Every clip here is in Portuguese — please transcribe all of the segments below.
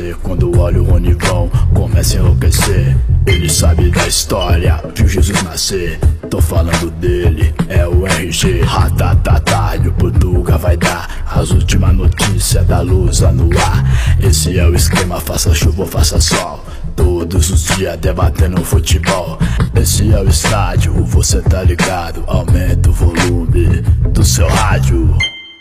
você. Quando olha o Ronivão, começa a enlouquecer. Ele sabe da história, viu Jesus nascer. Tô falando dele, é o RG. Ratatata, e o Portuga vai dar as últimas notícias da Lusa no ar. Esse é o esquema, faça chuva ou faça sol. Todos os dias debatendo futebol. Esse é o estádio, você tá ligado. Aumenta o volume do seu rádio.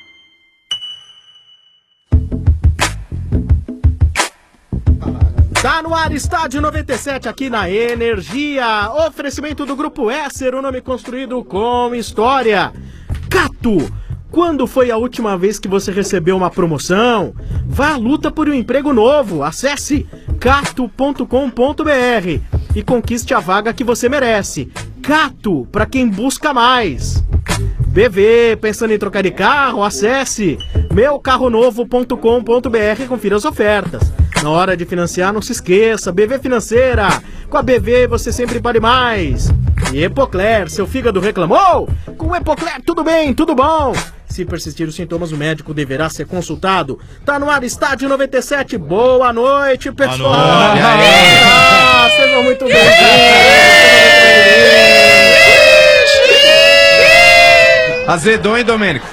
Tá no ar, Estádio 97 aqui na Energia. Oferecimento do Grupo Esser, o nome construído com história. Cato, quando foi a última vez que você recebeu uma promoção? Vá à luta por um emprego novo. Acesse cato.com.br e conquiste a vaga que você merece. Cato, para quem busca mais. BV, pensando em trocar de carro? Acesse meucarronovo.com.br e confira as ofertas. Na hora de financiar, não se esqueça, BV Financeira. Com a BV você sempre pode mais. E Epocler, seu fígado reclamou? Com o Epocler tudo bem, tudo bom. Se persistir os sintomas, o médico deverá ser consultado. Tá no ar, Estádio 97. Boa noite, pessoal. Boa noite. Sejam muito bem-vindos. Azedou, hein, Domênico?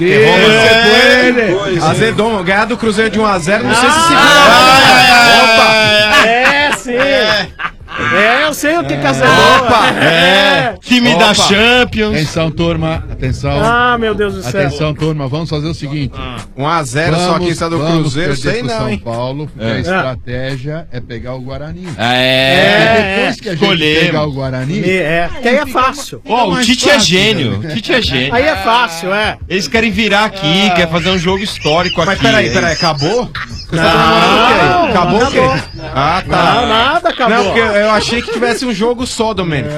Azedou, ganhar do Cruzeiro de 1-0, não sei se segura. Opa! É, sim! Eu sei o que azedou. Opa! Time da Champions. Atenção, turma, atenção. Ah, meu Deus do céu. Atenção, turma, vamos fazer o seguinte. 1-0 só quem está do Cruzeiro, sei não, São hein? Paulo, porque a estratégia é pegar o Guarani. Depois que a gente pegar o Guarani... Que aí é fácil. Ó, o Tite é gênio. Tite é gênio. Aí é fácil, Eles querem virar aqui, quer fazer um jogo histórico aqui. Mas peraí, acabou? Não, acabou o quê? Ah, tá. Não, nada acabou. Não, porque eu achei que tivesse um jogo só, Domênico.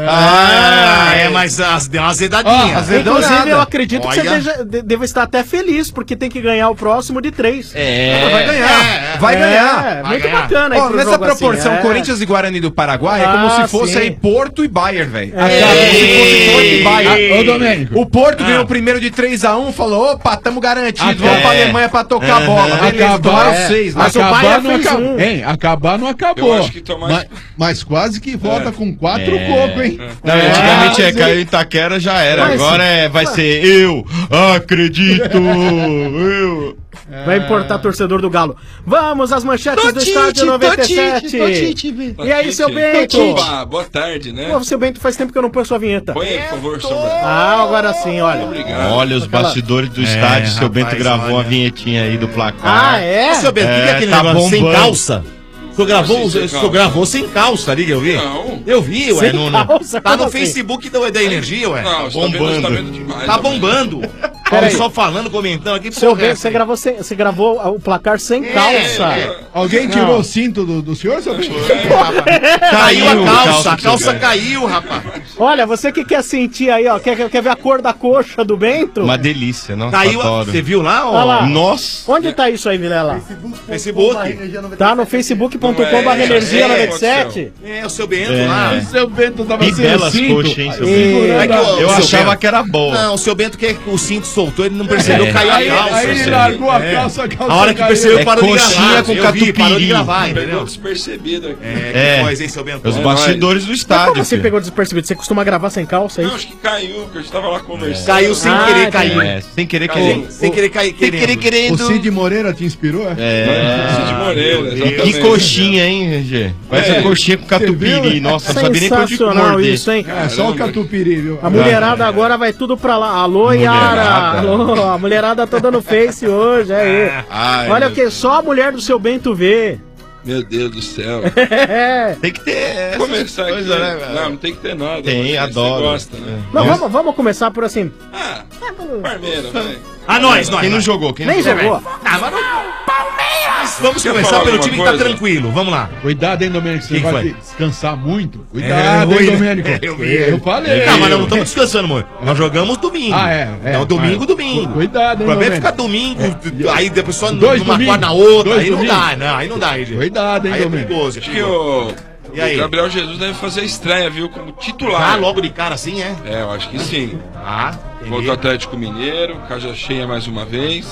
Mas deu uma azedadinha. Azedou Inclusive, nada. eu acredito que você deva estar até feliz, porque tem que ganhar o próximo de 3. Vai ganhar. Vai ganhar. Muito bacana aí pro Nessa jogo proporção, assim, Corinthians e Guarani do Paraguai é como se fosse sim. aí Porto e Bayern, velho. Como se fosse Porto e Bayern. Ô, Domênico. O Porto ganhou o primeiro de 3-1, falou, opa, tamo garantido, vamos pra Alemanha pra tocar a bola. Beleza, tomaram 6. Mas o Acabar Bayern não fez acabou. um. Hein, acabar não acabou. Eu acho que tomar... Mas quase que volta com 4 cocos, hein? Não, antigamente caiu em Itaquera, já era. Mas- Agora vai ser eu acredito. Eu. Vai importar torcedor do Galo. Vamos às manchetes do Estádio 97. E aí, seu Bento? Opa, boa tarde, né? Pô, seu Bento, faz tempo que eu não ponho sua vinheta. Põe aí, por favor, Sombra. Ah, agora sim, olha. Obrigado. Olha os bastidores do estádio. Seu Bento rapaz, gravou olha. a vinhetinha aí do placar. Ah, é? Seu Bento, o que é aquele tá negócio sem bombando. calça? O senhor gravou sem calça ali, eu vi? Não. Eu vi, ué. Sem calça? Tá Como no assim? Facebook da Energia, ué. Não, você tá vendo demais. Tá também. bombando. Peraí. Só falando, comentando aqui. Seu porra, Bento, você gravou o placar sem calça. Alguém tirou o cinto do senhor, seu Bento? Caiu a calça, a calça, calça caiu, rapaz. Olha, você que quer sentir aí, ó, quer ver a cor da coxa do Bento? Uma delícia, nossa, Caiu, adoro. você viu lá, Olha lá. Nossa. Onde tá isso aí, Vilela? Facebook. Tá no facebook.com.br energia 97? É, o seu Bento lá. O seu Bento tava Que sem o belas cinto. coxas, hein, seu E- Bento. É que Eu o seu achava Bento- que era boa. Não, o seu Bento que o cinto soltou, ele não percebeu, caiu a calça. Aí ele largou a calça, A hora que caiu. percebeu, parou de coxinha gravar. com Eu vi, parou de catupiry. gravar, Pegou entendeu? despercebido aqui. Que coisa, hein, seu Bento? Os bastidores do Mas estádio. como você filho. pegou despercebido? Você costuma gravar sem calça aí? Não, acho que caiu, porque a gente tava lá conversando. Caiu sem Ah, querer, entendi. caiu. Sem querer Caiu. querer. Sem querer cair, Sem querer O querendo. Cid Moreira te inspirou, é? Cid Moreira, exatamente. Que coxinha, hein, RG? Parece a coxinha com catupiry. Nossa, não sabia nem pra onde Sensacional morder. isso, hein? É só o catupiry, viu? A mulherada agora vai tudo pra lá. Alô, Yara! Alô, a mulherada toda no Face hoje, aí. Ai, Olha o meu que, só a mulher do seu Bento vê. Meu Deus do céu. Tem que ter essa Começar aqui. coisa, né, velho? Não, não tem que ter nada. Tem, mas adoro. Você gosta, né? Não, vamos começar por assim. Ah, Parmeira, vai. Nós. Quem não jogou? Quem não Nem jogou? jogou. Ah, mas vamos Quer começar falar pelo alguma time que tá coisa? tranquilo. Vamos lá. Cuidado, hein, Domênico, você Que vai foi? descansar muito. É, Cuidado, hein, ruim, né? Domênico. Eu vi. Eu falei. Não, mas nós não estamos descansando, amor. Nós jogamos domingo. Ah, é. Então, domingo. Cuidado, O hein, problema é Domênico. ficar domingo, aí depois só Dois numa domingos. quarta na outra. Dois Aí não domingos. dá, não. Aí não dá, aí, gente. Cuidado, hein, Aí é Domênico. perigoso. Acho que o E aí? Gabriel Jesus deve fazer a estreia, viu? Como titular. Ah, logo de cara assim, é? É, eu acho que sim. Ah, entendi. Contra o Atlético Mineiro, casa cheia mais uma vez.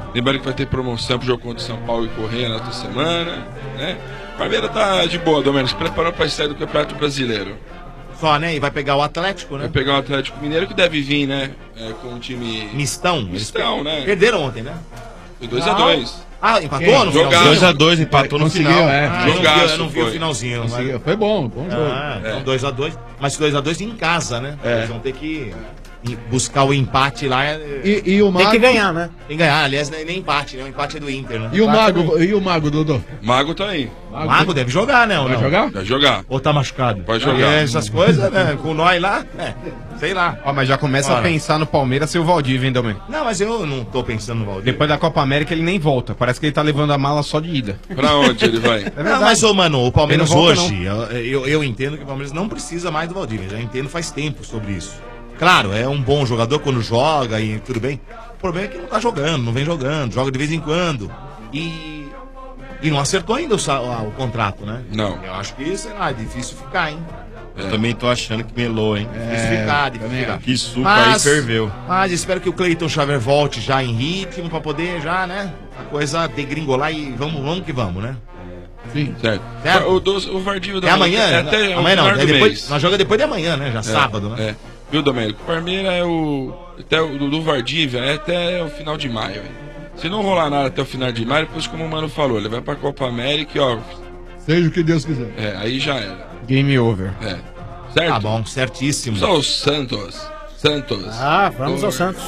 Lembrando que vai ter promoção pro jogo contra o São Paulo e Correia na outra semana, né? O Palmeiras tá de boa, Domênico, se preparou pra estreia do Campeonato Brasileiro. Só, né? E vai pegar o Atlético, né? Vai pegar o Atlético Mineiro, que deve vir, né? Com um time... Mistão, né? Perderam ontem, né? Foi 2-2. Ah, empatou no final? 2-2, empatou no final. Eu não vi o finalzinho. Mas... Foi bom jogo. Então 2-2, mas 2-2 em casa, né? Eles vão ter que buscar o empate lá. E o Mago... Tem que ganhar, né? Tem que ganhar, aliás, nem empate, né? O empate é do Inter, né? E o Mago, Dodô? Mago tá aí. O Mago deve jogar, né? Vai jogar? Vai jogar. Ou tá machucado? Vai jogar. Essas coisas, né? Com nós lá, sei lá. Ó, mas já começa a pensar no Palmeiras ser o Valdívia, hein, Domênico? Não, mas eu não tô pensando no Valdívia. Depois da Copa América ele nem volta. Parece que ele tá levando a mala só de ida. Pra onde ele vai? Não, mas, mano, o Palmeiras volta, hoje, eu entendo que o Palmeiras não precisa mais do Valdívia. Já entendo faz tempo sobre isso. Claro, é um bom jogador quando joga e tudo bem. O problema é que não tá jogando, não vem jogando, joga de vez em quando. E não acertou ainda o contrato, né? Não. Eu acho que, sei lá, é difícil ficar, hein? Eu também tô achando que melou, hein? Difícil ficar. Que suco aí ferveu. Mas espero que o Cleiton Xavier volte já em ritmo pra poder já, né? A coisa degringolar e vamos que vamos, né? Sim. Certo. O Vardinho é amanhã? É até amanhã não, depois. Nós jogamos depois de amanhã, né? Já sábado, né? Viu, Domênico? O Palmeiras é até o do Vardívia é até o final de maio, hein? Se não rolar nada até o final de maio, depois como o Mano falou, ele vai pra Copa América e ó... Seja o que Deus quiser. Aí já era. Game over. Certo? Tá bom, certíssimo. Só o Santos. Vamos ao Santos.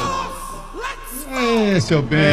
Seu bem.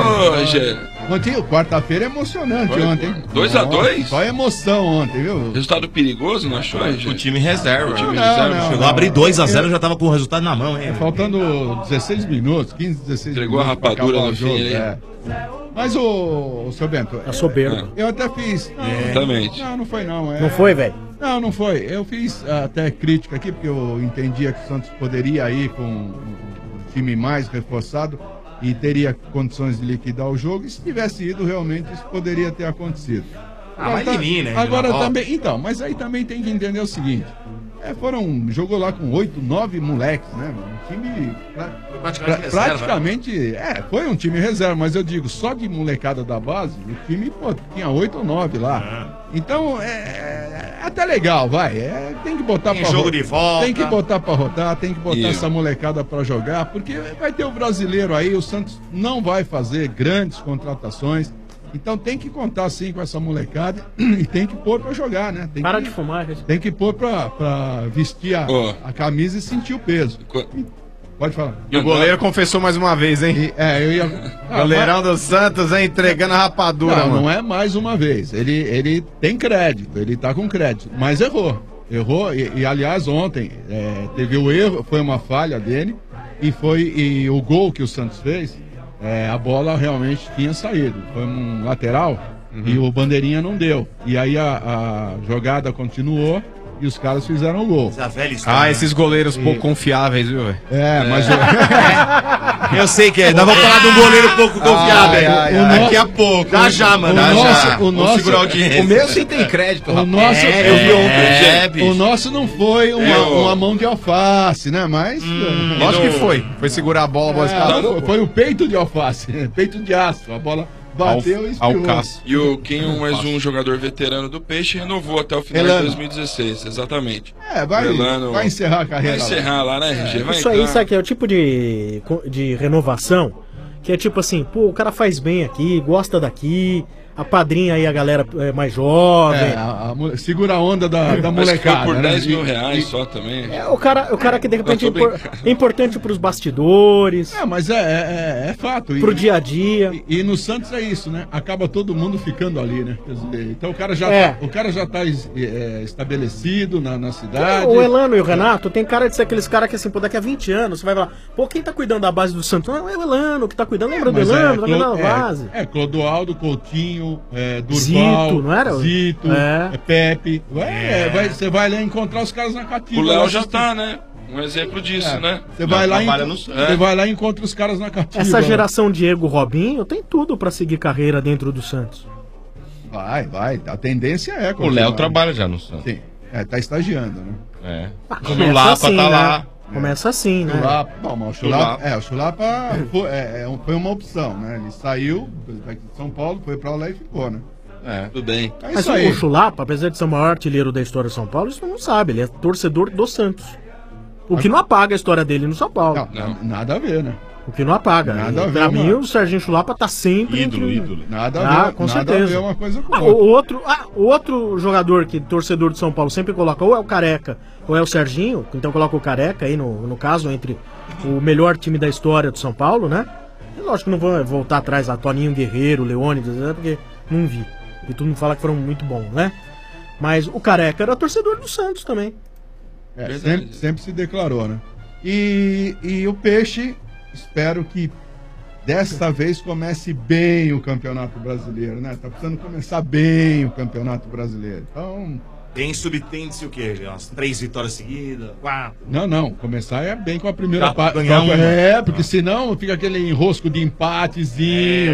Ontem, quarta-feira é emocionante ontem. 2-2? Só emoção ontem, viu? Resultado perigoso, não achou? O time reserva. Chegou a abrir 2-0 já tava com o resultado na mão, hein? Faltando 16 minutos, 15, 16 Entregou minutos. Entregou a rapadura no fim, Mas o seu Bento... É soberbo. Eu até fiz... Exatamente. Não foi não. Não foi, velho? Não foi. Eu fiz até crítica aqui, porque eu entendia que o Santos poderia ir com um time mais reforçado e teria condições de liquidar o jogo, e se tivesse ido, realmente isso poderia ter acontecido. Mas elimina, hein? Agora também, então, mas aí também tem que entender o seguinte, jogou lá com 8, 9 moleques, né? Um time praticamente foi um time reserva, mas eu digo, só de molecada da base, o time, tinha 8 ou 9 lá. Então, é até legal, tem que botar pra jogo de volta. Tem que botar pra rodar, tem que botar essa molecada pra jogar, porque vai ter o brasileiro aí, o Santos não vai fazer grandes contratações. Então tem que contar sim com essa molecada e tem que pôr pra jogar, né? Para de fumar, gente. Tem que pôr pra vestir a camisa e sentir o peso. Pode falar. E o goleiro confessou mais uma vez, hein? Eu ia... Goleirão do Santos, entregando a rapadura, mano. Não é mais uma vez. Ele tem crédito, ele tá com crédito, mas errou. E aliás, ontem teve o erro, foi uma falha dele e o gol que o Santos fez, a bola realmente tinha saído. Foi um lateral e o bandeirinha não deu. E aí a jogada continuou e os caras fizeram o gol. Esses goleiros pouco confiáveis, viu, velho? Mas... eu sei que dá pra falar de um goleiro pouco confiável. Daqui a pouco. Já, mano. Vamos segurar a audiência. O meu sim tem crédito, rapaz. Eu vi ontem. O nosso não foi uma mão de alface, né? Mas... Lógico que foi. Foi segurar a bola, foi o peito de alface. Peito de aço. A bola... bateu e espirrou. E o Quinho, mais um jogador veterano do Peixe, renovou até o final de 2016, exatamente. Vai encerrar a carreira. Vai encerrar lá, né, RG? Isso aí, sabe que é o tipo de renovação que é tipo assim, o cara faz bem aqui, gosta daqui, apadrinha aí a galera mais jovem. Segura a onda da molecada. Foi por 10 mil reais só também. O cara que de repente é importante pros bastidores. Mas é fato. Pro dia a dia. E no Santos é isso, né? Acaba todo mundo ficando ali, né? Quer dizer, então o cara já tá estabelecido na cidade. O Elano e o Renato tem cara de ser aqueles caras que assim, daqui a 20 anos você vai falar, quem tá cuidando da base do Santos? Não, é o Elano que tá cuidando. Lembra do Elano? Tá cuidando da base. Clodoaldo, Coutinho, Durval, Zito, não era? Zito, Pepe. Você vai lá encontrar os caras na cativa. O Léo já tá, né? Um exemplo disso, né? Você vai lá e encontra os caras na cativa. Essa geração Diego Robinho tem tudo pra seguir carreira dentro do Santos. Vai. A tendência o Léo trabalha já no Santos. Sim. Tá estagiando, né? No Lapa assim, tá lá. Começa assim, né? Chulapa, bom, mas o Chulapa foi uma opção, né? Ele saiu daqui de São Paulo, foi pra lá e ficou, né? Tudo bem. É Mas isso aí. o Chulapa, apesar de ser o maior artilheiro da história de São Paulo, isso não sabe, ele é torcedor do Santos. O que não apaga a história dele no São Paulo. Não, nada a ver, né? O que não apaga. Nada a ver, pra mim, mano. o Serginho Chulapa tá sempre... Ídolo. Nada a ver, com nada certeza. a ver uma coisa com O outra. outro jogador que torcedor de São Paulo sempre coloca ou é o Careca ou é o Serginho, então coloca o Careca aí no caso, entre o melhor time da história do São Paulo, né? E lógico que não vou voltar atrás a Toninho Guerreiro, Leônidas, né? Porque não vi. E todo mundo fala que foram muito bons, né? Mas o Careca era torcedor do Santos também. Sempre se declarou, né? E o Peixe, espero que desta vez comece bem o Campeonato Brasileiro, né? Tá precisando começar bem o Campeonato Brasileiro. Então... Subtende-se o quê? Umas 3 vitórias seguidas, 4. Não. Começar bem com a primeira parte. ganhar uma. Porque senão fica aquele enrosco de empatezinho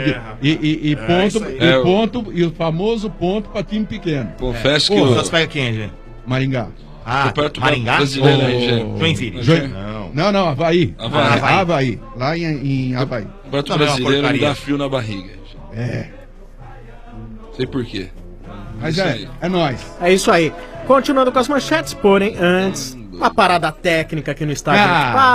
ponto, e o famoso ponto para time pequeno. Confesso que o... Você pega quem, gente? Maringá. Maringá? Brasileiro aí, gente. Joinville. Não, Havaí. Havaí. Lá em Havaí. O Campeonato Brasileiro me dá frio na barriga. Sei por quê. Mas é nóis. É isso aí. Continuando com as manchetes, porém, antes, uma parada técnica aqui no estádio.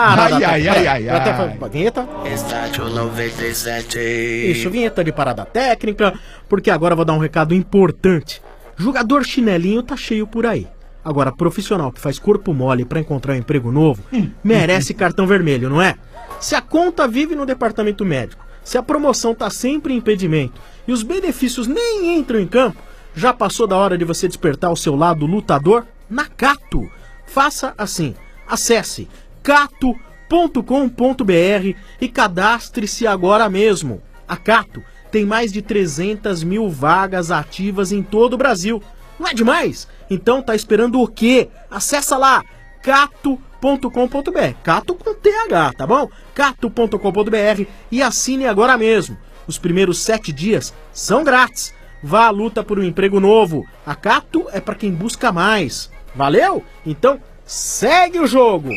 Vinheta. Estádio 97. Isso, vinheta de parada técnica, porque agora eu vou dar um recado importante. Jogador chinelinho tá cheio por aí. Agora, profissional que faz corpo mole pra encontrar um emprego novo, merece cartão vermelho, não é? Se a conta vive no departamento médico, se a promoção tá sempre em impedimento e os benefícios nem entram em campo, já passou da hora de você despertar o seu lado lutador? Na Cato. Faça assim. Acesse cato.com.br e cadastre-se agora mesmo. A Cato tem mais de 300 mil vagas ativas em todo o Brasil. Não é demais? Então tá esperando o quê? Acessa lá, cato.com.br. Cato com TH, tá bom? cato.com.br e assine agora mesmo. Os primeiros 7 dias são grátis. Vá à luta por um emprego novo. A Cato é para quem busca mais. Valeu? Então segue o jogo.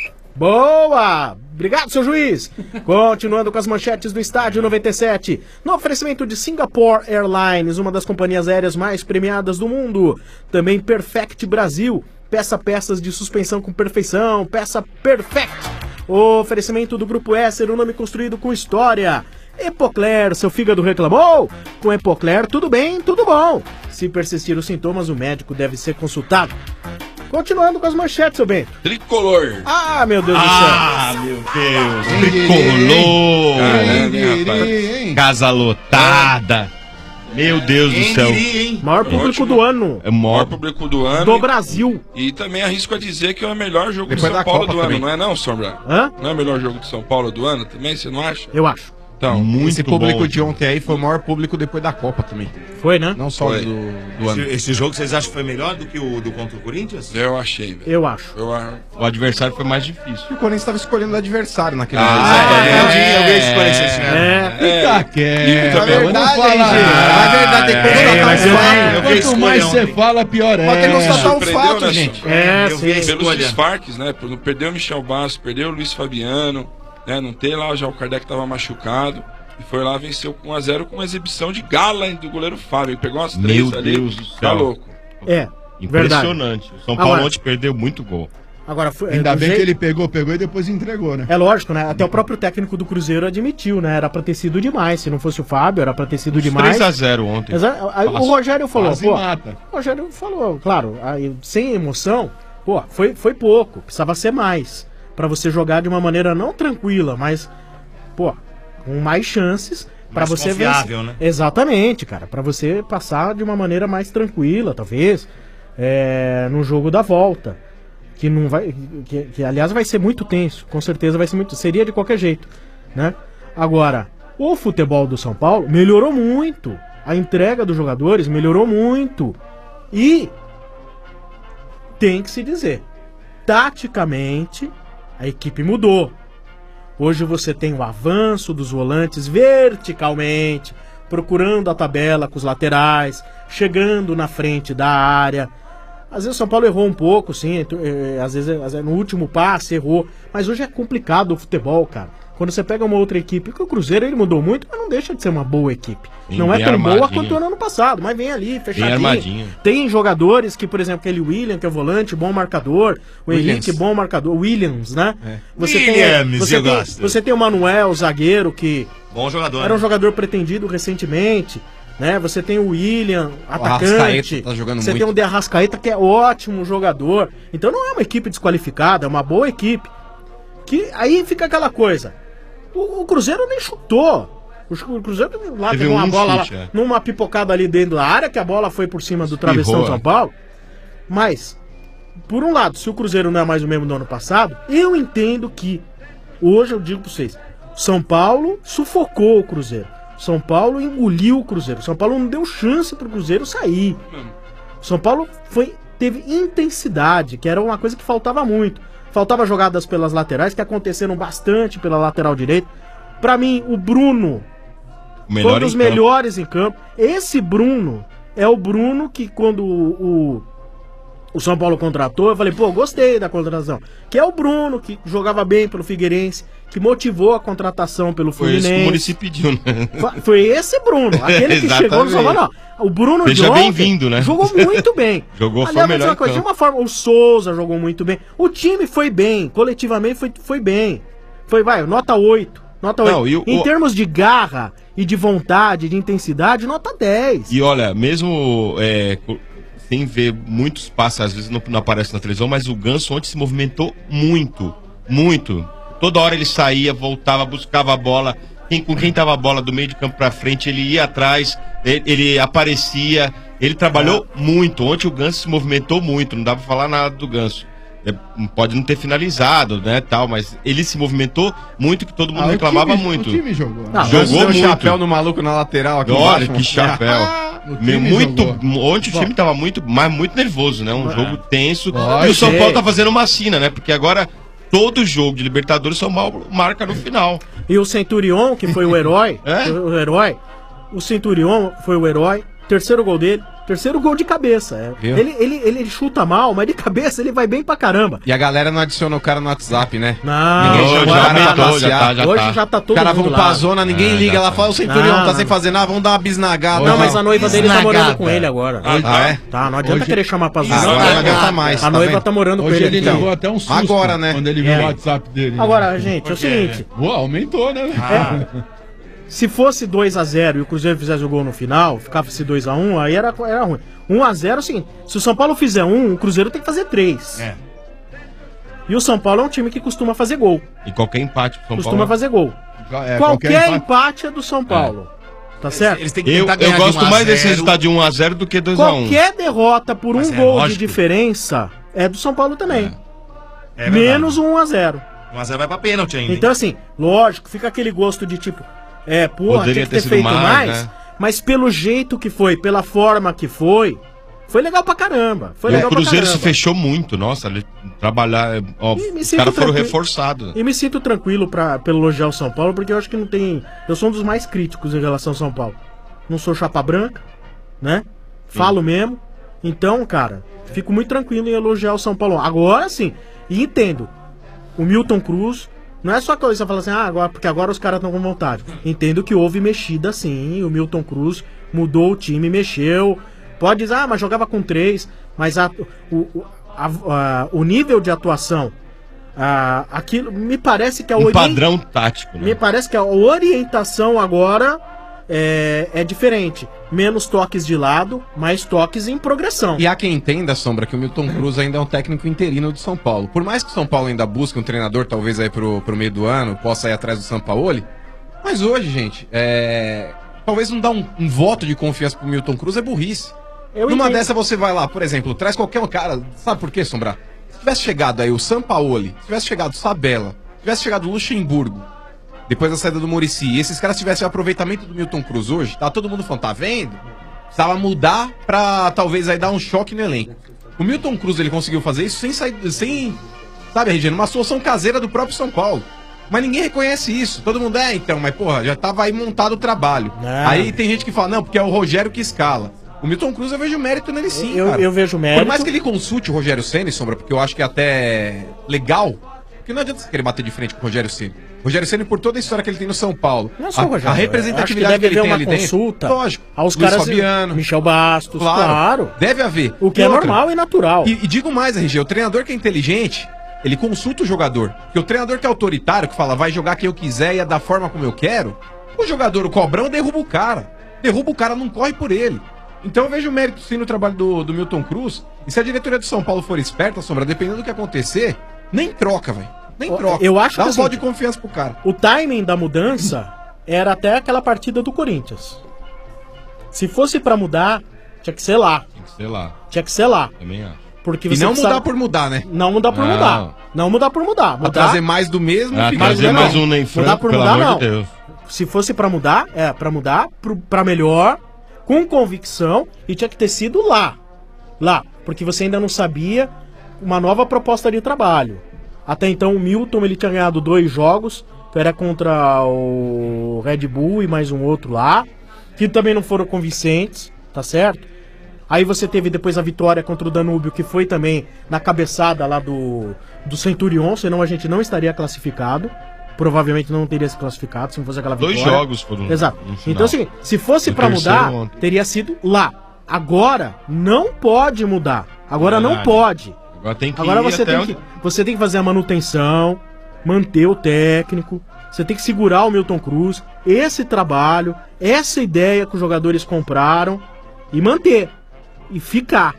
Boa! Obrigado, seu juiz. Continuando com as manchetes do Estádio 97. No oferecimento de Singapore Airlines, uma das companhias aéreas mais premiadas do mundo. Também Perfect Brasil. Peça peças de suspensão com perfeição. Peça Perfect. O oferecimento do Grupo Esser, um nome construído com história. Epocler, seu fígado reclamou? Com Epocler, tudo bem, tudo bom. Se persistir os sintomas, o médico deve ser consultado. Continuando com as manchetes, seu Bento. Tricolor. Ah, meu Deus do céu. Ah, meu Deus. Tricolor. Caramba, Casa lotada. Meu Deus do céu. Maior público do ano. É o maior maior. público do ano. Do Brasil. E também arrisco a dizer que é o melhor jogo Depois de São da Paulo Copa do ano, também. não é não, Sombra? Hã? Não é o melhor jogo de São Paulo do ano também, você não acha? Eu acho. Então, Muito Esse público bom. de ontem aí foi o maior público depois da Copa também. Foi, né? Não só Foi. do ano. Esse jogo vocês acham que foi melhor do que o do contra o Corinthians? eu achei, velho. Eu acho. O adversário foi mais difícil. O Corinthians estava escolhendo o adversário naquele jogo. Eu vi esse Corinthians, né? Fica quieto. também. Vamos Verdade, falar. hein, gente? É verdade, tem que constatar mas os eu- fatos. Eu vi Quanto mais escolha você fala, pior é. Mas tem que constatar os Surpreendeu, fatos, né, gente. Eu vi a Pelos escolha. desfarques, né? Perdeu o Michel Bastos, perdeu o Luiz Fabiano, né? Não tem lá, já o Kardec tava machucado. E foi lá, venceu com 1-0 com uma exibição de gala hein, do goleiro Fábio. Ele pegou umas 3 Meu ali. Deus do céu. Tá louco. É, verdade. Impressionante. O São Paulo Agora- ontem perdeu muito gol. Agora, foi, Ainda do bem jeito- que ele pegou e depois entregou, né? É lógico, né? Até o próprio técnico do Cruzeiro admitiu, né? Era pra ter sido demais. Se não fosse o Fábio, era pra ter sido demais. 3-0 ontem. Aí o Rogério falou, Quase pô. mata. O Rogério falou, claro, aí, sem emoção, pô, foi pouco. Precisava ser mais. Pra você jogar de uma maneira não tranquila, mas, pô, com mais chances. Pra Mais você confiável, né? Exatamente, cara. Pra você passar de uma maneira mais tranquila, talvez, no jogo da volta. Que não vai. Que, aliás, vai ser muito tenso. Com certeza vai ser muito. Seria de qualquer jeito, né? Agora, o futebol do São Paulo melhorou muito. A entrega dos jogadores melhorou muito. E tem que se dizer, taticamente, a equipe mudou. Hoje você tem o avanço dos volantes verticalmente, procurando a tabela com os laterais, chegando na frente da área. Às vezes o São Paulo errou um pouco, sim, às vezes no último passe errou, mas hoje é complicado o futebol, cara. Quando você pega uma outra equipe, que o Cruzeiro ele mudou muito, mas não deixa de ser uma boa equipe. Sim, não é bem tão boa armadinho. quanto o ano passado, mas vem ali, fechadinho. armadinho. Tem jogadores que, por exemplo, aquele William, que é volante, bom marcador, o Henrique, bom marcador, Williams, né? Você tem o Manuel, zagueiro, que Bom jogador. era um jogador pretendido recentemente, né? Você tem o William, atacante. Arrascaeta tá jogando você muito. tem o De Arrascaeta, que é ótimo jogador. Então não é uma equipe desqualificada, é uma boa equipe. Que aí fica aquela coisa. O Cruzeiro nem chutou. O Cruzeiro lá Teve teve uma um bola chute, lá, numa pipocada ali dentro da área, que a bola foi por cima do travessão Espirrou, de São Paulo. Mas, por um lado, se o Cruzeiro não é mais o mesmo do ano passado, eu entendo que, hoje eu digo pra vocês, São Paulo sufocou o Cruzeiro. São Paulo engoliu o Cruzeiro. São Paulo não deu chance pro Cruzeiro sair. São Paulo teve intensidade, que era uma coisa que faltava muito. Faltava jogadas pelas laterais, que aconteceram bastante pela lateral direita. Pra mim, o Bruno foi um dos melhores em campo. Esse Bruno é o Bruno que quando o São Paulo contratou, eu falei, pô, gostei da contratação. Que é o Bruno, que jogava bem pelo Figueirense, que motivou a contratação pelo Foi isso que o Fluminense. Muricy pediu, né? Foi esse Bruno, aquele que chegou no São Paulo. Não, o Bruno Seja de ontem bem-vindo, né? jogou muito bem. Jogou, Aliás, foi o vou dizer melhor uma coisa, em de campo. uma forma, o Souza jogou muito bem. O time foi bem, coletivamente foi bem. Foi, nota 8. Nota 8. Não, e em termos de garra e de vontade, de intensidade, nota 10. E olha, mesmo sem ver muitos passos, às vezes não aparece na televisão, mas o Ganso ontem se movimentou muito, muito. Toda hora ele saía, voltava, buscava a bola. Com quem tava a bola do meio de campo pra frente, ele ia atrás, ele aparecia, ele trabalhou muito. Ontem o Ganso se movimentou muito, não dá pra falar nada do Ganso. Pode não ter finalizado, né, tal, mas ele se movimentou muito, que todo mundo reclamava muito. O time jogou. Jogou muito. chapéu no maluco na lateral aqui Olha embaixo. que chapéu. Ontem o time tava muito nervoso, né? Um jogo tenso. E o São Paulo tá fazendo uma sina, né? Porque agora todo jogo de Libertadores São Paulo marca no final. E o Centurion, que foi o herói, o Centurion foi o herói, terceiro gol dele, terceiro gol de cabeça. Ele chuta mal, mas de cabeça ele vai bem pra caramba. E a galera não adiciona o cara no WhatsApp, né? Não, Ninguém chama o cara pra aumentou, passear. hoje já tá todo O cara mundo vão lá. pra zona, ninguém liga lá, fala, o Centurião Não, tá sem fazer nada, vamos dar uma bisnagada. Não, mas a noiva dele tá morando com ele agora. Tá, não adianta Hoje- querer chamar pra Ah, zona. não adianta mais. A noiva tá morando com Hoje ele ele então. levou até um susto Agora, né? quando ele viu o WhatsApp dele. Agora, gente, é o seguinte, Pô, aumentou, né? se fosse 2-0 e o Cruzeiro fizesse o gol no final, ficava esse 2-1, aí era ruim. 1-0 é o seguinte, se o São Paulo fizer 1, o Cruzeiro tem que fazer 3. E o São Paulo é um time que costuma fazer gol. E qualquer empate pro São Costuma Paulo. fazer gol. Qualquer empate é do São Paulo. Tá certo? Eles têm que Eu tentar ganhar de gosto 1 a mais desse 0. resultado de 1-0 do que 2-1. Qualquer derrota por Mas um é gol de lógico. diferença é do São Paulo também. É verdade. Menos 1-0. 1 a 0 vai pra pênalti ainda. Então, assim, lógico, fica aquele gosto de tipo, porra, Poderia tinha que ter sido feito mais, mais, né? mas pelo jeito que foi, pela forma que foi legal pra caramba. Foi E legal o Cruzeiro pra se caramba. fechou muito, nossa, ele trabalhar, ó, E me os sinto caras foram tranquilo. reforçados. E me sinto tranquilo pelo elogiar o São Paulo, porque eu acho que não tem. Eu sou um dos mais críticos em relação ao São Paulo. Não sou chapa branca, né? Falo mesmo. Então, cara, fico muito tranquilo em elogiar o São Paulo. Agora sim, e entendo. O Milton Cruz, não é só coisa você falar assim, agora, porque agora os caras estão com vontade. Entendo que houve mexida sim. O Milton Cruz mudou o time, mexeu. Pode dizer, mas jogava com 3, mas o nível de atuação, aquilo, me parece que Um padrão tático, né? me parece que a orientação agora é diferente. Menos toques de lado, mais toques em progressão. E há quem entenda, Sombra, que o Milton Cruz ainda é um técnico interino do São Paulo. Por mais que o São Paulo ainda busque um treinador, talvez aí pro meio do ano, possa ir atrás do Sampaoli. Mas hoje, gente, talvez não dar um voto de confiança pro Milton Cruz é burrice. Eu Numa entendo. dessa você vai lá, por exemplo, traz qualquer um cara. Sabe por quê, Sombra? Se tivesse chegado aí o Sampaoli, se tivesse chegado o Sabella, se tivesse chegado o Luxemburgo, depois da saída do Muricy, e esses caras tivessem o aproveitamento do Milton Cruz hoje, tá todo mundo falando, tá vendo? Precisava mudar pra talvez aí dar um choque no elenco. O Milton Cruz, ele conseguiu fazer isso sem sabe, RG, numa solução caseira do próprio São Paulo. Mas ninguém reconhece isso. Todo mundo, então, mas porra, já tava aí montado o trabalho. Não. Aí tem gente que fala, não, porque é o Rogério que escala. O Milton Cruz eu vejo mérito nele sim, Eu vejo mérito. Por mais que ele consulte o Rogério Ceni, Sombra, porque eu acho que é até legal, porque não adianta você querer bater de frente com o Rogério Ceni. O Rogério Ceni, por toda a história que ele tem no São Paulo, Não é só o Rogério, a representatividade acho que deve ele haver tem uma ali consulta dentro, lógico, aos Luiz caras, Fabiano, Michel Bastos, claro. Deve haver. O que E é outra, normal e natural. E digo mais, RG, o treinador que é inteligente, ele consulta o jogador. Porque o treinador que é autoritário, que fala, vai jogar quem eu quiser e é da forma como eu quero, o jogador, o cobrão, derruba o cara. Derruba o cara, não corre por ele. Então eu vejo mérito sim no trabalho do Milton Cruz. E se a diretoria do São Paulo for esperta, Sombra, dependendo do que acontecer, nem troca, velho. Nem troca. Eu acho Dá que um assim, voto de confiança pro cara. o timing da mudança era até aquela partida do Corinthians. Se fosse pra mudar, tinha que ser lá. Tem que ser lá. Tinha que ser lá. Também acho. Porque E você não precisa- mudar por mudar, né? Não mudar por Não. mudar. Não mudar por mudar. Pra Mudar, trazer mais do mesmo Ah, fica trazer não. mais um Ney Mudar Franco, por pelo mudar, amor não. de Deus. Se fosse pra mudar, pra mudar pra melhor, com convicção, e tinha que ter sido lá. Lá. Porque você ainda não sabia uma nova proposta de trabalho. Até então o Milton ele tinha ganhado 2 jogos, que era contra o Red Bull e mais um outro lá, que também não foram convincentes, tá certo? Aí você teve depois a vitória contra o Danúbio, que foi também na cabeçada lá do Centurion, senão a gente não estaria classificado. Provavelmente não teria se classificado se não fosse aquela vitória. 2 jogos foram Exato. no final. Então, assim, se fosse O pra terceiro mudar, ontem. teria sido lá. Agora, não pode mudar. Agora não Verdade. pode. Agora tem que Agora ir você até tem onde- você tem que fazer a manutenção, manter o técnico, você tem que segurar o Milton Cruz, esse trabalho, essa ideia que os jogadores compraram e manter. E ficar.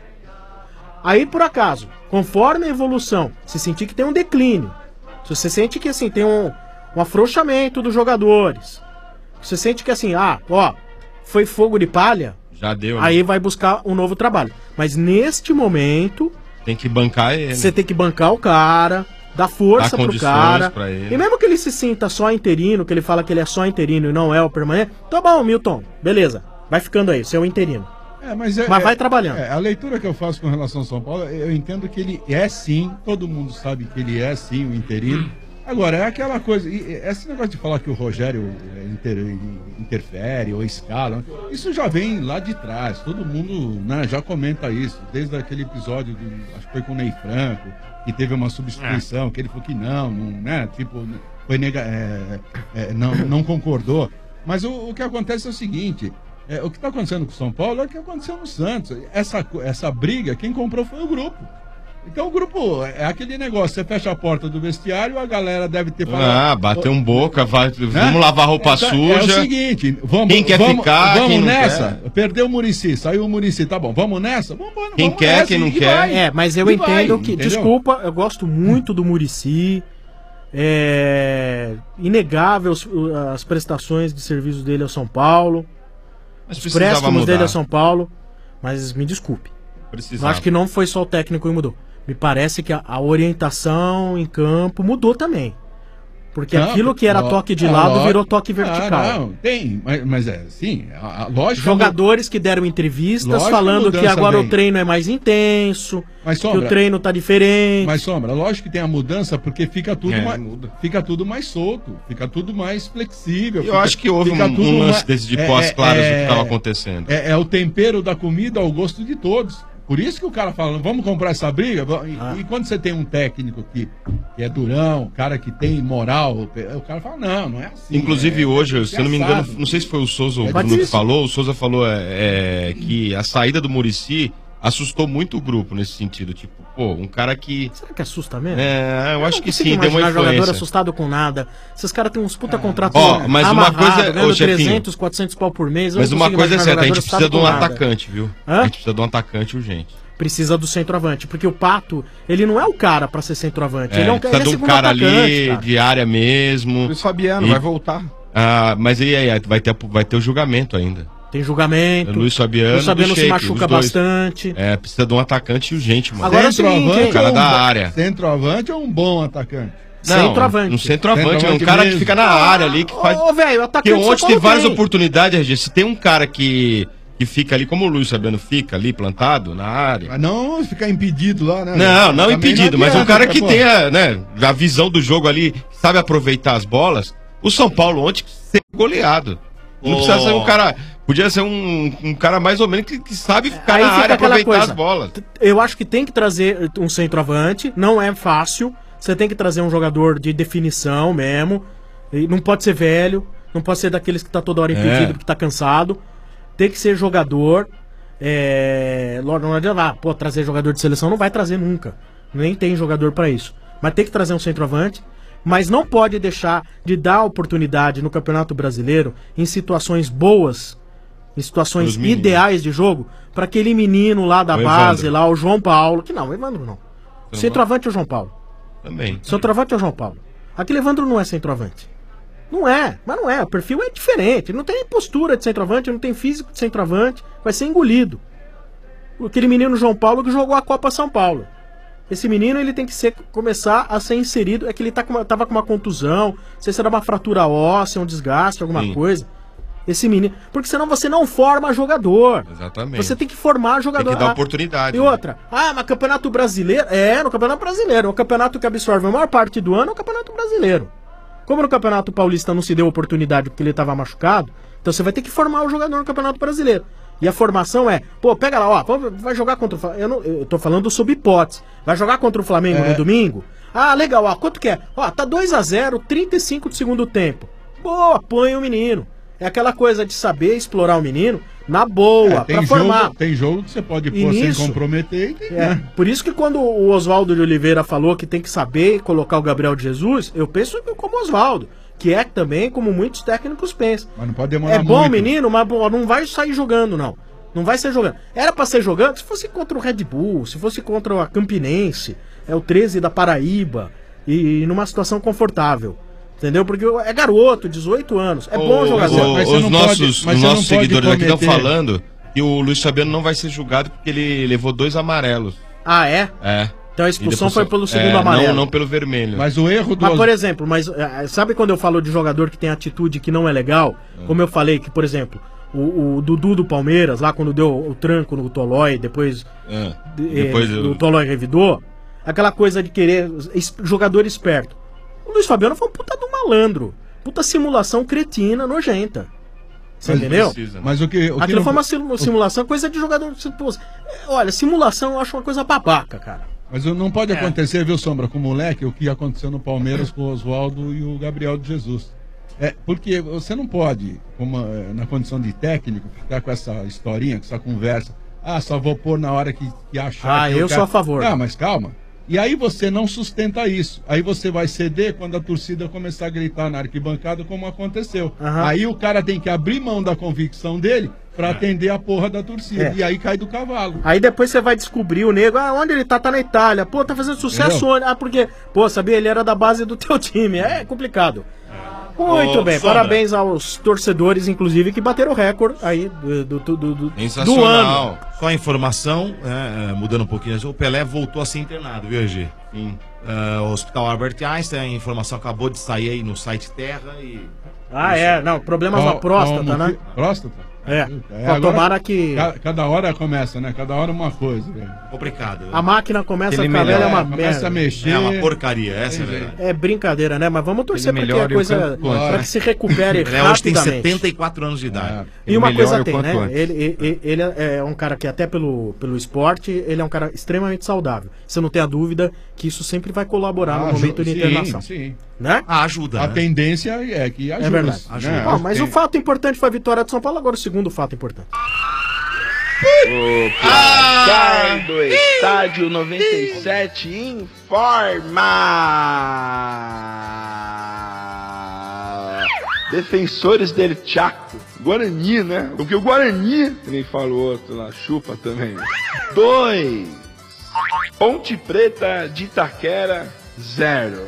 Aí, por acaso, conforme a evolução, se sentir que tem um declínio, se você sente que assim, tem um afrouxamento dos jogadores, você sente que assim, foi fogo de palha, Já deu. né? aí vai buscar um novo trabalho. Mas neste momento, Tem que bancar ele. você tem que bancar o cara, dar força Dar pro condições cara. pra ele. E mesmo que ele se sinta só interino, que ele fala que ele é só interino e não é o permanente, tá bom, Milton, beleza. Vai ficando aí, você é o interino. Mas vai trabalhando. A leitura que eu faço com relação ao São Paulo, eu entendo que ele é sim, todo mundo sabe que ele é sim o interino. Agora, é aquela coisa, esse negócio de falar que o Rogério interfere ou escala, isso já vem lá de trás, todo mundo, né, já comenta isso, desde aquele episódio, acho que foi com o Ney Franco, que teve uma substituição, que ele falou que não né, tipo, foi não concordou. Mas o que acontece é o seguinte, o que está acontecendo com o São Paulo é o que aconteceu no Santos. Essa briga, quem comprou foi o grupo. Então o grupo é aquele negócio, você fecha a porta do vestiário, a galera deve ter falado. Bateu um boca, vamos lavar roupa suja. É o seguinte, quem quer ficar, vamos quem não nessa? quer. Perdeu o Muricy, saiu o Muricy, tá bom, vamos nessa? Quem quer, quem não quer. Mas eu entendo que, desculpa, eu gosto muito do Muricy. É inegável as prestações de serviço dele ao São Paulo. Os préstimos dele ao São Paulo. Mas me desculpe. Eu acho que não foi só o técnico que mudou. Me parece que a orientação em campo mudou também. Porque aquilo que era toque de lado virou toque vertical. Não, tem, mas é assim, a lógica... Jogadores que deram entrevistas falando que agora o treino é mais intenso, que o treino tá diferente. Mas, Sombra, lógico que tem a mudança porque fica tudo mais solto, fica tudo mais flexível. Eu acho que houve um lance desse de pós-claras do que estava acontecendo. É o tempero da comida ao gosto de todos. Por isso que o cara fala, vamos comprar essa briga? E quando você tem um técnico que é durão, cara que tem moral, o cara fala, não é assim. Inclusive hoje, se eu não me engano, não sei se foi o Souza ou o Bruno que falou, o Souza falou que a saída do Muricy assustou muito o grupo nesse sentido. Tipo, um cara que... Será que assusta mesmo? Eu acho que sim, deu uma influência. Jogador assustado com nada. Esses caras têm uns puta contratos mas uma coisa, ganhando 300, 400 pau por mês. Mas uma coisa é certa, a gente precisa de um atacante, viu? A gente precisa de um atacante urgente. Precisa do centroavante, porque o Pato, ele não é o cara pra ser centroavante. Ele precisa de um cara ali, de área mesmo. Luiz Fabiano, vai voltar. Mas e aí, vai ter o julgamento ainda. Tem julgamento. Luiz Fabiano se machuca bastante. Precisa de um atacante urgente, mano. Agora centroavante, o cara da área. Centroavante é um bom atacante. Não, centroavante é um cara que fica na área ali, que faz... velho, atacante porque ontem tem várias oportunidades, RG. Se tem um cara que fica ali, como o Luiz Fabiano fica ali, plantado na área... Mas não ficar impedido lá, né? Não impedido, mas um cara que tenha, né, a visão do jogo ali, sabe aproveitar as bolas. O São Paulo ontem ser goleado. Não precisa ser um cara. Podia ser um cara mais ou menos que sabe ficar Aí na fica área, aquela aproveitar coisa. as bolas. Eu acho que tem que trazer um centroavante, não é fácil. Você tem que trazer um jogador de definição mesmo. E não pode ser velho, não pode ser daqueles que tá toda hora impedido, que tá cansado. Tem que ser jogador. Não adianta, trazer jogador de seleção não vai trazer nunca. Nem tem jogador pra isso. Mas tem que trazer um centroavante. Mas não pode deixar de dar oportunidade no Campeonato Brasileiro em situações boas, em situações ideais de jogo, para aquele menino lá da base, lá, o João Paulo. Que não, o Evandro não. O centroavante é o João Paulo. Também. Centroavante é o João Paulo. Aquele Evandro não é centroavante. Não é, mas não é. O perfil é diferente. Ele não tem postura de centroavante, não tem físico de centroavante. Vai ser engolido. Aquele menino João Paulo que jogou a Copa São Paulo. Esse menino ele tem que começar a ser inserido. É que ele tava com uma contusão. Não sei se era uma fratura óssea, um desgaste, alguma coisa. Esse menino. Porque senão você não forma jogador. Exatamente. Você tem que formar jogador. Tem que dar oportunidade. E outra. Mas Campeonato Brasileiro. No Campeonato Brasileiro. O campeonato que absorve a maior parte do ano é o Campeonato Brasileiro. Como no Campeonato Paulista não se deu oportunidade porque ele estava machucado, então você vai ter que formar o jogador no Campeonato Brasileiro. E a formação é, pega lá, vai jogar contra o Flamengo. Eu tô falando sob hipótese. Vai jogar contra o Flamengo no domingo? Legal, quanto que é? Tá 2-0, 35 do segundo tempo. Boa, põe o menino. É aquela coisa de saber explorar o menino na boa, pra formar. Tem jogo que você pode pôr sem comprometer. Por isso que quando o Oswaldo de Oliveira falou que tem que saber colocar o Gabriel de Jesus, eu penso como Oswaldo, que é também como muitos técnicos pensam. Mas não pode demorar muito. É bom menino, mas não vai sair jogando, não. Não vai ser jogando. Era pra ser jogando se fosse contra o Red Bull, se fosse contra a Campinense, o 13 da Paraíba, e numa situação confortável. Entendeu? Porque é garoto, 18 anos. É bom jogador. Os nossos seguidores aqui estão falando que o Luiz Fabiano não vai ser julgado porque ele levou 2 amarelos. É? É. Então a expulsão foi pelo segundo amarelo. Não pelo vermelho. Mas o erro do... Mas, por exemplo, sabe quando eu falo de jogador que tem atitude que não é legal? Como eu falei que, por exemplo, o Dudu do Palmeiras, lá quando deu o tranco no Tolói, depois o Tolói revidou, aquela coisa de querer jogador esperto. O Luiz Fabiano foi um puta do malandro. Puta simulação cretina, nojenta. Você entendeu? Mas aquilo foi uma simulação, coisa de jogador. Olha, simulação eu acho uma coisa babaca, cara. Mas não pode acontecer, viu, Sombra, com o moleque, o que aconteceu no Palmeiras com o Oswaldo e o Gabriel de Jesus. Porque você não pode, na condição de técnico, ficar com essa historinha, com essa conversa. Só vou pôr na hora que achar. Eu sou a favor. Mas calma. E aí você não sustenta isso. Aí você vai ceder quando a torcida começar a gritar na arquibancada, como aconteceu. Aí o cara tem que abrir mão da convicção dele pra atender a porra da torcida. E aí cai do cavalo. Aí depois você vai descobrir o nego, onde ele tá? Tá na Itália. Pô, tá fazendo sucesso onde? Porque, sabia, ele era da base do teu time. É complicado. Muito bem, Sombra. Parabéns aos torcedores, inclusive, que bateram o recorde aí do ano. Só a informação, mudando um pouquinho, o Pelé voltou a ser internado, viu, EG? Hospital Albert Einstein, a informação acabou de sair aí no site Terra e... Problemas na próstata, né? Próstata? Tomara que... Cada hora começa, né? Cada hora uma coisa. Complicado. A máquina começa a ficar velha, é uma começa a mexer. É uma porcaria, essa é a verdade. É brincadeira, né? Mas vamos torcer para que a coisa... Para que se recupere rapidamente. Hoje tem 74 anos de idade. E uma coisa tem, né? Ele é um cara que até pelo esporte, ele é um cara extremamente saudável. Você não tem a dúvida que isso sempre vai colaborar no momento de internação. Sim. Né? Ajuda. A tendência é que ajuda. É verdade. Né? Mas o fato importante foi a vitória do São Paulo, agora o segundo fato importante. O placar do Estádio 97 informa. Defensores del Chaco. Guarani, né? Porque o Guarani, que nem fala o outro lá, chupa também. 2. Ponte Preta de Itaquera, 0.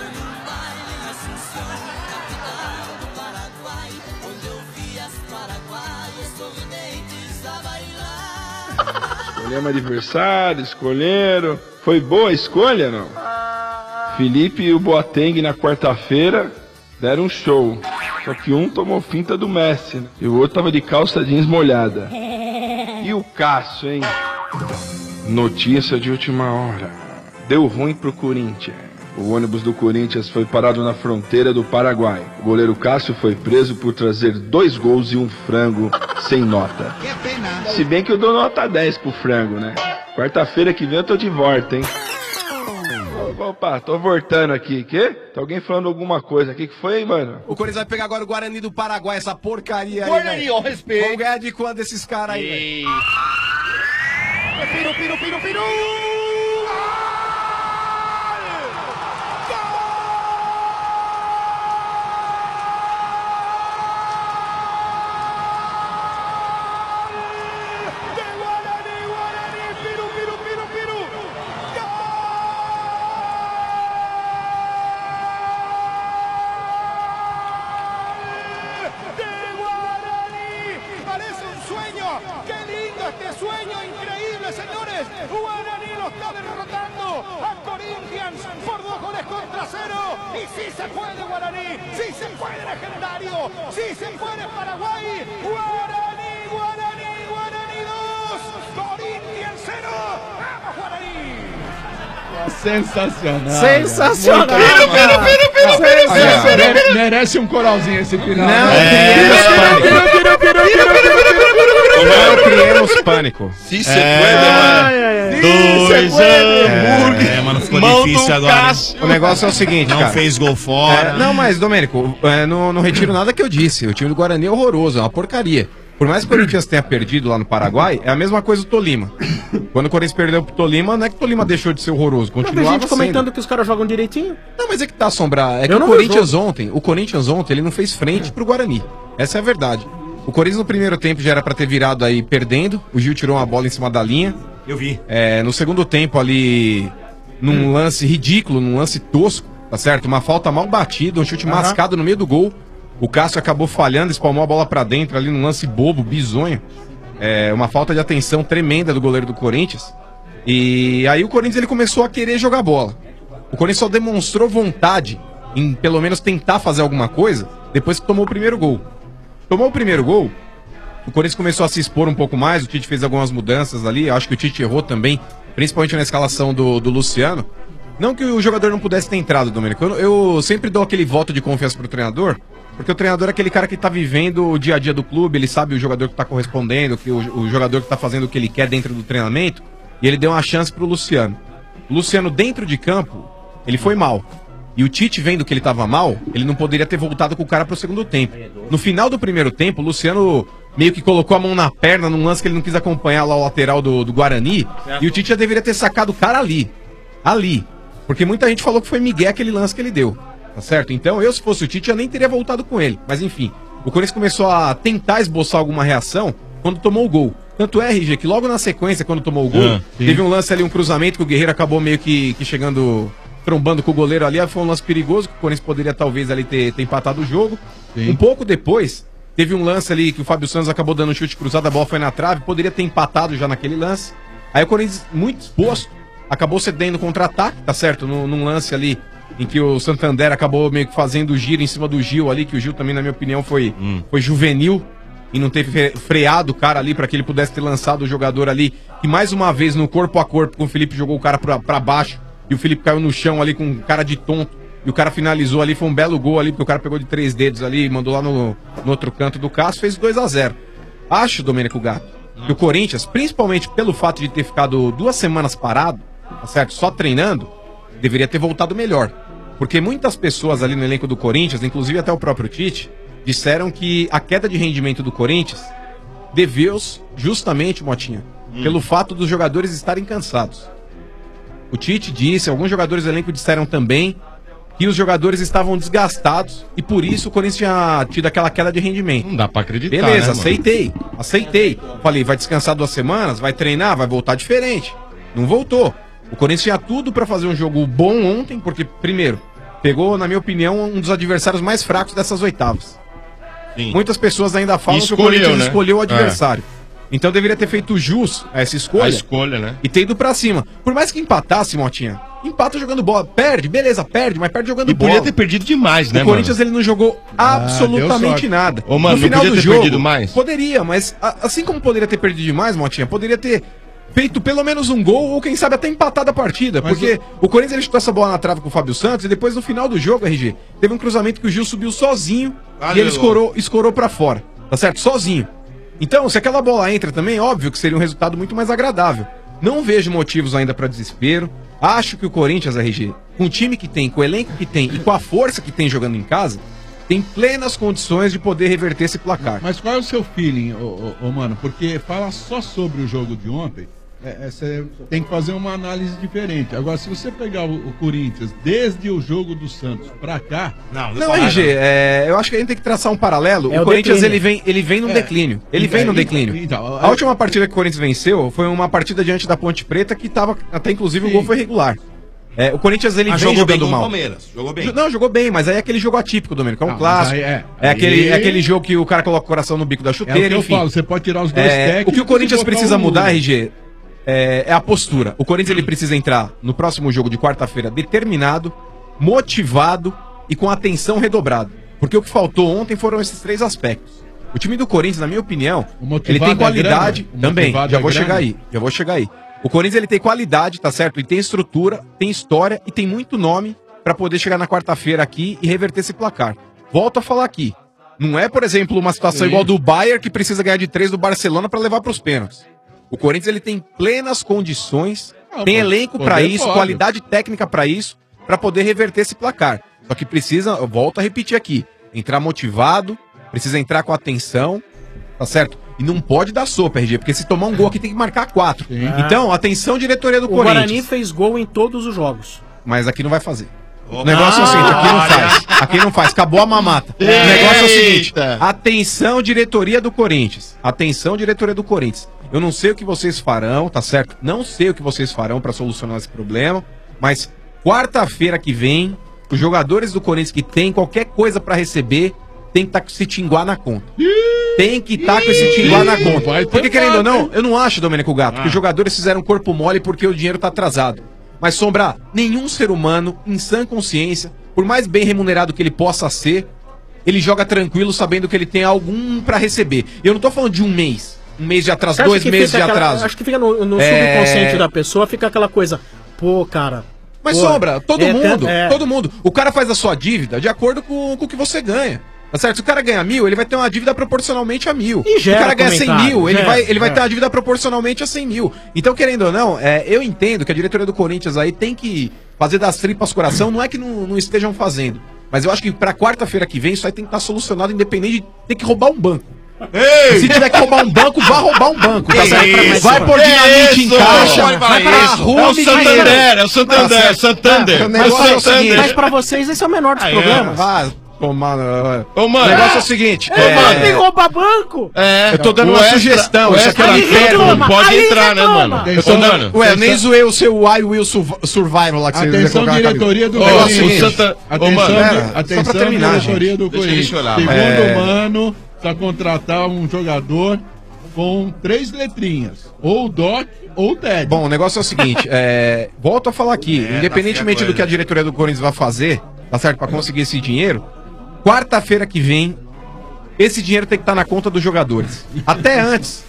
Escolhemos adversário, escolheram. Foi boa a escolha, não? Felipe e o Boateng na quarta-feira deram um show. Só que um tomou finta do Messi, né? E o outro tava de calça jeans molhada. E o Cássio, hein? Notícia de última hora. Deu ruim pro Corinthians. O ônibus do Corinthians foi parado na fronteira do Paraguai. O goleiro Cássio foi preso por trazer 2 gols e um frango sem nota. Se bem que eu dou nota 10 pro frango, né? Quarta-feira que vem eu tô de volta, hein? Opa, tô voltando aqui. Quê? Tá alguém falando alguma coisa aqui? Que foi, mano? O Corinthians vai pegar agora o Guarani do Paraguai, essa porcaria aí, Guarani, ó, respeito. Vamos ganhar de quando esses caras aí, velho? Piru! Sí se puede Guaraní, sí se puede Legendario, sí se puede Paraguay, Guaraní 2, Corinthians 0, vamos Guaraní. Sensacional. Sensacional. Merece um coralzinho esse final. Não criemos pânico. Se você pode, mano, ficou difícil agora. O negócio é o seguinte, não cara. fez gol fora. Não, mas, Domênico, não retiro nada que eu disse. O time do Guarani é horroroso, é uma porcaria. Por mais que o Corinthians tenha perdido lá no Paraguai, é a mesma coisa do Tolima. Quando o Corinthians perdeu pro Tolima, não é que o Tolima deixou de ser horroroso, continuava gente comentando sendo. que os caras jogam direitinho. Não, mas é que tá, Sombra. É que o Corinthians ontem, ele não fez frente pro Guarani. Essa é a verdade. O Corinthians no primeiro tempo já era pra ter virado aí perdendo. O Gil tirou uma bola em cima da linha. Eu vi. No segundo tempo ali, num lance ridículo, num lance tosco, tá certo? Uma falta mal batida, um chute mascado no meio do gol. O Cássio acabou falhando, espalmou a bola pra dentro ali num lance bobo, bizonho. Uma falta de atenção tremenda do goleiro do Corinthians. E aí o Corinthians ele começou a querer jogar bola. O Corinthians só demonstrou vontade em pelo menos tentar fazer alguma coisa depois que tomou o primeiro gol. Tomou o primeiro gol, o Corinthians começou a se expor um pouco mais, o Tite fez algumas mudanças ali, eu acho que o Tite errou também, principalmente na escalação do Luciano. Não que o jogador não pudesse ter entrado, Domênico, eu sempre dou aquele voto de confiança pro treinador, porque o treinador é aquele cara que tá vivendo o dia a dia do clube, ele sabe o jogador que tá correspondendo, que o jogador que tá fazendo o que ele quer dentro do treinamento, e ele deu uma chance pro Luciano. O Luciano dentro de campo, ele foi mal. E o Tite, vendo que ele tava mal, ele não poderia ter voltado com o cara pro segundo tempo. No final do primeiro tempo, o Luciano meio que colocou a mão na perna num lance que ele não quis acompanhar lá o lateral do Guarani. Certo. E o Tite já deveria ter sacado o cara ali. Ali. Porque muita gente falou que foi migué aquele lance que ele deu. Tá certo? Então eu, se fosse o Tite, já nem teria voltado com ele. Mas enfim, o Corinthians começou a tentar esboçar alguma reação quando tomou o gol. Tanto é, RG, que logo na sequência, quando tomou o gol, teve um lance ali, um cruzamento que o Guerreiro acabou meio que chegando... trombando com o goleiro ali, foi um lance perigoso, que o Corinthians poderia talvez ali ter empatado o jogo. Sim. Um pouco depois, teve um lance ali que o Fábio Santos acabou dando um chute cruzado, a bola foi na trave, poderia ter empatado já naquele lance. Aí o Corinthians, muito exposto, acabou cedendo contra-ataque, tá certo? Num lance ali em que o Santander acabou meio que fazendo o giro em cima do Gil ali, que o Gil também, na minha opinião, foi juvenil e não teve freado o cara ali para que ele pudesse ter lançado o jogador ali, que mais uma vez no corpo a corpo com o Felipe jogou o cara pra baixo. E o Felipe caiu no chão ali com cara de tonto. E o cara finalizou ali, foi um belo gol ali, porque o cara pegou de 3 dedos ali e mandou lá no outro canto do Cássio, fez 2-0. Acho, Domênico Gato, que o Corinthians, principalmente pelo fato de ter ficado 2 semanas parado, tá certo? Só treinando, deveria ter voltado melhor. Porque muitas pessoas ali no elenco do Corinthians, inclusive até o próprio Tite, disseram que a queda de rendimento do Corinthians deveu-se justamente, Motinha, pelo fato dos jogadores estarem cansados. O Tite disse, alguns jogadores do elenco disseram também que os jogadores estavam desgastados e por isso o Corinthians tinha tido aquela queda de rendimento. Não dá pra acreditar, beleza, né, aceitei. Falei, vai descansar 2 semanas, vai treinar, vai voltar diferente. Não voltou. O Corinthians tinha tudo pra fazer um jogo bom ontem, porque, primeiro, pegou, na minha opinião, um dos adversários mais fracos dessas oitavas. Sim. Muitas pessoas ainda falam que o Corinthians escolheu o adversário. Então deveria ter feito jus a essa escolha. A escolha, né? E ter ido pra cima. Por mais que empatasse, Motinha, empata jogando bola. Perde, beleza, perde, mas perde jogando bola. E podia ter perdido demais, né, mano? O Corinthians ele não jogou absolutamente nada. Ô, mano, no final não podia do ter jogo, perdido mais? Poderia, mas assim como poderia ter perdido demais, Motinha, poderia ter feito pelo menos um gol ou quem sabe até empatado a partida. Porque o Corinthians ele chutou essa bola na trave com o Fábio Santos e depois no final do jogo, RG, teve um cruzamento que o Gil subiu sozinho e ele escorou pra fora. Tá certo? Sozinho. Então, se aquela bola entra também, óbvio que seria um resultado muito mais agradável. Não vejo motivos ainda pra desespero. Acho que o Corinthians, RG, com o time que tem, com o elenco que tem e com a força que tem jogando em casa, tem plenas condições de poder reverter esse placar. Mas qual é o seu feeling, mano? Porque fala só sobre o jogo de ontem, você tem que fazer uma análise diferente. Agora, se você pegar o Corinthians desde o jogo do Santos pra cá... Não, RG, eu acho que a gente tem que traçar um paralelo. O Corinthians ele vem num declínio. Ele vem num declínio. Então, a última partida que o Corinthians venceu foi uma partida diante da Ponte Preta que tava, até inclusive o gol foi regular. O Corinthians ele vem jogando mal. Palmeiras, jogou bem. Não, jogou bem, mas aí é aquele jogo atípico, Domênico. É um clássico. Aquele jogo que o cara coloca o coração no bico da chuteira. É o que eu falo, você pode tirar os dois técnicos. O que o Corinthians precisa mudar, RG, é a postura. O Corinthians ele precisa entrar no próximo jogo de quarta-feira determinado, motivado e com atenção redobrada. Porque o que faltou ontem foram esses 3 aspectos. O time do Corinthians, na minha opinião, ele tem qualidade também. Já vou chegar aí. O Corinthians ele tem qualidade, tá certo? Ele tem estrutura, tem história e tem muito nome pra poder chegar na quarta-feira aqui e reverter esse placar. Volto a falar aqui. Não é, por exemplo, uma situação igual do Bayern que precisa ganhar de 3 do Barcelona pra levar pros pênaltis. O Corinthians ele tem plenas condições, tem elenco pra isso, qualidade técnica pra isso, pra poder reverter esse placar. Só que precisa, eu volto a repetir aqui, entrar motivado, precisa entrar com atenção, tá certo? E não pode dar sopa, RG, porque se tomar um gol aqui tem que marcar 4. Então, atenção, diretoria do Corinthians. O Guarani fez gol em todos os jogos. Mas aqui não vai fazer. O negócio é o seguinte, aqui não faz. Aqui não faz, acabou a mamata. O negócio é o seguinte, atenção, diretoria do Corinthians. Atenção, diretoria do Corinthians. Eu não sei o que vocês farão, tá certo? Não sei o que vocês farão pra solucionar esse problema, mas quarta-feira que vem, os jogadores do Corinthians que tem qualquer coisa pra receber, tem que estar com esse tinguá na conta. Tem que estar com esse tinguá na conta. Porque, querendo ou não, eu não acho, Domênico Gato, que os jogadores fizeram corpo mole porque o dinheiro tá atrasado. Mas, Sombra, nenhum ser humano, em sã consciência, por mais bem remunerado que ele possa ser, ele joga tranquilo sabendo que ele tem algum pra receber. Eu não tô falando de um mês de atraso, 2 meses de atraso. Acho que fica no subconsciente da pessoa, fica aquela coisa, pô, cara... Mas, Sombra, todo mundo. O cara faz a sua dívida de acordo com o que você ganha. Tá certo? Se o cara ganha 1.000, ele vai ter uma dívida proporcionalmente a 1.000. Se o cara ganha 100 mil, ele vai ter uma dívida proporcionalmente a 100 mil. Então, querendo ou não, eu entendo que a diretoria do Corinthians aí tem que fazer das tripas coração. Não é que não estejam fazendo. Mas eu acho que pra quarta-feira que vem, isso aí tem que estar solucionado, independente de ter que roubar um banco. Ei! Se tiver que roubar um banco, vá roubar um banco. Tá certo? Vai pôr dinamite em caixa, vai pra rua. É o Santander, é o Santander. Mas pra vocês esse é o menor dos problemas. Ô, mano, Ô, mano. o negócio é o seguinte. Mano, tem que roubar banco. Eu tô dando uma sugestão. Isso aqui é uma inteiro, não pode entrar, né, mano? Eu tô dando. Ué, eu nem zoei o seu I Will Survival lá que você Atenção, diretoria do Corinthians. Atenção, só pra terminar, diretoria do Corinthians. Segundo Mano, pra contratar um jogador com 3 letrinhas. Ou DOC ou TED. Bom, o negócio é o seguinte. Volto a falar aqui. Independentemente do que a diretoria do Corinthians vai fazer, tá certo? Pra conseguir esse dinheiro, quarta-feira que vem, esse dinheiro tem que estar na conta dos jogadores. Até antes,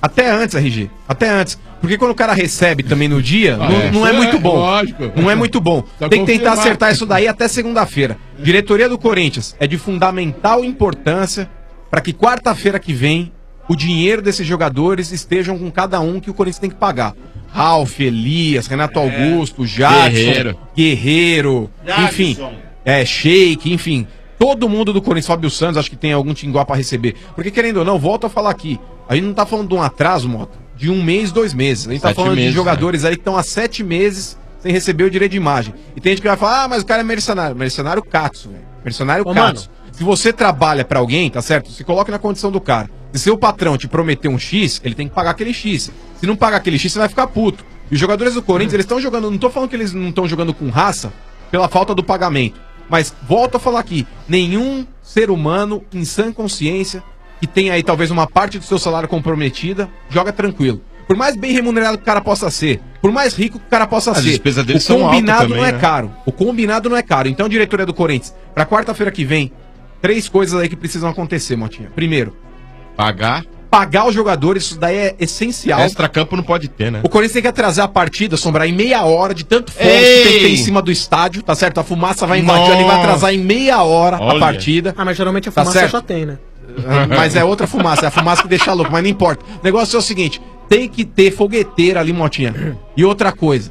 RG. Até antes. Porque quando o cara recebe também no dia, não é muito bom. Lógico. Não é muito bom. Tem que tentar acertar isso daí até segunda-feira. Diretoria do Corinthians é de fundamental importância para que quarta-feira que vem o dinheiro desses jogadores estejam com cada um que o Corinthians tem que pagar. Ralf, Elias, Renato Augusto, Jadson, Guerreiro, enfim, Sheik, enfim. Todo mundo do Corinthians, Fábio Santos, acho que tem algum tinguá pra receber. Porque, querendo ou não, volto a falar aqui, a gente não tá falando de um atraso, Mota, de 1 mês, 2 meses. A gente tá falando de jogadores aí que estão há 7 meses sem receber o direito de imagem. E tem gente que vai falar, mas o cara é mercenário. Mercenário Katsu, velho. Mercenário Katsu. Se você trabalha pra alguém, tá certo? Se coloque na condição do cara. Se seu patrão te prometer um X, ele tem que pagar aquele X. Se não pagar aquele X, você vai ficar puto. E os jogadores do Corinthians, eles estão jogando, não tô falando que eles não estão jogando com raça pela falta do pagamento. Mas volto a falar aqui, nenhum ser humano em sã consciência que tenha aí talvez uma parte do seu salário comprometida, joga tranquilo. Por mais bem remunerado que o cara possa ser, por mais rico que o cara possa ser, o combinado não é caro. O combinado não é caro. Então, diretoria do Corinthians, pra quarta-feira que vem, 3 coisas aí que precisam acontecer, Motinha. Primeiro, pagar pagar os jogadores, isso daí é essencial. Extra-campo não pode ter, né? O Corinthians tem que atrasar a partida, Sombra, em meia hora, de tanto fogo que tem que ter em cima do estádio, tá certo? A fumaça vai invadindo e vai atrasar em meia hora a partida. Ah, mas geralmente a Tá fumaça certo? já tem, né? Mas é outra fumaça, é a fumaça que deixa louco, mas não importa. O negócio é o seguinte, tem que ter fogueteira ali, Motinha. E outra coisa,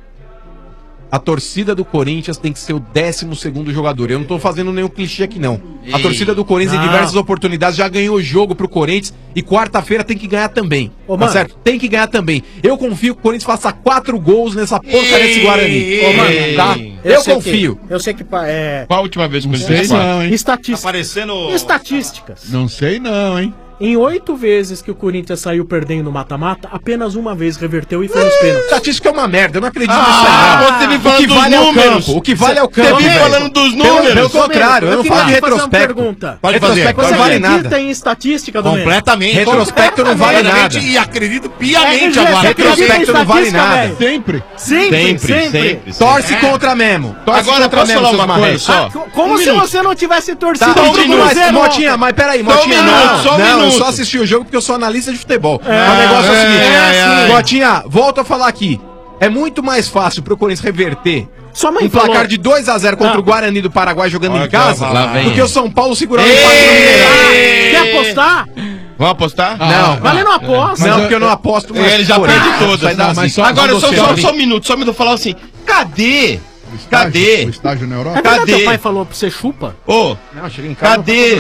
a torcida do Corinthians tem que ser o 12º jogador. Eu não tô fazendo nenhum clichê aqui, não. A torcida do Corinthians, em diversas oportunidades, já ganhou o jogo pro Corinthians e quarta-feira tem que ganhar também. Ô, Tá mano. certo? Tem que ganhar também. Eu confio que o Corinthians faça 4 gols nessa porcaria desse Guarani. Ô, mano, Tá? Eu confio. Eu sei que é... Qual a última vez que Não ele sei fez não, hein? Estatística. Tá parecendo... Estatísticas. Não sei não, hein? Em 8 vezes que o Corinthians saiu perdendo no mata-mata, apenas uma vez reverteu e foi nos pênaltis. Estatística é uma merda, eu não acredito nisso aí. Não. Você me O falando que dos vale é o números. campo. O que vale é o campo. Você me velho. falando dos Pelo números. contrário, eu não falo de Domênico, fazer uma retrospecto. pergunta. Pode fazer. Retrospecto Você não vale acredita nada. em estatística, Domênico? Completamente. Retrospecto não vale nada. Completamente. E acredito piamente RG, agora. você acredita em Retrospecto não vale estatística, nada. velho? Sempre. Sempre. Torce contra mesmo. Torce Agora, contra posso falar seus uma marrecos. coisa só? Como Um se minuto. você não tivesse torcido Tá, pro mas, Cruzeiro. Motinha, mas peraí, Motinha, minuto, só um não, eu minuto. só assisti o jogo porque eu sou analista de futebol. O negócio é o seguinte, Motinha, volto a falar aqui. É muito mais fácil pro Corinthians reverter Sua mãe um placar falou. de 2-0 contra o Guarani do Paraguai jogando em casa lá vem do que o São Paulo segurar o Ei! empate no Mineirão. Quer apostar? Vamos apostar? Não, Valendo uma aposta. não, porque eu não aposto mais. Ele já Corinthians. perde todas. Sai da zica. Agora, mas só você- um minuto. Só me falar assim. Cadê? O Cadê? estágio na É Europa? verdade, Cadê? teu pai falou pra você chupa? Ô, Não, chega em casa,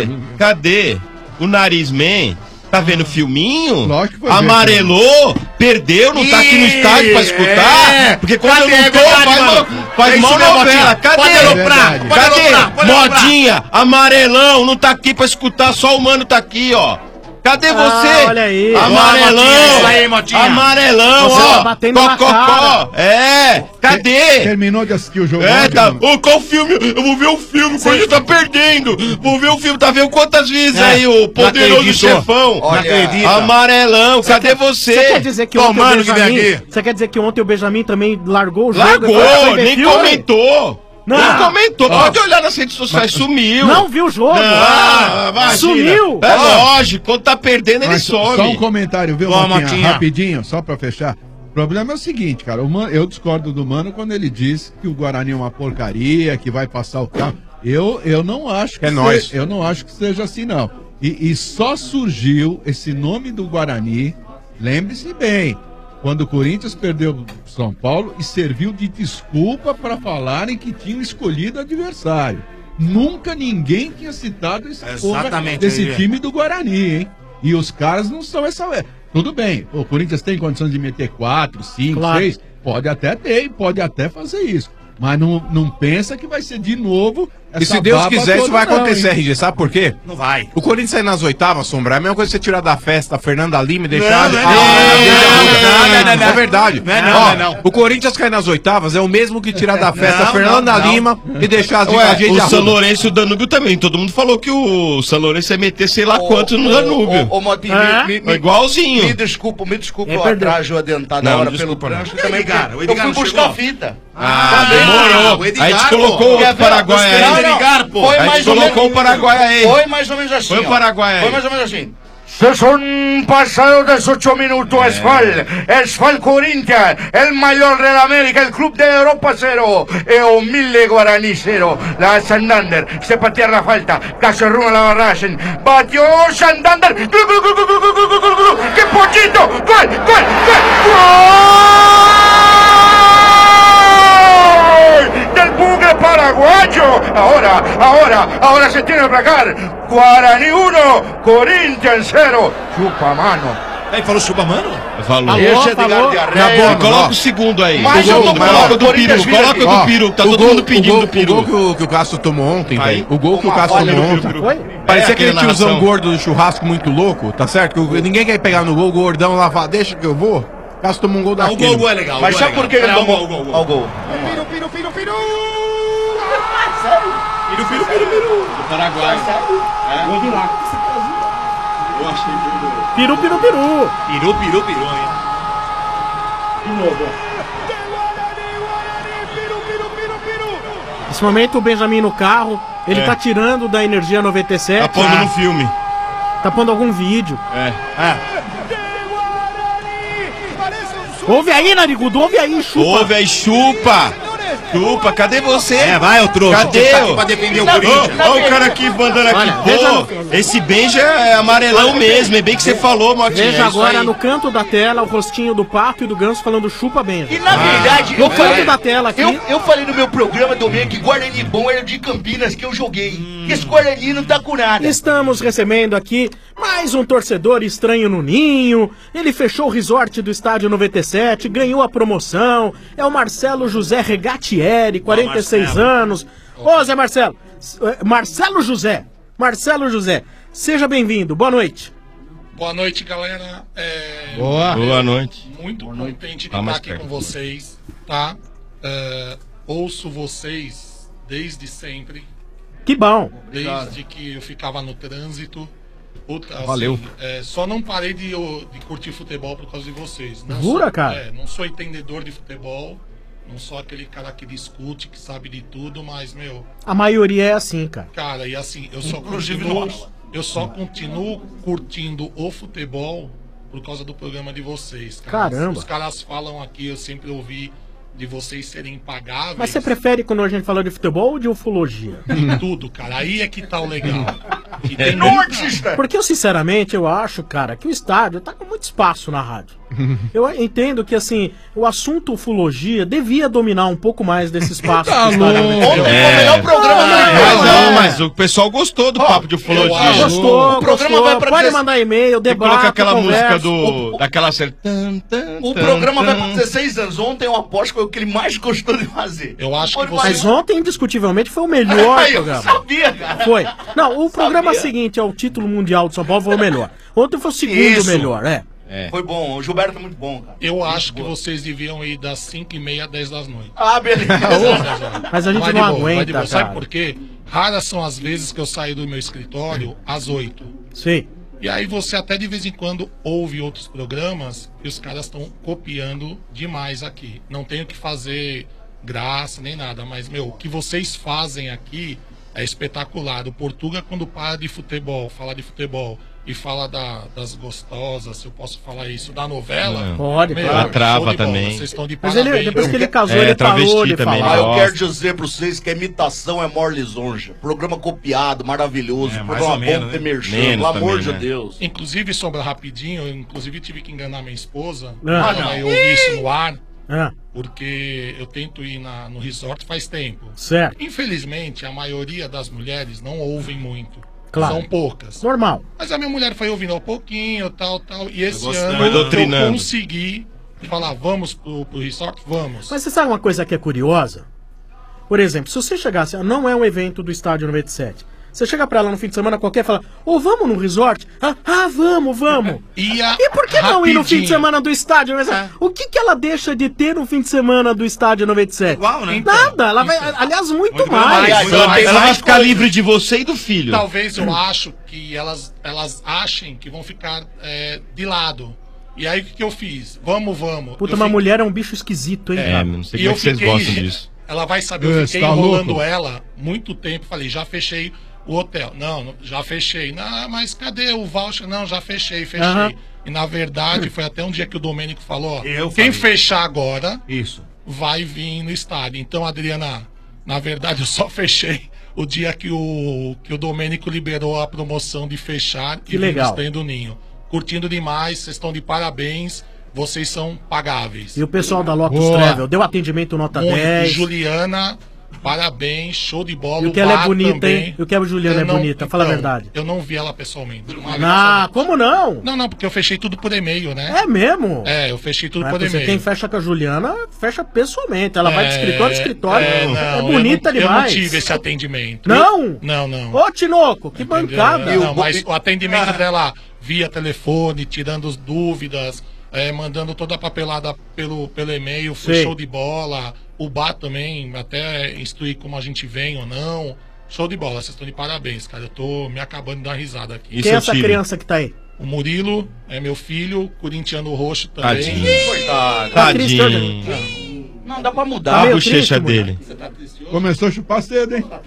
cadê o Nariz Man? Tá vendo o filminho? Lógico que foi ver, Amarelou, perdeu, não tá aqui no estádio pra escutar? Porque quando eu não tô, faz mal novela. Cadê? Pode aloprar, pode Cadê? aloprar, pode aloprar. Modinha, amarelão, não tá aqui pra escutar, só o mano tá aqui, ó. Cadê você? olha aí. Amarelão. Boa, Motinha, isso aí, Motinha. Amarelão, Você ó. tá batendo na Cococó. É, cadê? Terminou de assistir o jogo É, ontem, tá. não? Ô, qual filme? Eu vou ver o filme, o Corinthians tá perdendo. Vou ver o filme, tá vendo quantas vezes aí o poderoso acredito. chefão? Não acredita. Amarelão, cadê você? Você quer dizer que ontem o Tomando que vem Benjamin... aqui. Você quer dizer que ontem o Benjamin também largou o jogo? Largou, e foi ver nem filme? comentou. Não. Nem comentou. Pode olhar nas redes sociais, sumiu. Não viu o jogo? Não, imagina. Sumiu. É lógico, quando tá perdendo ele Mas some. só um comentário, viu, Boa, Motinha? Motinha. Rapidinho, só pra fechar. O problema é o seguinte, cara. Eu discordo do Mano quando ele diz que o Guarani é uma porcaria, que vai passar o carro. Eu não acho que É nóis. eu não acho que seja assim, não. E só surgiu esse nome do Guarani, lembre-se bem, quando o Corinthians perdeu o São Paulo e serviu de desculpa para falarem que tinham escolhido adversário. Nunca ninguém tinha citado esse, Exatamente, desse RG. time do Guarani, hein? E os caras não são essa. Tudo bem, o Corinthians tem condições de meter 4, 5, Claro. 6. Pode até ter, pode até fazer isso. Mas não pensa que vai ser de novo. E se Deus baba quiser, isso toda vai não, acontecer, hein? RG. Sabe por quê? Não vai. O Corinthians sair nas oitavas, Sombra, é a mesma coisa que você tirar da festa a Fernanda Lima e deixar... Não, a- não, a- não, a- não, É verdade. Não, não. O Corinthians cair nas oitavas é o mesmo que tirar da festa a Não, Fernanda não, não. Lima e deixar as Ué, gente o São arruda. Lourenço e o Danúbio também. Todo mundo falou que o São Lourenço ia meter sei lá quantos no Danúbio. Ô, Motinho, É igualzinho. me desculpa É, o perdeu. atraso adiantado Não, na hora não pelo desculpa, não. trânsito também. Edgar, o Eu Edgar fui não buscar chegou? fita. Demorou. o Edgar, A gente pô. colocou Quer o ver? Paraguai aí. Não, não. Edgar, pô. Foi A gente mais ou colocou menos- o Paraguai aí. Foi mais ou menos assim. Foi o ó. Paraguai aí. Foi mais ou menos assim. Se son pasados 8 minutos, Esfal Corinthians, el mayor de la América, el club de Europa 0, e humilde Guaraní 0, la Santander, se patea la falta, casi rumbo a la barragem, batió Santander, ¡Gol, gol, gol, gol, gol, gol, gol, gol, gol! ¡Qué poquito! ¡Gol, gol, gol! ¡Del bugre paraguayo! Ahora se tiene que placar. Guaraní 1, Corinthians 0. Chupa mano. Aí falou chupa, mano? Falou. Esse Edgar Diarreia. Coloca o segundo aí. Mas o eu gol, tô coloca falando, o do Corinthians peru. vira Coloca aqui. o do peru. Tá todo mundo pedindo do O peru. gol que o Cássio tomou ontem, Aí. velho. O gol que o Uma Cássio falha tomou no ontem. Foi? Parecia É, aquele aquela tiozão narração. gordo do churrasco muito louco, tá certo? Que ninguém quer pegar no gol, o gordão lá fala, deixa que eu vou. O Cássio tomou um gol O daquele. gol é legal. Mas o gol é sabe por que legal. ele tomou? O gol. Ó o gol. Paraguai. Peru, peru, peru. Piru, hein? Nesse momento o Benjamin no carro, ele tá tirando da Energia 97. Tá pondo no filme. Tá pondo algum vídeo. Ouve aí, Narigudo, ouve aí, chupa. Ouve aí, chupa. Chupa, cadê você? Vai, ô trouxa. Cadê? Você tá aqui pra defender o Corinthians. Olha o cara aqui mandando aqui. Pô, esse Benja é amarelão mesmo. É bem que você falou, Motinha. Veja agora no canto da tela o rostinho do Pato e do Ganso falando chupa Benja. E na verdade, no canto da tela aqui. Eu falei no meu programa, Domingo, que Guarani bom era de Campinas, que eu joguei. Esse Guarani não tá com nada. Estamos recebendo aqui mais um torcedor estranho no ninho. Ele fechou o resort do Estádio 97, ganhou a promoção. É o Marcelo José Regatieri, 46 anos. Ô, Zé Marcelo. Marcelo José, seja bem-vindo. Boa noite. Boa noite, galera. Boa noite. Muito contente de estar aqui com vocês, tá? Ouço vocês desde sempre. Que bom. Desde que eu ficava no trânsito. Puta, assim, valeu. Só não parei de curtir futebol por causa de vocês. Jura, cara? Não sou entendedor de futebol. Não sou aquele cara que discute, que sabe de tudo, mas, meu... A maioria é assim, cara. Cara, e assim, eu só continuo curtindo o futebol por causa do programa de vocês, cara. Caramba. Os caras falam aqui, eu sempre ouvi de vocês serem impagáveis. Mas você prefere quando a gente fala de futebol ou de ufologia? De tudo, cara. Aí é que tá o legal. E tem Porque eu, sinceramente, eu acho, cara, que o estádio tá com muito espaço na rádio. Eu entendo que, assim, o assunto ufologia devia dominar um pouco mais desse espaço. Tá que o louco. estádio Ontem foi o melhor programa do Não, mas o pessoal gostou do papo de ufologia. Gostou, O programa vai pra pode 16 mandar e-mail, debate, Coloca aquela conversa. música daquela série. O programa vai pra 16 anos. Ontem eu aposto que foi o que ele mais gostou de fazer. Eu acho que Mas ontem, indiscutivelmente, foi o melhor Eu programa. sabia, cara. Foi. Não, o programa seguinte, é o título mundial de São Paulo, foi o melhor. Ontem foi o segundo Isso. melhor, Foi bom. O Gilberto é muito bom, cara. Eu acho que vocês deviam ir das 5h30 às 10 da noite. Ah, beleza. Mas a gente Vai não de boa, vai aguenta, de boa. cara. Sabe por quê? Raras são as vezes que eu saio do meu escritório às 8. Sim. E aí você até de vez em quando ouve outros programas e os caras estão copiando demais aqui. Não tenho que fazer graça nem nada, mas, meu, o que vocês fazem aqui é espetacular. O Portuga, quando para de futebol, fala de futebol e fala das gostosas, se eu posso falar isso, da novela. Pode, meu, claro. A trava show de bola. também. Vocês estão de Mas parabéns. depois que ele casou, ele parou de também, falar. Eu quero dizer pra vocês que a imitação é maior lisonja. Programa copiado, maravilhoso. mais Programa ou menos, bom ter né? merchan, Menos pelo amor também, de né? Deus. Inclusive, sobre rapidinho, eu tive que enganar minha esposa. Ah, quando não. eu ouvi isso no ar. Ah, Porque eu tento ir no resort faz tempo. certo. Infelizmente, a maioria das mulheres não ouvem muito. Claro. São poucas. Normal. Mas a minha mulher foi ouvindo ao pouquinho, tal. E esse gostando. ano Foi eu doutrinando. consegui falar, vamos pro resort? Vamos. Mas você sabe uma coisa que é curiosa? Por exemplo, se você chegasse, não é um evento do Estádio 97. Você chega pra ela no fim de semana qualquer e fala, vamos no resort? Vamos. E por que não ir no fim de semana do Estádio 97? O que ela deixa de ter no fim de semana do Estádio 97? Igual, né? Nada, ela vai, aliás, muito mais. Ela vai ficar livre de você e do filho. Talvez eu acho que elas achem que vão ficar de lado. E aí o que eu fiz? Vamos. Puta, uma mulher é um bicho esquisito, hein? É, não sei como é que vocês gostam disso. Ela vai saber, eu fiquei tá enrolando louco? ela muito tempo. Falei, já fechei o hotel. Não, já fechei. Não, mas cadê o voucher? Não, já fechei. Aham. E na verdade, foi até um dia que o Domênico falou: ó, Eu quem falei. fechar agora Isso. vai vir no estádio. Então, Adriana, na verdade, eu só fechei o dia que o Domênico liberou a promoção de fechar Que e vir no legal. stand do Ninho. Curtindo demais, vocês estão de parabéns. Vocês são pagáveis. E o pessoal da Lotus Boa. Travel deu atendimento nota Muito. 10. Juliana, parabéns, show de bola. E o que ela é bar bonita, também. hein? E o que a Juliana Eu é não- bonita, fala a então, verdade. Eu não vi ela pessoalmente. Como não? Não, porque eu fechei tudo por e-mail, né? É mesmo? Eu fechei tudo Mas por você, e-mail. quem fecha com a Juliana, fecha pessoalmente. Ela vai de escritório em escritório. É não, bonita eu não, demais. Eu não tive esse atendimento. Não? Não. Ô, Tinoco, que Entendeu? bancada. Não, mas o atendimento dela via telefone, tirando as dúvidas, mandando toda a papelada pelo e-mail, foi Sei. show de bola. O bar também, até instruir como a gente vem ou não. Show de bola, vocês estão de parabéns, cara. Eu tô me acabando de dar risada aqui. Quem é essa criança que tá aí? O Murilo é meu filho, corintiano roxo também. Tadinho. Coitado. Tá triste hoje? Tadinho. Não, dá pra Dá mudar. a meio bochecha triste, dele. Você tá triste hoje? Começou a chupar cedo, hein? Tá triste?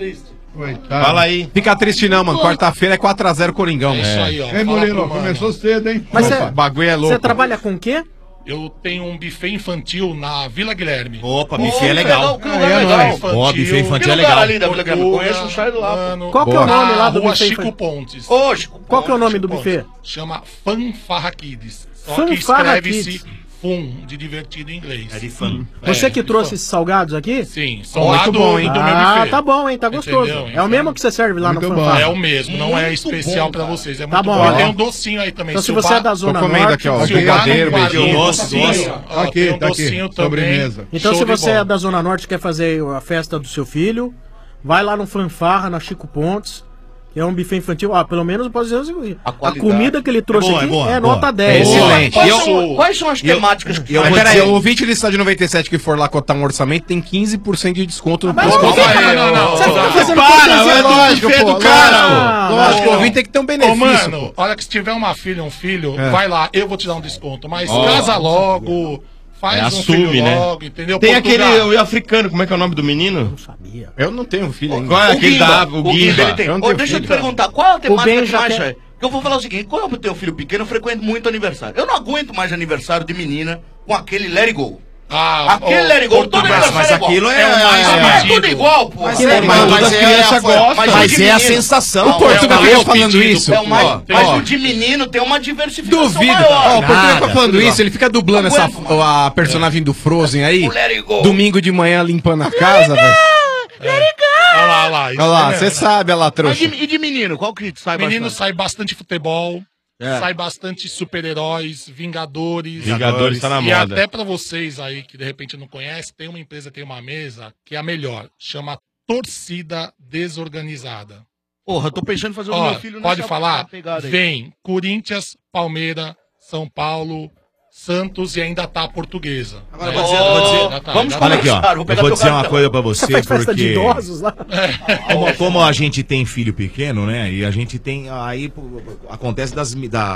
Coitado. Fala aí. Fica triste não, mano. Quarta-feira é 4x0 Coringão. É isso aí, ó. Ei, Murilo, começou cedo, hein? Mas Opa, bagulho é louco. Você trabalha com o quê? Eu tenho um buffet infantil na Vila Guilherme. Opa, buffet é legal. Que lugar legal. Ó, buffet infantil é lugar legal. ali da Vila Guilherme? Conheço, não saio de lá. Mano, Qual que é o nome lá do Rua buffet? Chico Pontes. Ô, Chico, Qual que é o nome do Chico buffet? Pontes. Chama Fanfarra Kids. Só Fanfarra que escreve-se Kids. FUN, de divertido em inglês. É de fã. Você que trouxe esses salgados aqui? Sim, são lá do meu buffet. Ah, tá bom, hein? Tá gostoso. Entendeu? É o mesmo que você serve lá no Fanfarra? É o mesmo, não é especial pra vocês. É muito Tá bom, bom. ó. E tem um docinho aí também. Então se você é da Zona Norte... ó, se o brigadeiro, Guarani beijinho, doce. Tá aqui, Tem um tá aqui. docinho também. Sobremesa. Então Show se de você bola. é da Zona Norte e quer fazer a festa do seu filho, vai lá no Fanfarra, na Chico Pontes, que é um buffet infantil. Ah, pelo menos eu posso dizer o seguinte, a comida que ele trouxe É boa, aqui é boa, é boa. nota 10. Excelente. Quais são as temáticas que Mas peraí, o ouvinte do Estádio 97 que for lá cotar um orçamento tem 15% de desconto no preço. Não, Você fica fazendo para, cortesia, é lógico, buffet pô. do cara, Lógico, lógico, o ouvinte tem que ter um Ô, benefício. mano, olha que se tiver uma filha, um filho, É. vai lá, eu vou te dar um desconto. Mas casa logo, faz um assume, filho né? logo, entendeu? Tem Portugal. aquele o africano, como é que é o nome do menino? Eu não tenho filho ainda. Qual é aquele da o Guimba, Guimba? ele tem. Eu não Ô, tenho deixa eu te filho. perguntar, qual é a Ben temática que já mais quer- é? Que eu vou falar o seguinte, quando eu tenho filho pequeno, eu frequento muito aniversário. Eu não aguento mais aniversário de menina com aquele Let It Go. Aquele Let It Go, todo aniversário mas é igual. aquilo é o mais é tudo igual, pô. Mas Aquele é, Let It mas Go, todas as crianças gostam. Mas de é a menino. sensação. Não, O Portugal é o fica falando pedido, isso. É o mais, Ó, mas ó, o de menino tem uma diversificação duvido. maior. Ó, o Portugal fica Nada. falando isso, ele fica dublando Não essa, aguento, a personagem do Frozen aí. O Let It Go. Domingo de manhã limpando a casa, velho. Olha lá, olha lá. isso Olha lá, mesmo, você né? sabe, olha lá, Mas trouxa. e de menino, qual que sai Menino bastante? sai bastante futebol, É. sai bastante super-heróis, Vingadores. Vingadores tá na E moda. até pra vocês aí que de repente não conhecem, tem uma empresa, tem uma mesa que é a melhor, chama Torcida Desorganizada. Porra, tô pensando em fazer o Ó, meu filho pode nessa falar? pegada aí. Vem Corinthians, Palmeiras, São Paulo, Santos e ainda tá a Portuguesa. Agora, É. vou dizer- Já tá, vamos já Olha tá. aqui, ó. Vou Eu pegar vou teu dizer uma cartão. coisa pra Você você, faz festa de porque... idosos lá? Como a gente tem filho pequeno, né? E a gente tem. Aí pô, acontece das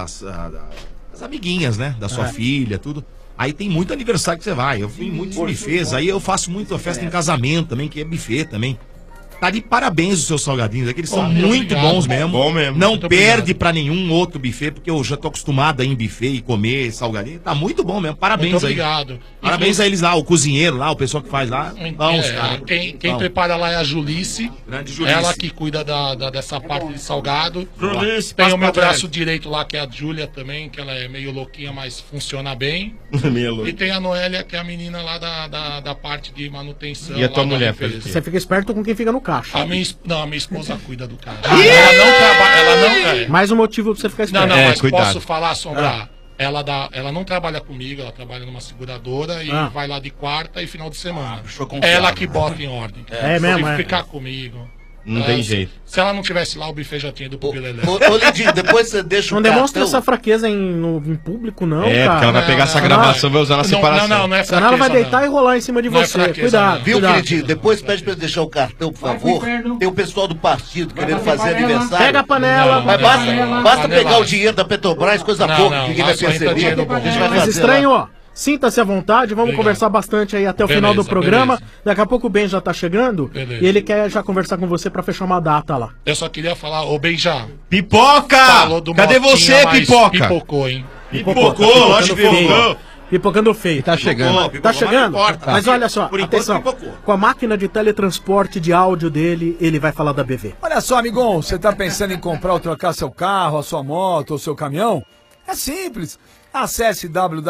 amiguinhas, né? Da sua filha, tudo. Aí tem muito aniversário que você vai. Eu fui em muitos buffets. Aí eu faço muita festa em casamento também, que é buffet também. Tá de parabéns os seus salgadinhos. Aqueles são Muito muito obrigado. bons mesmo. Bom mesmo. Não Muito perde obrigado. pra nenhum outro buffet, porque eu já tô acostumado a ir em buffet e comer salgadinho. Tá muito bom mesmo. Parabéns Muito aí. obrigado. Parabéns a eles lá, o cozinheiro lá, o pessoal que faz lá. Vamos, cara. Quem Bom. prepara lá é a Julice. Grande Julice. Ela que cuida dessa parte de salgado. Julice, Tem passa o meu pra braço direito lá, que é a Júlia também, que ela é meio louquinha, mas funciona bem. Meia louca. E tem a Noélia, que é a menina lá da parte de manutenção. E a tua lá da mulher empresa. faz o quê? Você fica esperto com quem fica no caixa. A minha esposa cuida do cara. Ela não trabalha. Ela não. Mais um motivo pra você ficar esperto. Não, mas cuidado. posso falar, Sombra? Ela não trabalha comigo, ela trabalha numa seguradora e vai lá de quarta e final de semana. Ela que bota em ordem. É mesmo, Tem que é. ficar comigo. Não tem jeito. Se ela não tivesse lá, o buffet já tinha ido pro Bilelé. Ô, Lidinho, depois você deixa Não o demonstra cartão. essa fraqueza em público, não, É, cara. porque ela vai pegar essa gravação e vai usar na separação. Não é Senão ela vai fraqueza, deitar e rolar em cima de Não é você. fraqueza, Cuidado, não. Viu, cuidado. queridinho? Depois pede pra ele deixar o cartão, por favor. Tem o pessoal do partido querendo fazer aniversário. Pega a panela. Mas basta Panela. pegar o dinheiro da Petrobras, coisa Não, pouca, não, que ninguém vai lá só entra perceber. dinheiro bom. A gente vai Mas fazer estranho, lá. ó. Sinta-se à vontade, vamos Obrigado. conversar bastante aí até o final do Beleza, programa. beleza. Daqui a pouco o Ben já tá chegando Beleza. e ele quer já conversar com você pra fechar uma data lá. Eu só queria falar, ô Benja. Pipoca! Falou do Cadê Motinha, você, mas Pipoca? Pipocou, hein? Pipocou, lógico que pipocou. Pipocando feio. Tá chegando. Tá chegando? Mas olha só, Por enquanto, atenção. pipocou. Com a máquina de teletransporte de áudio dele, ele vai falar da BV. Olha só, amigão, você tá pensando em comprar ou trocar seu carro, a sua moto ou seu caminhão? É simples. Acesse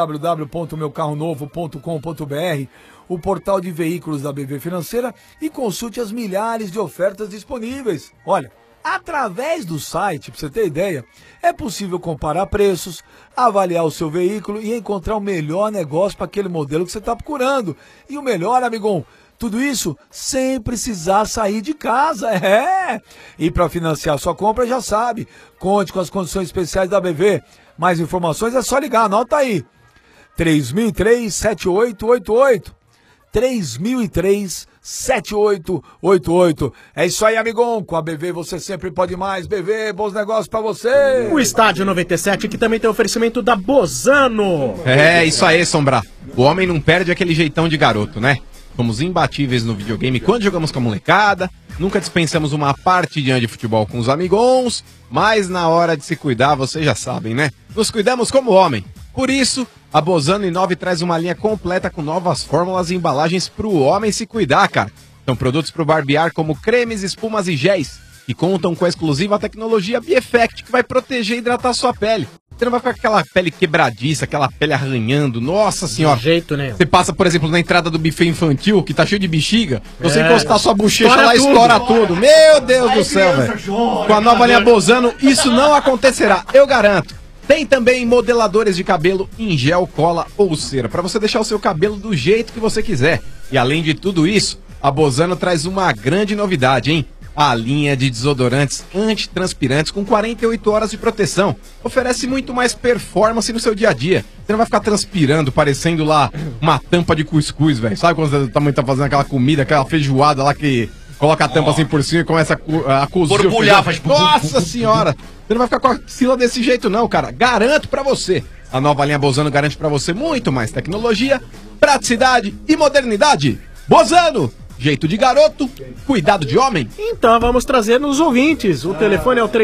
www.meucarronovo.com.br, o portal de veículos da BV Financeira, e consulte as milhares de ofertas disponíveis. Olha, através do site, pra você ter ideia, é possível comparar preços, avaliar o seu veículo e encontrar o melhor negócio para aquele modelo que você está procurando. E o melhor, amigão, tudo isso sem precisar sair de casa, é! E para financiar sua compra, já sabe, conte com as condições especiais da BV. Mais informações é só ligar, anota aí. 3003-7888. 3003-7888. É isso aí, amigão. Com a BV você sempre pode mais. BV, bons negócios pra você. O Estádio 97, que também tem oferecimento da Bozano. É, isso aí, Sombra. O homem não perde aquele jeitão de garoto, né? Fomos imbatíveis no videogame quando jogamos com a molecada. Nunca dispensamos uma partidinha de futebol com os amigons, mas na hora de se cuidar, vocês já sabem, né? Nos cuidamos como homem. Por isso, a Bozano Inove traz uma linha completa com novas fórmulas e embalagens pro homem se cuidar, cara. São produtos pro barbear como cremes, espumas e géis, que contam com a exclusiva tecnologia B-Effect, que vai proteger e hidratar sua pele. Você não vai ficar com aquela pele quebradiça, aquela pele arranhando. Nossa senhora. De jeito nenhum. Você passa, por exemplo, na entrada do buffet infantil, que tá cheio de bexiga. Você É. encostar sua bochecha Estoura lá, tudo. estoura tudo. Meu Deus do céu, velho. Com a nova linha Bozano, isso não acontecerá, eu garanto. Tem também modeladores de cabelo em gel, cola ou cera, pra você deixar o seu cabelo do jeito que você quiser. E além de tudo isso, a Bozano traz uma grande novidade, hein? A linha de desodorantes antitranspirantes com 48 horas de proteção. Oferece muito mais performance no seu dia a dia. Você não vai ficar transpirando, parecendo lá uma tampa de cuscuz, velho. Sabe quando você também tá fazendo aquela comida, aquela feijoada lá que coloca a tampa assim por cima e começa a cozer. Borbulhar, faz... Nossa senhora! Você não vai ficar com a axila desse jeito não, cara. Garanto pra você. A nova linha Bozano garante pra você muito mais tecnologia, praticidade e modernidade. Bozano! Jeito de garoto, cuidado de homem. Então vamos trazer nos ouvintes. O telefone é o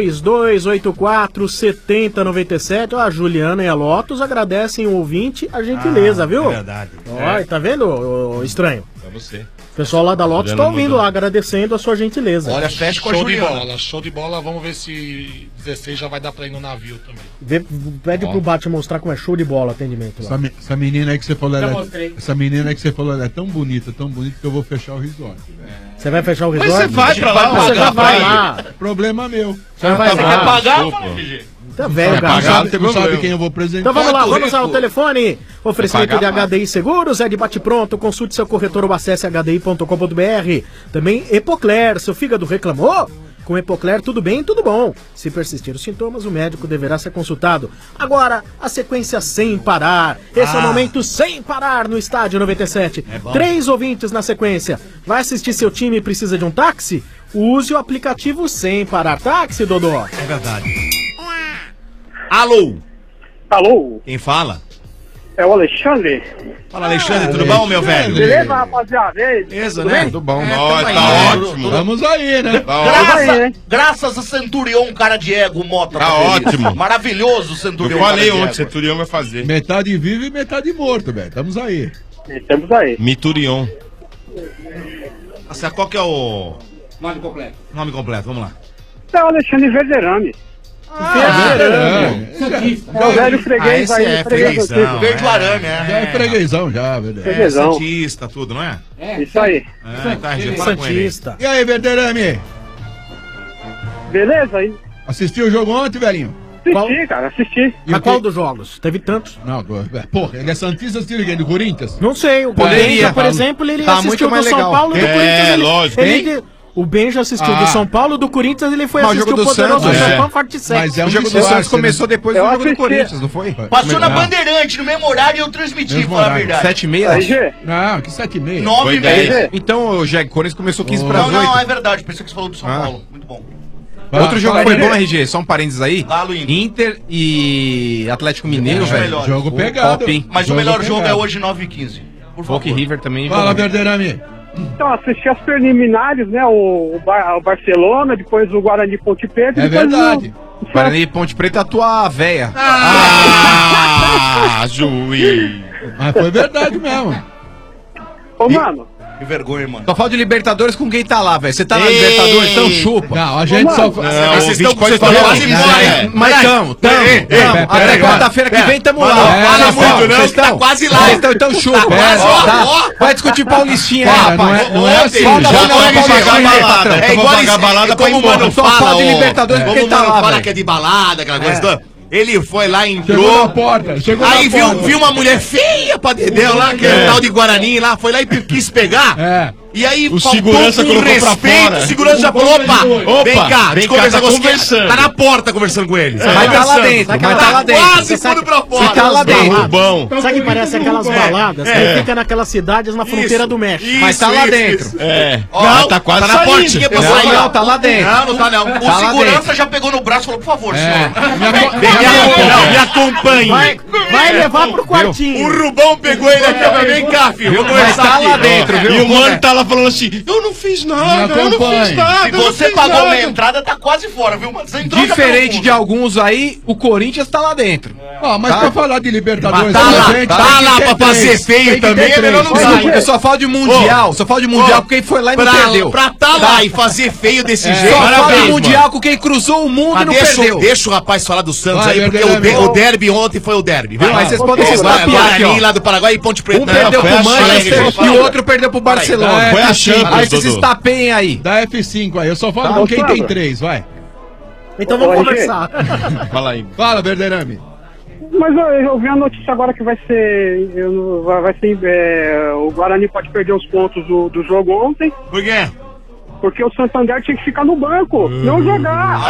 3284-7097. A Juliana e a Lotus agradecem o ouvinte a gentileza, viu? É verdade. Ó, tá vendo, ô estranho? Pra você. O pessoal lá da Lotus tá ouvindo lá, agradecendo a sua gentileza. Olha, fecha com a Juliana. Show de bola. Vamos ver se 16 já vai dar pra ir no navio também. Pede pro Bate mostrar como é show de bola o atendimento lá. Essa menina aí que você falou, Já ela mostrei. essa menina aí que você falou, ela é tão bonita que eu vou fechar o resort. Você vai fechar o Mas resort? você vai pra lá, Você já vai lá. Problema meu. Você vai Você lá. quer pagar? Desculpa. Tá velho, Não cara. não sabe quem eu vou apresentar. Então vamos lá, vamos ao telefone. Oferecimento de Pagar, HDI Seguros, é de bate-pronto. Consulte seu corretor ou acesse hdi.com.br. Também Epocler, seu fígado reclamou? Com Epocler tudo bem, tudo bom. Se persistir os sintomas, o médico deverá ser consultado. Agora, a sequência sem parar. Esse é o momento sem parar no Estádio 97. bom. 3 ouvintes na sequência. Vai assistir seu time e precisa de um táxi? Use o aplicativo Sem Parar Táxi, Dodô. É verdade. Alô? Alô? Quem fala? É o Alexandre. Fala, Alexandre, tudo bom, meu velho? Beleza, rapaziada? Beleza, né? Tudo bom. Tá ótimo. Vamos aí, né? Graças a Centurion, cara de ego, Mota. Tá feliz. ótimo. Maravilhoso o Centurion. Eu falei cara de ontem, ego. Centurion vai fazer. Metade vivo e metade morto, velho. Estamos aí. Estamos aí. Miturion. Qual que é o Nome completo. nome completo? Vamos lá. É o Alexandre Verderame. É o velho freguês aí. é freguês freguesão. antigo. Verde larame, é. Já é freguesão, já, verdade. É, Freguesão. Santista, tudo, não é? Isso aí. É, tá, gente, fala com ele. Santista. E aí, Verderame? Beleza aí? Assistiu o jogo ontem, velhinho? Assisti, cara, assisti. Mas qual dos jogos? Teve tantos? Não, porra, ele é Santista, assistiu ninguém do Corinthians? Não sei, o Poderia, Benja, por tá- exemplo, ele tá assistiu muito do mais São legal. Paulo do É, Corinthians. lógico. O Benja assistiu Ah. do São Paulo, do Corinthians, ele foi Mas o assistir jogo o do poderoso Santos, Japão é. Forte 7. Mas é um O jogo do disfarce, Santos começou depois do Eu jogo do assisti. Corinthians, não foi? Passou na Não. Bandeirante, no mesmo horário, e eu transmiti, Mesmo pra falar a horário. verdade. 7h30? Aí, Gê. Não, que 7h30. 9h30. Então, o Jag, Corinthians começou 15 para Não, as não, é 8. verdade. Pensei que você falou do São Ah. Paulo. Muito bom. Outro jogo fala foi aí. bom, RG, só um parênteses aí. Galo Inter. Inter e Atlético Mineiro, Os velho. melhores. Jogo Pô, pegado. top, hein? Mas Jogo o melhor jogo é pegado. hoje, 9h15. Por favor. Folk River também. Fala, Verderame. Então, assisti as preliminares, né? O Barcelona, depois o Guarani Ponte Preta. É depois verdade. Guarani Ponte Preta, a tua véia. Ah, juiz. Mas foi verdade mesmo. Ô, mano, Que vergonha, mano. Só falta de Libertadores com quem tá lá, velho. Você tá na Libertadores, então chupa. Não, a gente só... Não, Vocês o estão ouvinte pode estão falar quase o que embora. quiser. Mas tamo. Até quarta-feira que vem tamo lá. Fala muito, não, Vocês tá tão- quase lá. Vocês estão, então chupa. quase, ó, Tá? ó. Vai discutir Paulistinha aí, Cara, rapaz. não é assim. Falta Já final vou da pagar Paulistinha aí, balada. patrão. É igual pagar balada pra ir como o embora. mano Só fala, fala de ó. Libertadores Como porque o tá mano lá, fala velho. que é de balada, aquela coisa toda. Ele foi lá, Chegou entrou. na porta, chegou Aí na porta. viu uma mulher feia pra Dedéu lá, que é tal de Guarani lá, foi lá e quis pegar. É. E aí, O faltou segurança com colocou pra respeito, fora. o segurança já falou, opa, vem cá, vem cá, conversar tá com os conversando. Tá na porta conversando com eles. Mas tá lá dentro, mas tá lá dentro. Quase fundo pra fora. Você tá lá dentro. Rubão. Sabe que parece aquelas baladas que fica naquelas cidades na fronteira do México. Mas tá lá dentro. É. Ó, Tá quase tá na saindo. portinha pra Não, sair. não, tá lá dentro. Não, não tá não. O Tá lá segurança dentro. já pegou no braço e falou, por favor, senhor. Me acompanhe. Vai levar pro quartinho. O Rubão pegou ele aqui, ó, vem cá, filho. Vou Mas conversar tá aqui. lá dentro, E viu? o mano tá lá falando assim, eu não fiz nada, eu não fiz nada. Se você pagou na entrada, tá quase fora, viu? Você entrou, Diferente de alguns aí, o Corinthians tá lá dentro. Mas pra falar de Libertadores, tá lá, gente, tá tem lá que ter pra fazer três. feio Tem que também, ter é melhor três. não sair. Eu só falo de Mundial, só falo de Mundial com quem foi lá e não perdeu. Pra tá lá e fazer feio desse jeito. Só falo de Parabéns, Mundial mano. com quem cruzou o mundo Mas e não deixa, perdeu. deixa o rapaz falar do Santos Vai, aí, porque Verderame. o derby ontem foi o derby. Viu? Mas vocês podem se estapear aqui, Guarani ó. lá do Paraguai e Ponte Preta. Um perdeu pro Manchester e o outro perdeu pro Barcelona. Foi a Champions. Aí vocês estapeiem aí. Dá F5 aí, eu só falo Tá, com quem Sandro. tem 3, vai. Então vamos Ô, conversar. Fala aí. Fala, Verderame. Mas eu vi a notícia agora que vai ser. O Guarani pode perder os pontos do jogo ontem. Por quê? Porque o Santander tinha que ficar no banco, não jogar.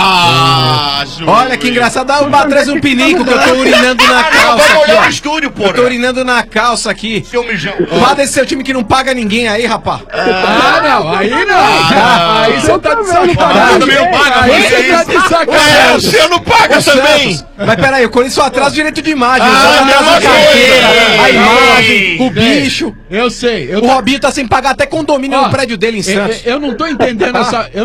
Olha que engraçado, dá traz um pinico que eu tô urinando na calça. Vamos aqui, olhar ó. o estúdio, Eu tô porra. urinando na calça aqui. Seu mijão. Vá desse seu time que não paga ninguém aí, rapaz. Não, aí não. Aí você tá de Paga, sacanagem. meu, paga, Aí você você tá de sacanagem. O seu não paga também. Mas peraí, o Corinthians só atrasa o direito de imagem. Só não, atrasa a não, carteira, não, a não, imagem, não, o bicho. Eu sei. O Robinho tá sem pagar até condomínio Ó, no prédio dele em Santos. Eu não tô entendendo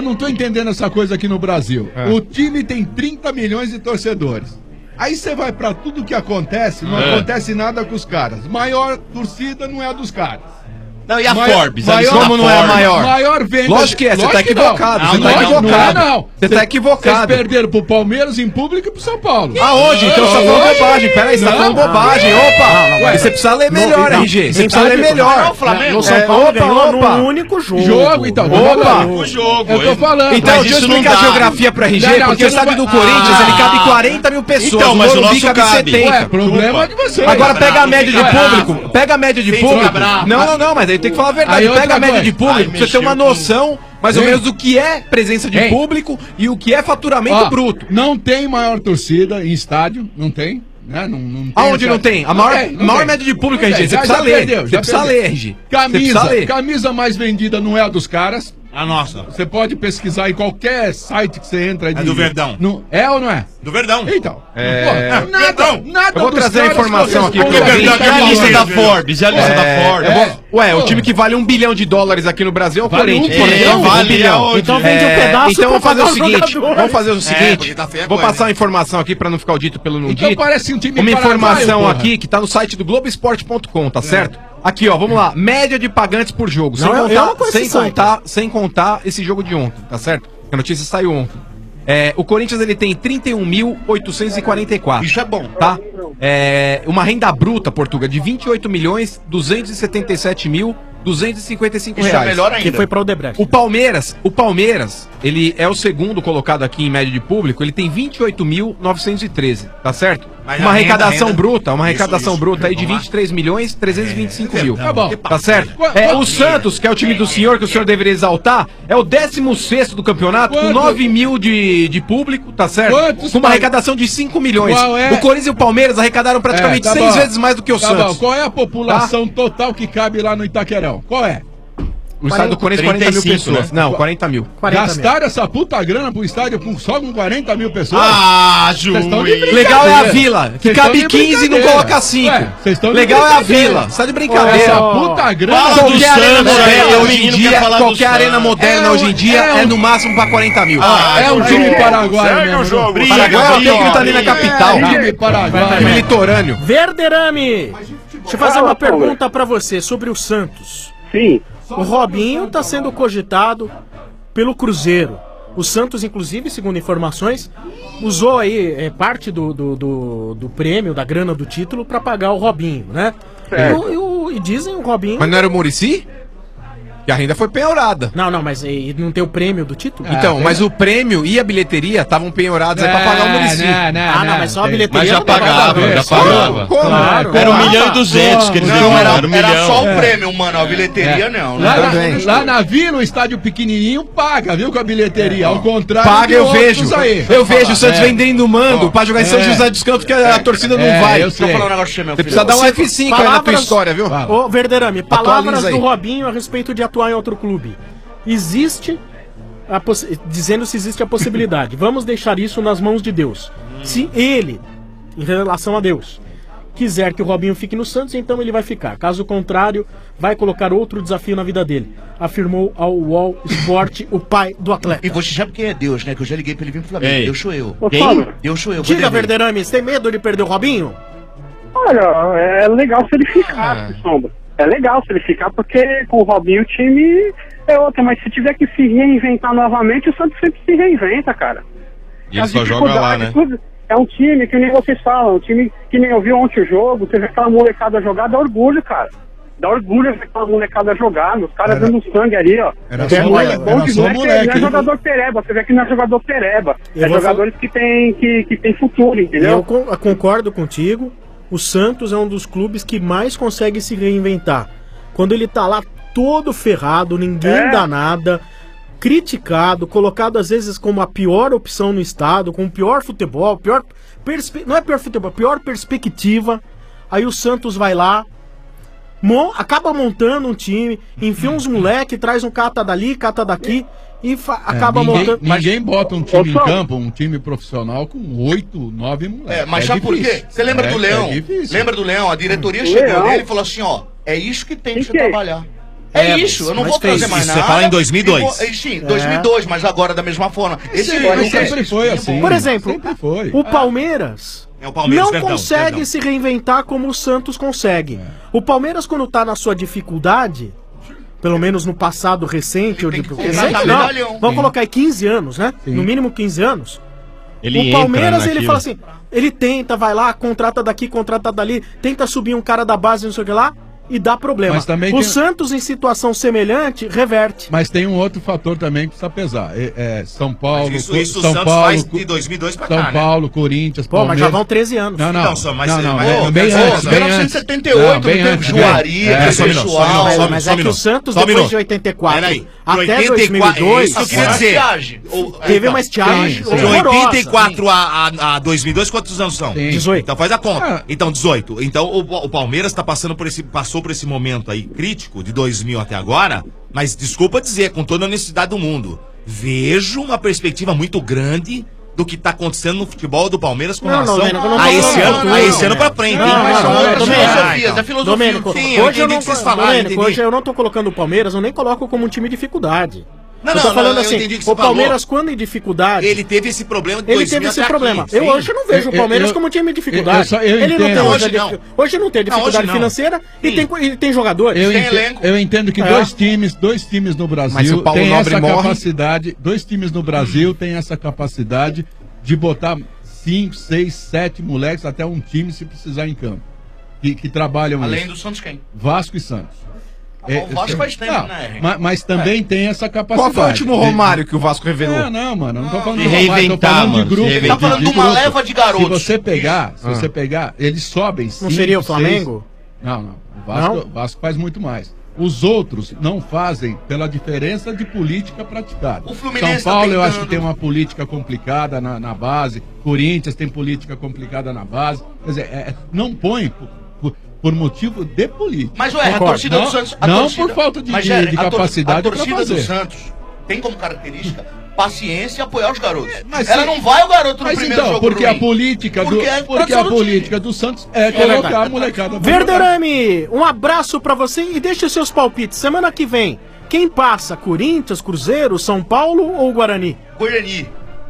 essa coisa aqui no Brasil. O time tem 30 milhões de torcedores. Aí você vai pra tudo que acontece, não acontece nada com os caras. Maior torcida não é a dos caras. Não, e a Maior- Forbes? A maior- lista Como da não é a Forbes. maior? Maior venda. Lógico que é, você tá equivocado. Você tá equivocado. Você tá equivocado. Vocês perderam pro Palmeiras em público e pro São Paulo. Aonde? Então você tá falando bobagem. Peraí, você tá Não. falando bobagem. Opa! Ué, Você precisa ler melhor, não. RG. Você Tem precisa ler tático. melhor. O Flamengo. O São Paulo ganhou num único jogo. Então. Opa! O jogo. Eu tô falando. Então, Mas deixa eu isso não explicar a dá. geografia pro RG, Não, não, porque você o estádio não do vai- Corinthians, ele cabe Ah. 40 mil pessoas. Então, mas o Morumbi nosso cabe cabe. 70. Ué, problema de você. Agora pega a média de Desculpa. público. Pega a média de Sem público. ficar bravo. Não, mas aí tem que falar a verdade. Aí outra Pega a média coisa. de público pra você ter uma noção, mais ou Hein? menos, do que é presença de Hein? público e o que é faturamento Ó, bruto. Não tem maior torcida em estádio, não tem. Né? Não tem Aonde essa- não tem? A maior, tem, não maior tem. média de público, Não RG. tem, Você já precisa ler. perdeu, Você já precisa perdeu. ler, RG. Você precisa Camisa, ler. camisa mais vendida não é a dos caras. A nossa. Você pode pesquisar em qualquer site que você entra. É do Verdão. É ou não é? Do Verdão. Então. É. Pô, nada Eu vou dos trazer a caras informação aqui corresponde pro ao ouvinte. que E a lista falou. da Forbes? E a lista da Forbes? Ué, o time que vale $1 bilhão aqui no Brasil é o Vale Corinthians. um bilhão? Então, Vale $1 bilhão. aonde? Então vende um pedaço Então vamos pra fazer o pagar os seguinte. jogadores. Vamos fazer o seguinte. porque tá feia a Vou coisa. passar uma informação aqui pra não ficar o dito pelo não Então dito. parece um time Uma paraguaio, informação porra. aqui que tá no site do Globoesporte.com, tá certo? Aqui, ó, vamos lá. Média de pagantes por jogo. Não, eu não conheço esse site. Sem contar esse jogo de ontem, tá certo? A notícia saiu ontem. O Corinthians ele tem 31.844. Isso é bom. Tá? Uma renda bruta, Portuga, de 28.277.255 Isso é reais. melhor ainda. Que foi pra Odebrecht. O Palmeiras, ele é o segundo colocado aqui em média de público, ele tem 28.913, tá certo? Mas Uma a arrecadação renda- bruta, uma Isso, arrecadação isso. bruta aí de Vamos lá. 23.325.000. Tá bom. Tá certo? O Santos, que é o time do senhor, que o senhor deveria exaltar, é o 16º do campeonato, com Quanto? 9 mil de público, tá certo? Quantos Com uma arrecadação de 5 milhões. Qual é? O Corinthians e o Palmeiras arrecadaram praticamente tá 6 bom. vezes mais do que o Tá Santos. bom. Qual é a população total que cabe lá no Itaquerão? Qual é? O estádio do Corinthians, 40 mil 35, pessoas. né? Não, 40 mil. 40 mil. Gastaram essa puta grana pro estádio só com 40 mil pessoas? Ah, Vocês estão de juiz. brincadeira. Legal é a Vila, que Vocês cabe estão de 15 e não brincadeira. coloca 5. Ué, vocês estão de Legal é a brincadeira. Vila, sai de brincadeira. Essa puta grana. Fala do Qualquer arena Santos aí, moderna o hoje em menino dia, quer falar do qualquer arena Santos. moderna hoje em dia é no máximo pra 40 mil. É um time paraguaio Segue mesmo. o jogo. Briga, Paraguai é o briga, tempo que tá ali na briga. capital. É, time paraguaio. Time litorâneo. Verderame! Deixa eu fazer Fala, uma Paulo. pergunta pra você sobre o Santos. Sim. O Robinho tá sendo cogitado pelo Cruzeiro. O Santos, inclusive, segundo informações, usou aí parte do prêmio, da grana do título, pra pagar o Robinho, né? E dizem o Robinho... Mas não era o Muricy? Que a renda foi penhorada. Não, mas não tem o prêmio do título? Então, mas o prêmio e a bilheteria estavam penhorados aí pra pagar o Muricy. Mas só a bilheteria... Mas já não tem nada a pagava, ver. já pagava. Claro. Era 1.200.000 que eles Não, deviam, era, era 1 era milhão. só o prêmio, mano. A bilheteria não. Lá na Vila, o estádio pequenininho paga, viu, com a bilheteria. Ao contrário Paga, de eu outros vejo. aí. Eu vejo o Santos É. vendendo mando pra jogar em São José dos Campos, que a torcida não vai. eu sei. Deixa eu falar um negócio pra você, meu Você filho. precisa dar um F5 aí na tua Palavras- história, viu? Ô, Verderame, palavras Atualiza aí. do Robinho a respeito de atuar em outro clube. Existe, dizendo se existe a possibilidade. Vamos deixar isso nas mãos de Deus. Se ele, em relação a Deus, quiser que o Robinho fique no Santos, então ele vai ficar. Caso contrário, vai colocar outro desafio na vida dele. Afirmou ao UOL Sport o pai do atleta. E você sabe quem é Deus, né? Que eu já liguei pra ele vir pro Flamengo. Ei. Deus sou eu. Quem? Deus sou eu. Diga, Verderame, você tem medo de perder o Robinho? Olha, é legal se ele ficar, Sombra. É legal se ele ficar, porque com o Robinho o time é outro. Mas se tiver que se reinventar novamente, o Santos sempre se reinventa, cara. E ele só joga lá, né? Tudo, é um time que nem vocês falam, um time que nem eu vi ontem o jogo, você vê aquela molecada jogar, dá orgulho, cara. Dá orgulho ver aquela molecada jogar, os caras dando sangue ali, ó. Era só moleque, não é jogador pereba, você vê que não é jogador pereba. É jogadores que tem futuro, entendeu? Eu concordo contigo. O Santos é um dos clubes que mais consegue se reinventar. Quando ele tá lá todo ferrado, ninguém dá nada, criticado, colocado às vezes como a pior opção no estado, com o pior futebol, não é pior futebol, pior perspectiva. Aí o Santos vai lá, acaba montando um time, enfia uns moleque, traz um cata dali, cata daqui e acaba montando. Ninguém bota um time em campo, um time profissional com 8, 9 moleques. Mas sabe por quê? Você lembra do Leão? Lembra do Leão? A diretoria chegou nele e falou assim, ó, é isso que tem que você trabalhar. É isso, eu não vou trazer mais nada. Você fala em 2002. Sim, 2002, mas agora da mesma forma. Sempre foi assim. Por exemplo, o Palmeiras não consegue se reinventar como o Santos consegue. O Palmeiras, quando tá na sua dificuldade, pelo menos no passado recente, vamos colocar aí 15 anos, né? No mínimo 15 anos. O Palmeiras, ele fala assim, ele tenta, vai lá, contrata daqui, contrata dali, tenta subir um cara da base, não sei o que lá, e dá problema. Mas também o Santos, em situação semelhante, reverte. Mas tem um outro fator também que precisa pesar. São Paulo, isso o São Santos Paulo, faz de 2002 pra cá, São Paulo, Corinthians, Pô, Palmeiras. mas já vão 13 anos. Não. Bem antes. 1978, no tempo de Juari, pessoal. Mas é que o Santos, depois de 84, até 2002, isso queria dizer. Teve uma estiagem. De 84 a 2002, quantos anos são? 18. Então faz a conta. Então, 18. Então, o Palmeiras passou por esse momento aí crítico, de 2000 até agora, mas desculpa dizer, com toda a honestidade do mundo, vejo uma perspectiva muito grande do que tá acontecendo no futebol do Palmeiras com relação a esse ano pra frente. Domênico, hoje eu não tô colocando o Palmeiras, eu nem coloco como um time de dificuldade. Eu tô falando assim, o Palmeiras, quando em dificuldade, ele teve esse problema de ele teve esse problema. Eu hoje não vejo o Palmeiras como um time de dificuldade. Hoje não tem dificuldade financeira e tem jogadores. Eu entendo que dois times no Brasil têm essa capacidade. Dois times no Brasil têm essa capacidade de botar 5, 6, 7 moleques até um time se precisar em campo. Que trabalham além do Santos quem? Vasco e Santos. O Vasco faz tempo, né? Mas também tem essa capacidade. Qual foi o último Romário que o Vasco revelou? Não, mano, não tô falando de reinventar, de grupo. Ele tá falando de uma leva de garotos. Se você pegar, eles sobem. Não seria o Flamengo? Não. O Vasco faz muito mais. Os outros não fazem pela diferença de política praticada. São Paulo, eu acho que tem uma política complicada na base. Corinthians tem política complicada na base. Quer dizer, não põe por motivo de política. Mas, a torcida do Santos... por falta de capacidade. A torcida do Santos tem como característica paciência e apoiar os garotos. Ela não vai o garoto no primeiro jogo porque a política do Santos é colocar a molecada. Verderame, um abraço pra você e deixe os seus palpites. Semana que vem, quem passa? Corinthians, Cruzeiro, São Paulo ou Guarani? Guarani.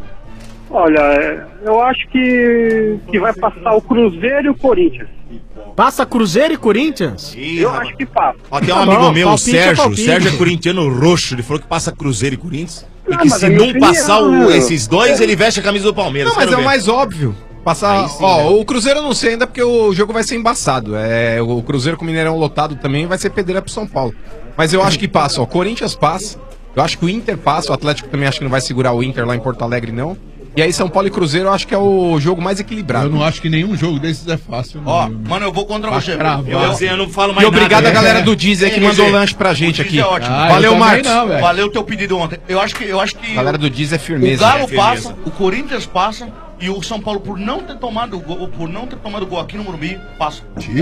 Olha, eu acho que vai passar o Cruzeiro e o Corinthians. Passa Cruzeiro e Corinthians? Eu acho que passa. Tem um amigo meu, o Sérgio. O Sérgio é corintiano roxo. Ele falou que passa Cruzeiro e Corinthians. E que se não passar esses dois, ele veste a camisa do Palmeiras. Não, mas é o mais óbvio. Passar. O Cruzeiro eu não sei ainda porque o jogo vai ser embaçado. O Cruzeiro com o Mineirão lotado também vai ser pedreira pro São Paulo. Mas eu acho que passa. O Corinthians passa. Eu acho que o Inter passa. O Atlético também acho que não vai segurar o Inter lá em Porto Alegre, não. E aí São Paulo e Cruzeiro eu acho que é o jogo mais equilibrado. Eu não acho que nenhum jogo desses é fácil. Mano, eu vou contra você. Eu não falo mais nada. E obrigado a galera do Diz aí que mandou lanche pra gente aqui. É ótimo. Valeu, Marcos. Valeu o teu pedido ontem. Eu acho que a galera do Diz é firmeza. O Galo passa, o Corinthians passa e o São Paulo, por não ter tomado gol aqui no Morumbi, passa.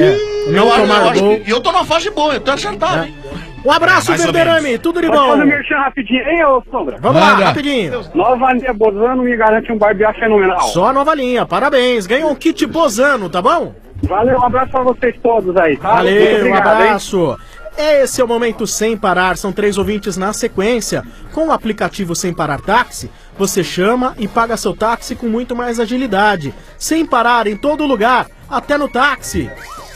E eu tô numa fase boa, eu tô acertado, hein? Um abraço, Verderame, tudo de bom. Pode fazer o merchan rapidinho, hein, ô Sombra? Vamos lá, rapidinho. Nova linha Bozano me garante um barbear fenomenal. Só a nova linha, parabéns. Ganhou um kit Bozano, tá bom? Valeu, um abraço pra vocês todos aí, tá? Muito Valeu, um obrigado, abraço. Esse é o Momento Sem Parar, são 3 ouvintes na sequência. Com o aplicativo Sem Parar Táxi, você chama e paga seu táxi com muito mais agilidade. Sem parar em todo lugar, até no táxi.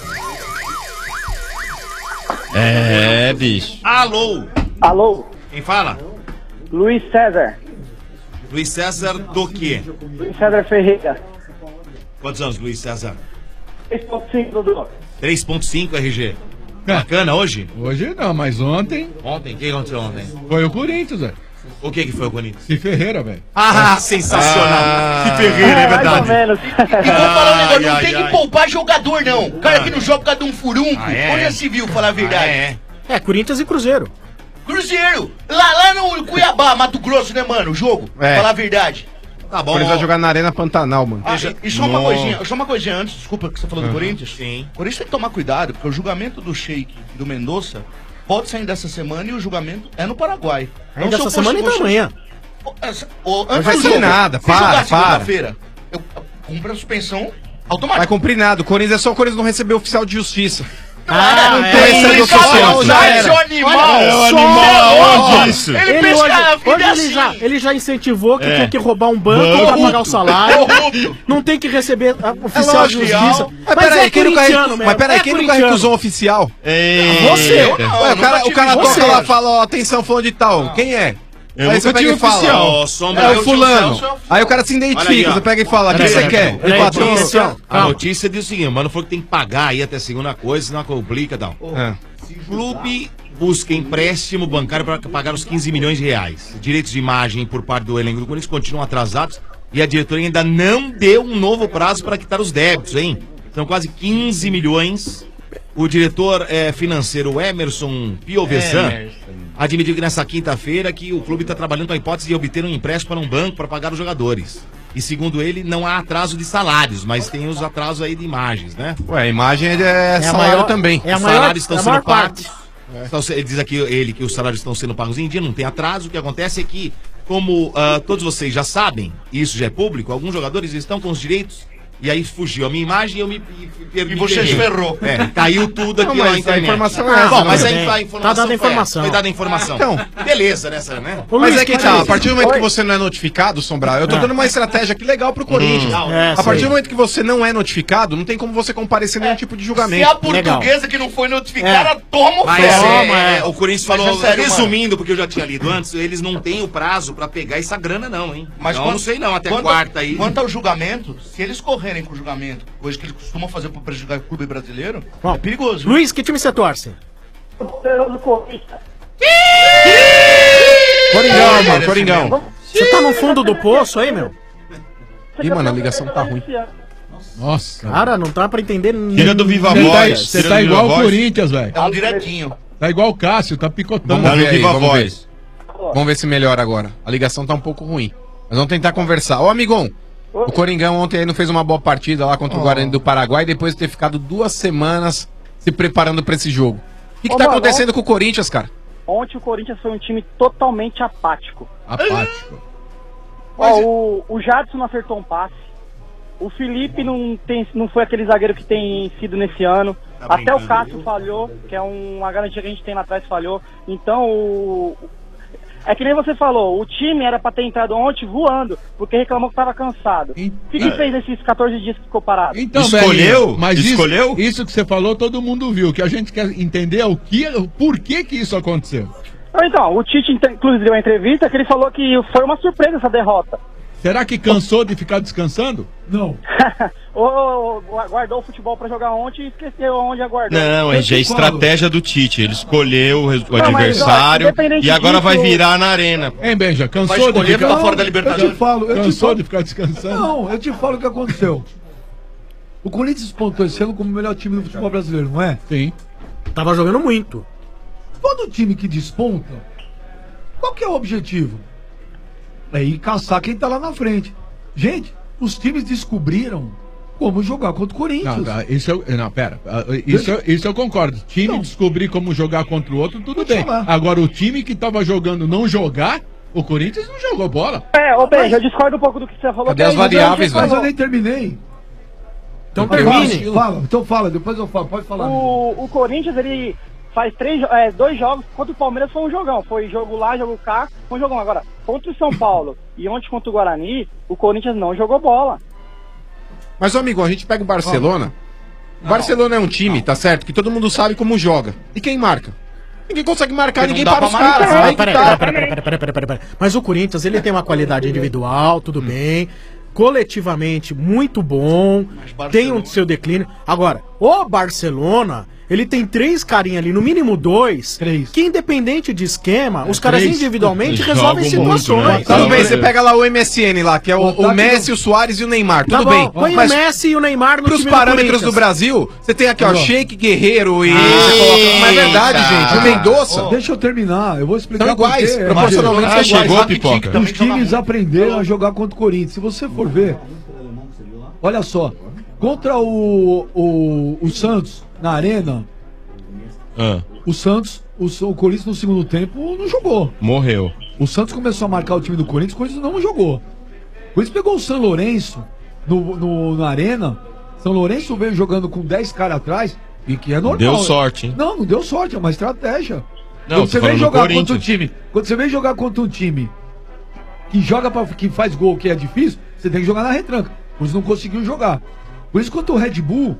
É, bicho. Alô? Alô? Quem fala? Luiz César. Luiz César do quê? Luiz César Ferreira. Quantos anos, Luiz César? 3.5, Dudu. 3.5 RG. Bacana hoje? Hoje não, mas ontem Ontem? O que aconteceu ontem? foi o Corinthians, velho. O que foi o Corinthians? Se Ferreira, velho. Ah, sensacional. Que Ferreira, é verdade. Mais ou menos. E vou falar um negócio, não tem que poupar jogador, não. O cara que não joga por causa de um furunco, onde já se viu, falar a verdade. É, Corinthians e Cruzeiro. Cruzeiro, lá no Cuiabá, Mato Grosso, né, mano, o jogo, falar a verdade. Tá bom. Eles vão jogar na Arena Pantanal, mano. E só uma coisinha antes, desculpa que você falou do Corinthians. Sim. Por isso tem que tomar cuidado, porque o julgamento do Sheik e do Mendonça pode sair dessa semana e o julgamento é no Paraguai. Ainda essa semana e amanhã. Não vai ser nada, para. Segunda-feira, eu cumpro a suspensão automática. Vai cumprir nada. O Corinthians é só o Corinthians não recebeu oficial de justiça. Não tem esse oficial, já era. Seu animal! É o animal! Onde isso? Ele Hoje ele já incentivou que tinha que roubar um banco pra pagar o salário. Não tem que receber oficial de justiça. Mas peraí, quem nunca recusou um oficial? Você! O cara toca lá e fala, ó, atenção, fulano de tal. Quem é? Aí você pega e fala, é o fulano. Aí o cara se identifica, você pega e fala, o que você quer? A notícia diz o seguinte, mano, falou que tem que pagar aí até segunda coisa, senão complica e tal. O clube busca empréstimo bancário para pagar os 15 milhões de reais. Direitos de imagem por parte do elenco do Corinthians continuam atrasados e a diretoria ainda não deu um novo prazo para quitar os débitos, hein? São quase 15 milhões. O diretor financeiro Emerson Piovesan admitiu que nessa quinta-feira que o clube está trabalhando com a hipótese de obter um empréstimo para um banco para pagar os jogadores. E segundo ele, não há atraso de salários, mas tem os atrasos aí de imagens, né? Ué, a imagem é salário também. Os salários estão sendo pagos. Então, ele diz aqui que os salários estão sendo pagos em dia, não tem atraso. O que acontece é que, como todos vocês já sabem, e isso já é público, alguns jogadores estão com os direitos. E aí fugiu a minha imagem e eu me perdi. E você se ferrou. Caiu tudo aqui, não, ó, mas a informação é essa. Bom, mas a informação tá dada a informação. Foi dada a informação. Então, beleza nessa, né? Mas é que tá, a partir do momento que você não é notificado, Sombra, eu tô dando uma estratégia aqui legal pro Corinthians. A partir do momento que você não é notificado, não tem como você comparecer nenhum tipo de julgamento. Se a portuguesa que não foi notificada, toma o mas o Corinthians falou, resumindo, porque eu já tinha lido antes, eles não têm o prazo pra pegar essa grana não, hein? Mas não sei não, até quarta aí. Quanto ao julgamento, se eles correrem com o julgamento, coisa que eles costumam fazer pra prejudicar o clube brasileiro, é perigoso. Luiz, que time você torce? Coringão, mano, Coringão. Você tá no fundo do poço aí, meu? Ih, mano, a ligação tá ruim. Nossa. Cara, não dá pra entender Tira do Viva Voz. Você tá igual o Corinthians, velho. É um direitinho. Tá igual o Cássio, tá picotando. Vamos ver aí, vamos ver se melhora agora. A ligação tá um pouco ruim. Mas vamos tentar conversar. Ô, amigão, o Coringão ontem aí não fez uma boa partida lá contra o Guarani do Paraguai, depois de ter ficado 2 semanas se preparando pra esse jogo. O que tá acontecendo com o Corinthians, cara? Ontem o Corinthians foi um time totalmente apático. Apático. O Jadson não acertou um passe. O Felipe não foi aquele zagueiro que tem sido nesse ano. Até o Cássio falhou, que é uma garantia que a gente tem lá atrás, falhou. Então, é que nem você falou, o time era pra ter entrado ontem voando, porque reclamou que tava cansado. O que fez esses 14 dias que ficou parado? Então, escolheu? Mas escolheu? Isso que você falou, todo mundo viu. O que a gente quer entender é o por que isso aconteceu. Então, o Tite, inclusive, deu uma entrevista que ele falou que foi uma surpresa essa derrota. Será que cansou de ficar descansando? Não. Ou guardou o futebol pra jogar ontem e esqueceu onde aguardou. Não, é estratégia do Tite. Ele escolheu o adversário e agora vai virar na arena. Hein, Benja? Cansou de ficar fora da Libertadores? Eu te falo, cansou de ficar descansando? Não, eu te falo o que aconteceu. O Corinthians despontou esse ano como o melhor time do futebol brasileiro, não é? Sim. Tava jogando muito. Todo time que desponta, qual que é o objetivo? É ir caçar quem tá lá na frente. Gente, os times descobriram como jogar contra o Corinthians. Isso eu concordo. Time descobrir como jogar contra o outro, tudo bem. Agora, o time que tava jogando não jogar, o Corinthians não jogou bola. Eu discordo um pouco do que você falou. Cadê as variáveis, velho? Mas eu nem terminei. Então termine. Fala, depois eu falo, pode falar. O Corinthians, ele faz 2 jogos, contra o Palmeiras foi um jogão, foi jogo lá, jogo cá, foi um jogão. Agora, contra o São Paulo e ontem contra o Guarani, o Corinthians não jogou bola. Mas, amigo, a gente pega o Barcelona. O Barcelona é um time, tá certo? Que todo mundo sabe como joga. E quem marca? Ninguém consegue marcar, ninguém para os caras. Peraí. Mas o Corinthians, ele tem uma qualidade individual, tudo bem. Coletivamente, muito bom. Tem um seu declínio. Agora, o Barcelona... Ele tem 3 carinhas ali, no mínimo 2, que independente de esquema, os caras individualmente resolvem situações. Tudo bem, você pega lá o MSN lá, que é o Messi, o Soares e o Neymar. Tudo bem. Põe o Messi e o Neymar no pros time parâmetros do Brasil, você tem aqui, ó, Sheik, Guerreiro e... Não é verdade, gente. O Mendonça. Deixa eu terminar, eu vou explicar. São iguais, proporcionalmente são iguais. Pipoca. Os times aprenderam a jogar contra o Corinthians. Se você for ver, olha só, contra o Santos, na Arena, o Santos, o Corinthians no segundo tempo não jogou. Morreu. O Santos começou a marcar o time do Corinthians, o Corinthians não jogou. O Corinthians pegou o São Lourenço na Arena. São Lourenço veio jogando com 10 caras atrás, e que é normal. Deu sorte, hein? Não deu sorte, é uma estratégia. Não, Quando você vem jogar contra um time que joga que faz gol, que é difícil, você tem que jogar na retranca. O Corinthians não conseguiu jogar. Por isso, contra o Red Bull,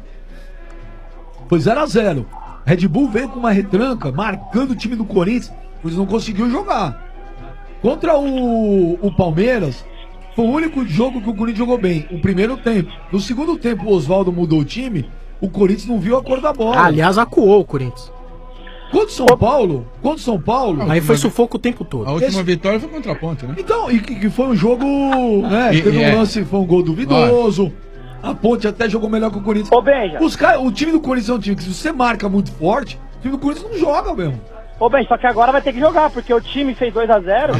foi 0-0. Red Bull veio com uma retranca, marcando o time do Corinthians, pois não conseguiu jogar. Contra o Palmeiras, foi o único jogo que o Corinthians jogou bem, o primeiro tempo. No segundo tempo, o Oswaldo mudou o time, o Corinthians não viu a cor da bola. Aliás, acuou o Corinthians. Contra o São Paulo... Aí foi sufoco o tempo todo. A última vitória foi contra a Ponte, né? Então, e que foi um jogo... teve um lance, foi um gol duvidoso... A Ponte até jogou melhor que o Corinthians. Ô, Benja. O time do Corinthians é um time que, se você marca muito forte, o time do Corinthians não joga mesmo. Ô, bem, só que agora vai ter que jogar, porque o time fez 2-0.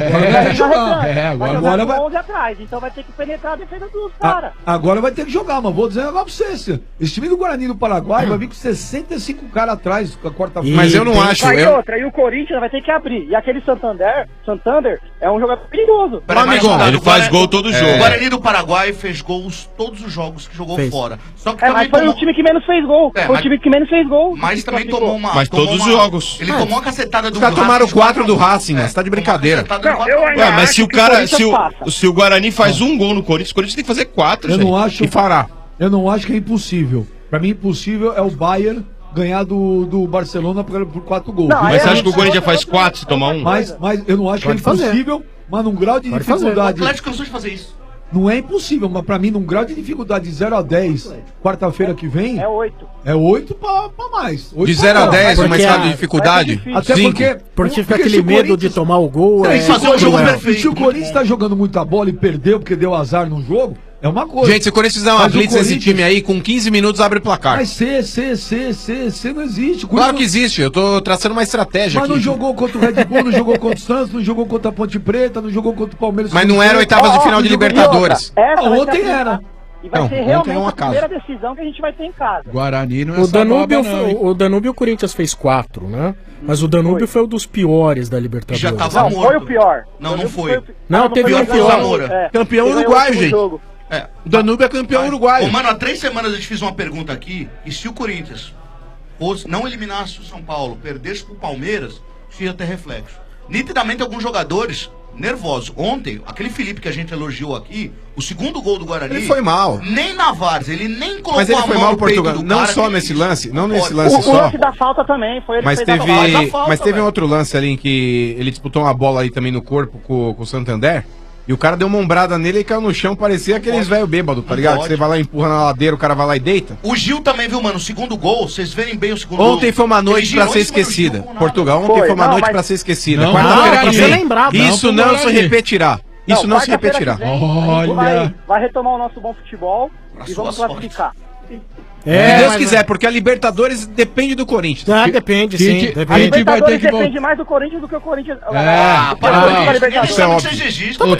Agora vai 11 atrás, então vai ter que penetrar a defesa dos caras. Agora vai ter que jogar, mas vou dizer um negócio pra você. Esse time do Guarani do Paraguai vai vir com 65 caras atrás com a quarta-feira. Mas eu não acho. E o Corinthians vai ter que abrir. E aquele Santander é um jogador perigoso. Amigão, ele faz gol todo jogo. O Guarani do Paraguai fez gols todos os jogos que jogou fora. Só que mas foi o time que menos fez gol. Foi o time que menos fez gol. Mas também tomou uma... Mas todos os jogos. Ele tomou uma cacetada do Racing. Os caras tomaram 4 do Racing, né? Você tá de brincadeira. Mas se o Guarani faz um gol no Corinthians, o Corinthians tem que fazer 4, gente. E fará. Eu não acho que é impossível. Pra mim, impossível é o Bayern ganhar do Barcelona por 4 gols. Mas você acha que o Corinthians faz 4 se tomar um? Mas eu não acho que é impossível, mas num grau de dificuldade... O Atlético cansou de fazer isso. Não é impossível, mas pra mim, num grau de dificuldade de 0 a 10, quarta-feira que vem... É 8. É 8 pra mais. 8 de 0 a 10, uma escala de dificuldade? Até porque fica aquele medo de tomar o gol. Se o Corinthians tá jogando muita bola e perdeu porque deu azar no jogo, é uma coisa. Gente, se o Corinthians fizer uma blitz nesse time aí, com 15 minutos abre o placar. Mas C não existe. Claro que existe, eu tô traçando uma estratégia aqui. Mas não jogou contra o Red Bull, não jogou contra o Santos, não jogou contra a Ponte Preta, não jogou contra o Palmeiras. Mas não era oitavas de final de Libertadores. Ontem era. E vai ser realmente a primeira decisão que a gente vai ter em casa. Guarani não é o Danúbio e o Corinthians fez 4, né? Mas o Danúbio foi um dos piores da Libertadores. Já tava morto. Foi o pior. Não foi. Não, teve um pior. Campeão uruguaio, gente. O Danúbio é campeão uruguaio. Mano, há 3 semanas eu te fiz uma pergunta aqui, e se o Corinthians não eliminasse o São Paulo, perdesse pro Palmeiras, isso ia ter reflexo. Nitidamente alguns jogadores nervosos. Ontem, aquele Felipe que a gente elogiou aqui, o segundo gol do Guarani... Ele foi mal. Nem na várzea, ele nem colocou mas ele foi mal no Portugal. Não só nesse lance, não nesse lance só. O lance da falta também, foi ele mas que teve, fez a falta. Mas teve um outro lance ali em que ele disputou uma bola aí também no corpo com o Santander, e o cara deu uma ombrada nele e caiu no chão, parecia aqueles velho bêbado, tá ligado? Que você vai lá, empurra na ladeira, o cara vai lá e deita. O Gil também, viu, mano? O segundo gol, vocês verem bem o segundo gol. Ontem foi uma noite pra ser esquecida. Portugal, ontem foi uma noite pra ser esquecida. Quarta-feira que vem, isso não se repetirá. Isso não se repetirá. Olha. Vai retomar o nosso bom futebol e vamos classificar. Se Deus quiser, porque a Libertadores depende do Corinthians. Depende, sim. A Libertadores depende mais do Corinthians do que o Corinthians. O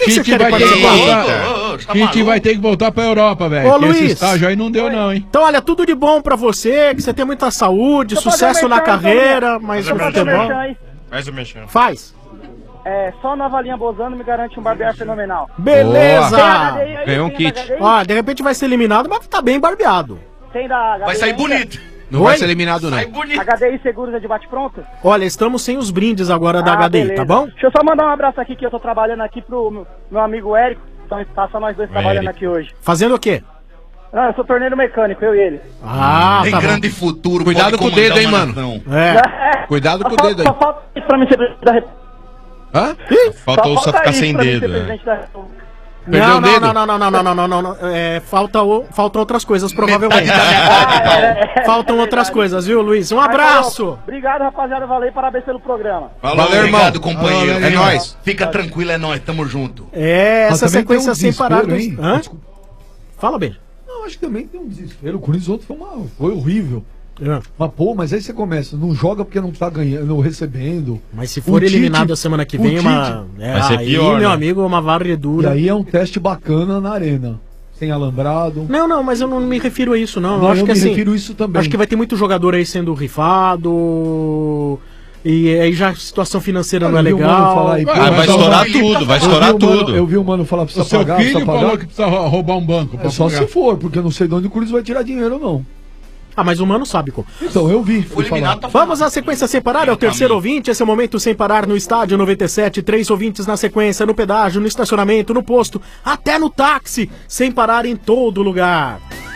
Tite vai ter que voltar pra Europa, velho. Ô, Luiz. Esse estágio aí não deu, não, hein? Então, olha, tudo de bom pra você, que você tem muita saúde, sucesso na carreira, mas o futebol... Mais ou menos. Faz. Só Nova Linha Bozano me garante um barbear fenomenal. Beleza! Ganhou um kit. Ó, de repente vai ser eliminado, mas tá bem barbeado. Tem da HDI Vai sair ainda? bonito. Não vai ser eliminado, não. Sai bonito. HDI Seguros é de bate-pronto? Olha, estamos sem os brindes agora da HDI, beleza. tá bom? Deixa eu só mandar um abraço aqui, que eu tô trabalhando aqui pro meu amigo Érico. Então tá só nós dois trabalhando aqui hoje. Fazendo o quê? Não, eu sou torneiro mecânico, eu e ele. Ah, Tem tá bom. grande futuro. Cuidado pode com o dedo, hein, comandar mano. uma nação. Cuidado com o Só dedo aí. Só falta isso pra mim ser presidente da República. Hã? Faltou só ficar isso sem pra mim ser dedo. presidente da República. Perdeu Não, o dedo? não. Faltam outras coisas, provavelmente. Faltam outras coisas, viu, Luiz? Um abraço! Obrigado, rapaziada. Valeu e parabéns pelo programa. Valeu, irmão. obrigado, companheiro. Valeu, É irmão. nóis. Fica tranquilo, é nóis. Tamo junto. É, Mas essa também tem sequência um sem parar. desespero, hein? Hã? Fala bem. Não, acho que também tem um desespero. O Corinthians ontem foi horrível. Mas, pô, mas aí você começa, não joga porque não tá ganhando, não recebendo. Mas se for eliminado a semana que vem, Vai ser aí, pior, meu né? amigo, uma E varredura. aí é um teste bacana na arena. Sem alambrado. Não, mas eu não me refiro a isso, não. Não, Eu acho eu que me assim. refiro a isso também. Acho que vai ter muito jogador aí sendo rifado. E aí já a situação financeira não é Eu vi o Mano legal. falar aí, pô, vai mas estourar eu- tudo, vai eu vi estourar o Mano- tudo. Eu vi o Mano falar, O precisa seu pagar, filho precisa falou pagar. que precisa roubar um banco. É só se for, porque eu não sei de onde o Corinthians vai tirar dinheiro ou não. Ah, mas o Mano sabe como. Então, eu vi. Foi eliminado, tá Vamos à sequência sem parar, é o terceiro ouvinte, esse é o momento sem parar no estádio 97, 3 ouvintes na sequência, no pedágio, no estacionamento, no posto, até no táxi, sem parar em todo lugar.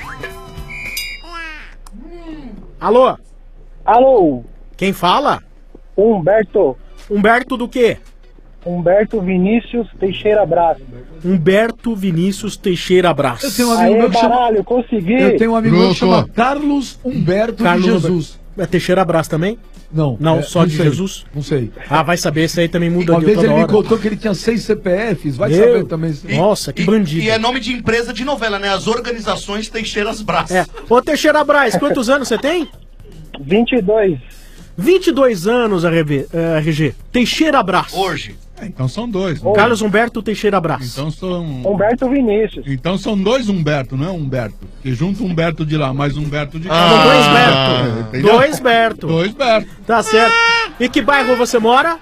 Alô? Alô? Quem fala? Humberto. Humberto do quê? Humberto Vinícius Teixeira Braço. Humberto Vinícius Teixeira Brás. Eu tenho um amigo meu que chama... baralho, consegui. Eu tenho um amigo meu que Louco. chama Carlos Humberto Carlos de Jesus. É Teixeira Brás também? Não. Não, só de sei, Jesus? Não sei. Ah, vai saber, esse aí também muda Uma de vez toda ele me hora. contou que ele tinha 6 CPFs, vai Meu, saber também. Nossa, que bandido. E é nome de empresa de novela, né? As organizações Teixeiras Brás. É. Ô Teixeira Brás, quantos anos você tem? 22. 22 anos, RG. Teixeira Brás. Hoje. Então são dois. né? Carlos Humberto Teixeira Brás. Então são. Humberto Vinícius. Então são dois Humberto, não é Humberto. Que junta um Humberto de lá, mais Humberto de cá. São dois Berto. entendeu? Dois Berto. Dois Berto. Tá certo. E que bairro você mora?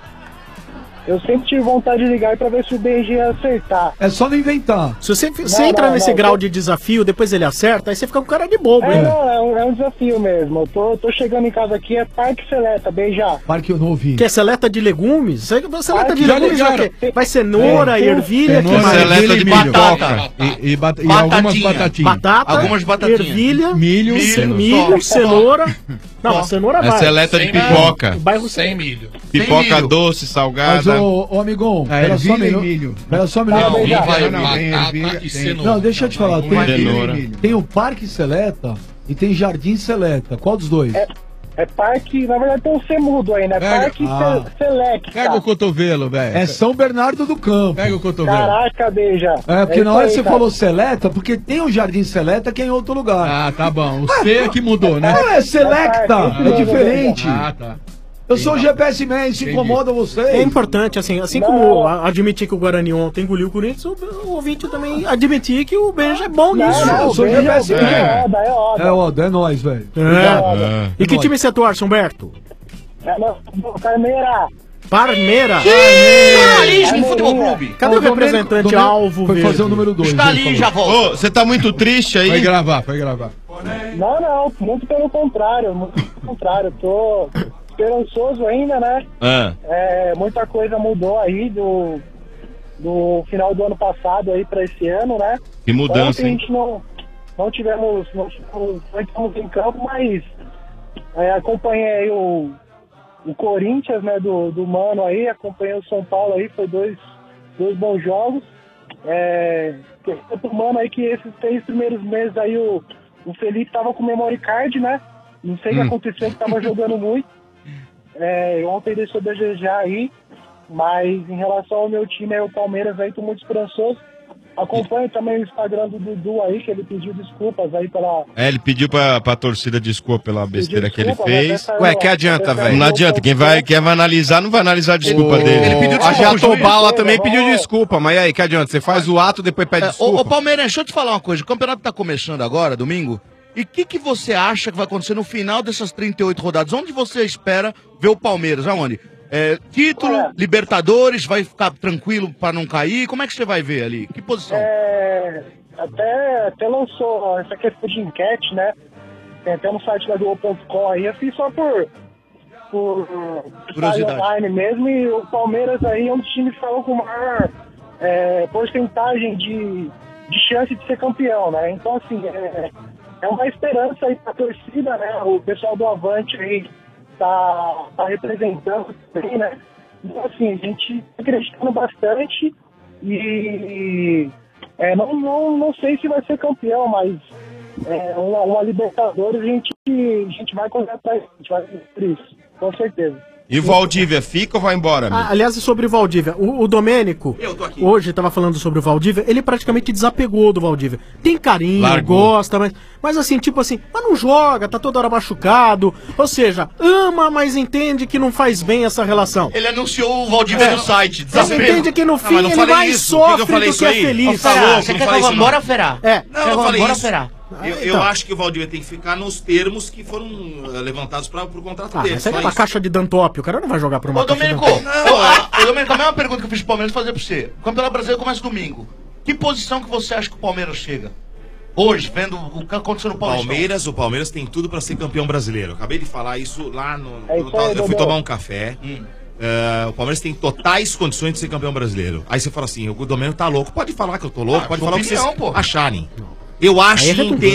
Eu sempre tive vontade de ligar pra ver se o BG ia acertar. É só não inventar. Se você entra nesse grau de desafio, depois ele acerta, aí você fica um cara de bobo, hein? É um desafio mesmo. Eu tô chegando em casa aqui, é Parque Seleta, beijar. Parque eu não ouvi. Que é seleta de legumes? Seleta de já legumes vai, ligaram. vai cenoura, ervilha, que Cenoura, mais? Seleta de milho, batata. E algumas batatinhas. Batata, Algumas batatinhas. ervilha, Milho, milho, cenoura. Não, a cenoura É vai. seleta de Sem pipoca. O bairro Sem milho. Pipoca milho. doce, Mas, salgada. ô amigão, pera só um ervilha e minuto. milho. Pera só um Não, minuto. beijar. Vai, tem batata ervilha, e tem- cenoura. Não, deixa eu te falar. Uma Tem, ervilha e cenoura. milho. tem o Parque Seleta e tem Jardim Seleta. Qual dos dois? É Parque, na verdade tem um semudo aí, né? Pega. Parque Ah. Select. Pega o cotovelo, velho. É São Bernardo do Campo. Pega o cotovelo. Caraca, beija. É, porque É na isso hora aí, você cara. falou Seleta, porque tem o Jardim Seleta que é em outro lugar. Ah, tá bom. O C é que mudou, né? Não, é Selecta, é diferente. Ah, tá. Eu sou o GPS Man, isso incomoda vocês. É importante, assim Não. como admitir que o Guarani ontem engoliu o Corinthians, o ouvinte também admitir que o Benja é bom nisso. Não, eu sou beija, GPS beija, Man. é Oda, é Oda. É, Oda, é nóis, velho. E que time você torce, Humberto? Carneira. Parmeira. Jornalismo Futebol Clube. Cadê o representante alvo Foi verde? fazer o número 2. Está ali, já volta. Ô, você tá muito triste Foi aí? gravar, foi gravar. Não, muito pelo contrário. Muito pelo contrário. Tô esperançoso ainda, né? Ah. Muita coisa mudou aí do final do ano passado aí pra esse ano, né? Que mudança, Ontem a hein? gente não entramos em campo, mas acompanhei aí o Corinthians, né, do Mano aí, acompanhei o São Paulo aí, foi dois bons jogos. O Mano aí que esses 3 primeiros meses aí o Felipe tava com memory card, né? Não sei o que aconteceu, que tava jogando muito. Ontem deixou de desejar aí, mas em relação ao meu time aí, o Palmeiras aí, tô muito esperançoso. Acompanho também o Instagram do Dudu aí, que ele pediu desculpas aí pela... Ele pediu pra torcida desculpa pela besteira que ele desculpa, fez. mas Ué, que adianta, velho? Não adianta, quem vai analisar não vai analisar a desculpa dele. Ele pediu Ah, desculpa. A já Jatobala também pediu desculpa. Mas e aí, que adianta? Você faz o ato, depois pede desculpa. Ô, Palmeiras, deixa eu te falar uma coisa. O campeonato tá começando agora, domingo. E o que você acha que vai acontecer no final dessas 38 rodadas? Onde você espera ver o Palmeiras? Aonde? Título, Libertadores, vai ficar tranquilo pra não cair? Como é que você vai ver ali? Que posição? Até lançou essa questão de enquete, né? Tem até no site da Globo.com aí, assim, só por curiosidade online mesmo. E o Palmeiras aí é um dos times que falou com maior porcentagem de chance de ser campeão, né? Então, assim, é uma esperança aí pra torcida, né? O pessoal do Avante aí tá representando bem, né? Então, assim, a gente tá acreditando bastante e não sei se vai ser campeão, mas uma Libertadores a gente vai correr atrás, a gente vai por isso, com certeza. E o Valdívia fica ou vai embora, amigo? Aliás, sobre o Valdívia, o Domênico, hoje estava falando sobre o Valdívia, ele praticamente desapegou do Valdívia. Tem carinho, gosta, mas assim, mas não joga, tá toda hora machucado. Ou seja, ama, mas entende que não faz bem essa relação. Ele anunciou o Valdívia no site, desapego. Ele entende que no fim ele mais sofre do que é feliz. Você quer que eu vá embora, Ferá? Não, eu falei isso. Ferá. Eu acho que o Valdívia tem que ficar nos termos que foram levantados pro contrato dele. Isso aí é uma caixa de Dantop, o cara não vai jogar pra uma Ô, Domênico, a mesma pergunta que eu fiz pro Palmeiras fazer pra você. O Campeonato Brasileiro começa domingo. Que posição que você acha que o Palmeiras chega? Hoje, vendo o que aconteceu no Paulistão. O Palmeiras tem tudo pra ser campeão brasileiro. Eu acabei de falar isso lá no... eu fui tomar um café. O Palmeiras tem totais condições de ser campeão brasileiro. Aí você fala assim, o Domênico tá louco. Pode falar que eu tô louco, pode falar o que vocês acharem. Eu acho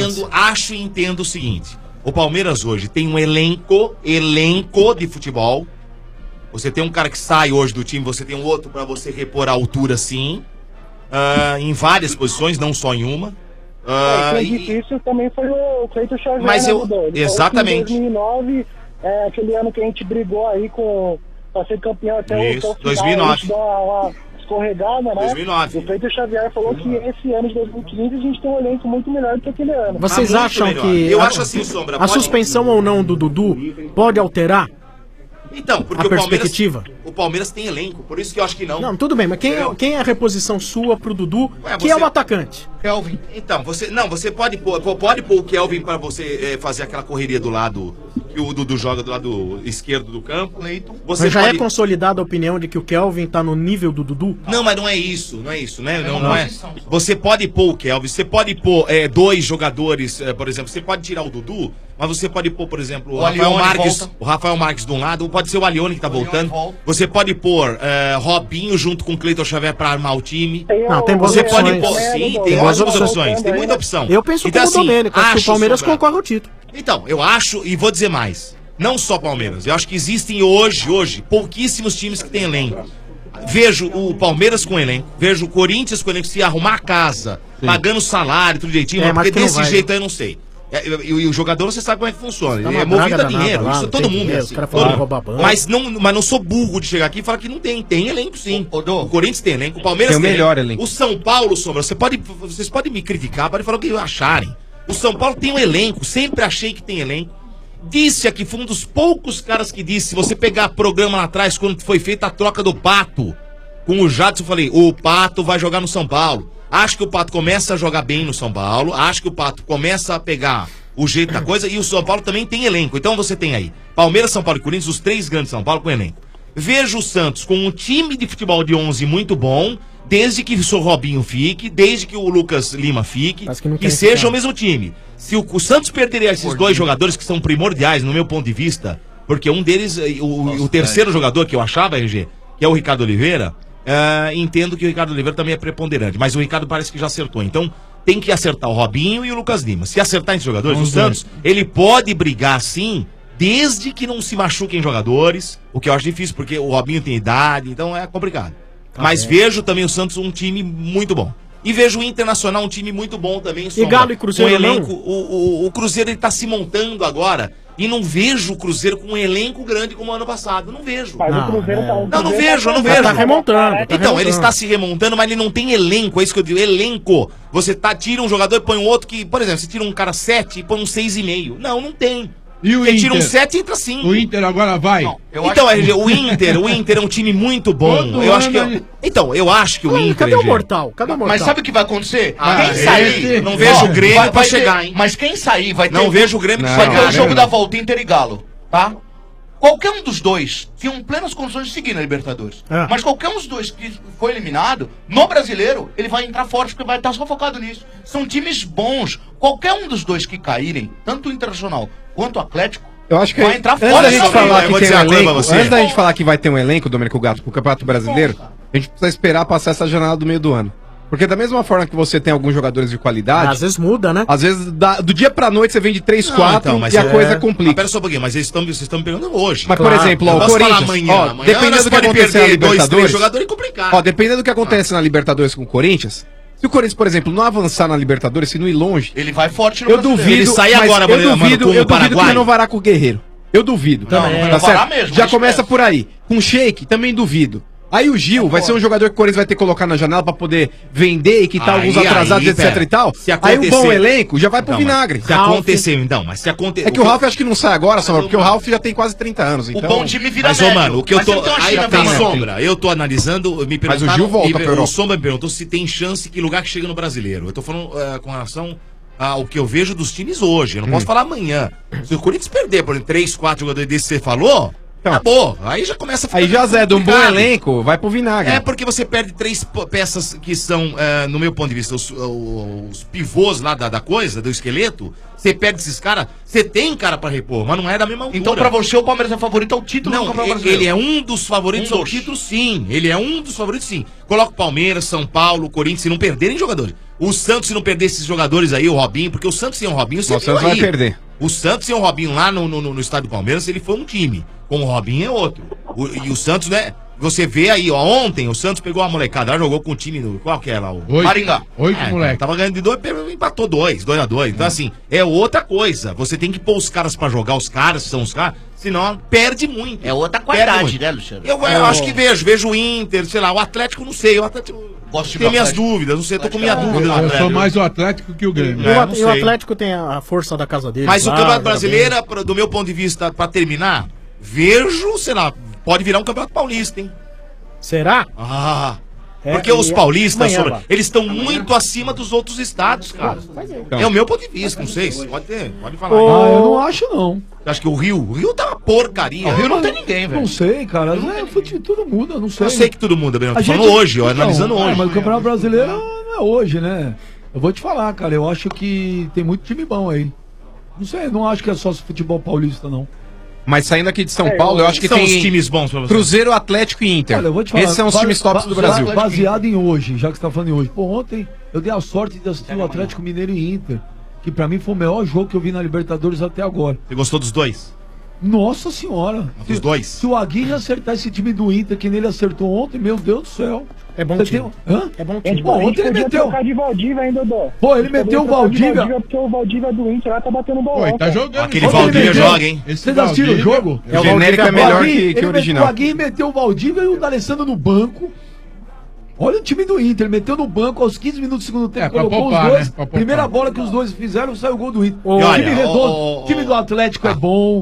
e entendo o seguinte. O Palmeiras hoje tem um elenco de futebol. Você tem um cara que sai hoje do time, você tem um outro pra você repor a altura, sim. Em várias posições, não só em uma. Foi difícil também foi o Cleiton Xavier. Mas exatamente. Em 2009, aquele ano que a gente brigou aí pra ser campeão até o final, 2009. Deu uma escorregada, né? 2009. O Cleiton Xavier falou que esse ano de 2015 a gente tem um elenco muito melhor do que aquele ano. Vocês acham que eu acho assim, Sombra, a suspensão ou não do Dudu pode alterar? Então, porque a perspectiva? O Palmeiras tem elenco, por isso que eu acho que não. Não, tudo bem, mas quem é a reposição sua pro Dudu, que é o atacante? Kelvin. Então, você pode pôr o Kelvin pra você fazer aquela correria do lado que o Dudu joga do lado esquerdo do campo. Mas já é consolidada a opinião de que o Kelvin tá no nível do Dudu? Não, mas não é isso, né? Não é. Você pode pôr o Kelvin, você pode pôr dois jogadores, por exemplo, você pode tirar o Dudu, mas você pode pôr, por exemplo, o Rafael Marques de um lado, pode ser o Alione que tá voltando. Você pode pôr Robinho junto com o Cleiton Xavier pra armar o time. Não, tem boas opções. Pode pôr, sim, tem ótimas opções, tem muita opção. Eu penso então, como o Domênico, acho que o Palmeiras concorre ao título. Então, eu acho, e vou dizer mais, não só Palmeiras, eu acho que existem hoje, pouquíssimos times que têm elenco. Vejo o Palmeiras com elenco, vejo o Corinthians com elenco, se arrumar a casa, pagando salário, tudo direitinho, porque desse jeito eu não sei. E o jogador, você sabe como é que funciona. Ele é movido a dinheiro. Isso todo mundo é assim. Mas não sou burro de chegar aqui e falar que não tem. Tem elenco, sim. O Corinthians tem elenco. O Palmeiras tem melhor elenco. O São Paulo, Sombra, vocês podem me criticar, podem falar o que acharem. O São Paulo tem um elenco. Sempre achei que tem elenco. Disse aqui, foi um dos poucos caras que disse, se você pegar programa lá atrás, quando foi feita a troca do Pato com o Jadson, eu falei, o Pato vai jogar no São Paulo. Acho que o Pato começa a jogar bem no São Paulo. Acho que o Pato começa a pegar o jeito da coisa. E o São Paulo também tem elenco. Então você tem aí Palmeiras, São Paulo e Corinthians, os três grandes São Paulo com elenco. Vejo o Santos com um time de futebol de 11 muito bom, desde que o Robinho fique, desde que o Lucas Lima fique, que seja o mesmo time. Se o Santos perder esses dois jogadores que são primordiais, no meu ponto de vista, porque um deles, o terceiro jogador que eu achava, RG, que é o Ricardo Oliveira, entendo que o Ricardo Oliveira também é preponderante, mas o Ricardo parece que já acertou. Então tem que acertar o Robinho e o Lucas Lima. Se acertar esses jogadores, o Santos, ele pode brigar sim, desde que não se machuquem jogadores, o que eu acho difícil, porque o Robinho tem idade, então é complicado. Mas vejo também o Santos um time muito bom. E vejo o Internacional um time muito bom também. E Galo e Cruzeiro um elenco, o Cruzeiro ele tá se montando agora. E não vejo o Cruzeiro com um elenco grande como ano passado. Não vejo. Mas o Cruzeiro não vejo. Tá remontando. Então, ele está se remontando, mas ele não tem elenco. É isso que eu digo. Elenco. Você tira um jogador e põe um outro que, por exemplo, você tira um cara 7 e põe um 6,5. Não tem. E o Você Inter? tira um 7 e entra 5. O Inter agora vai? Então, o Inter é um time muito bom. Eu acho que o Inter. Cadê o Mortal? Mas sabe o que vai acontecer? Quem sair, não vejo o Grêmio pra chegar, hein? Mas quem sair vai ter. Não vejo o Grêmio vai ter o jogo da volta Inter e Galo, tá? Qualquer um dos dois tinham plenas condições de seguir na Libertadores. Mas qualquer um dos dois que foi eliminado, no Brasileiro, ele vai entrar forte porque vai estar só focado nisso. São times bons. Qualquer um dos dois que caírem, tanto o Internacional quanto o Atlético, eu acho que vai entrar antes fora da gente falar que tem um elenco, você. antes da gente falar que vai ter um elenco, Domênico Gato, pro Campeonato Brasileiro, a gente precisa esperar passar essa janela do meio do ano. Porque da mesma forma que você tem alguns jogadores de qualidade... Às vezes muda, né? Às vezes, do dia pra noite, você vende 3, 4 e a coisa complica. Mas pera só um pouquinho, mas vocês estão me pegando hoje. Mas, por exemplo, o Corinthians, dependendo do que acontecer na Libertadores... jogadores é complicado. Ó, dependendo do que acontece na Libertadores com o Corinthians... Se o Corinthians, por exemplo, não avançar na Libertadores, se não ir longe... Ele vai forte no Eu Brasileiro. duvido... Ele sai mas agora, eu duvido com o que Paraguai. renovará com o Guerreiro. Eu duvido. Não, não vai renovará mesmo, Já mas começa por aí. Com o Sheik, também duvido. Aí o Gil vai ser um jogador que o Corinthians vai ter que colocar na janela pra poder vender e quitar alguns atrasados, etc e tal. Aí um bom elenco já vai pro vinagre. Se acontecer, então, mas se acontecer... É que o Ralf acho que não sai agora, Sombra, porque o Ralf já tem quase 30 anos. Então... O bom time vira Mas, ô, mano, o que eu tô... Aí tem Sombra. Eu tô analisando, me perguntaram... Mas o Gil volta pra Europa. O Sombra me perguntou se tem chance, que lugar que chega no Brasileiro. Eu tô falando com relação ao que eu vejo dos times hoje. Eu não posso falar amanhã. Se o Corinthians perder, por exemplo, 3, 4 jogadores desses que você falou... Acabou. Aí já começa a ficar. Aí já Zé, de um bom elenco, vai pro vinagre. É porque você perde 3 peças que são, no meu ponto de vista, os pivôs lá da coisa, do esqueleto. Você perde esses caras, você tem cara pra repor, mas não é da mesma altura. Então pra você o Palmeiras é favorito ao título do Campeonato Brasileiro? Ele é um dos favoritos ao título, sim. Ele é um dos favoritos, sim. Coloca o Palmeiras, São Paulo, Corinthians, se não perderem jogadores. O Santos, se não perder esses jogadores aí, o Robinho, porque o Santos sem o Robinho, você o Santos vai perder. O Santos sem o Robinho lá no estádio do Palmeiras, ele foi um time. Com o Robinho é outro. E o Santos, né? Você vê aí, ó, ontem o Santos pegou a molecada, lá jogou com o time do. Qual que é lá? O Maringá. 8 moleque. Tava ganhando de 2, empatou 2-2. Então, assim, é outra coisa. Você tem que pôr os caras pra jogar, os caras são os caras, senão perde muito. É outra qualidade, né, Luciano? Eu acho que vejo o Inter, sei lá, o Atlético, não sei. O Atlético. Tem minhas dúvidas, não sei, tô com minha dúvida. Eu sou mais o Atlético que o Grêmio. E o Atlético tem a força da casa dele. Mas o Campeonato Brasileiro, do meu ponto de vista, pra terminar, vejo, sei lá, pode virar um Campeonato Paulista, hein? Será? Porque os paulistas, eles estão muito acima dos outros estados, cara. É o meu ponto de vista, não sei. Pode falar. Eu não acho, não. Você acha que o Rio tá uma porcaria? O Rio não tem ninguém, velho. Não sei, cara. Tudo muda, não sei. Eu sei que tudo muda, Breno. Tô falando hoje, analisando hoje. Mas o Campeonato Brasileiro não é hoje, né? Eu vou te falar, cara. Eu acho que tem muito time bom aí. Não sei, não acho que é só futebol paulista, não. Mas saindo aqui de São Paulo, eu acho que são tem os times bons pra você. Cruzeiro, Atlético e Inter. Olha, eu vou te falar, esses são os times tops do Brasil. Baseado em hoje, já que você tá falando em hoje. Pô, ontem eu dei a sorte de assistir o Atlético Mineiro e Inter, que pra mim foi o melhor jogo que eu vi na Libertadores até agora. Você gostou dos dois? Nossa senhora. Dos dois? Se o Aguirre acertar esse time do Inter, que nele acertou ontem, meu Deus do céu. É bom time. Hã? É bom time. Pô, ontem ele meteu... trocar de Valdívia ainda, Dó. Pô, ele meteu o Valdívia. Porque o Valdívia do Inter lá tá batendo bola. Pô, ele tá jogando. Aquele Valdívia joga, hein? Vocês assistiram o jogo? O genérico é melhor que o original. O Aguirre meteu o Valdívia e o D'Alessandro no banco. Olha o time do Inter, ele meteu no banco aos 15 minutos do segundo tempo, colocou poupar, os dois. né? Primeira bola que os dois fizeram, saiu o gol do Inter. O olha, time redondo, o time do Atlético é bom.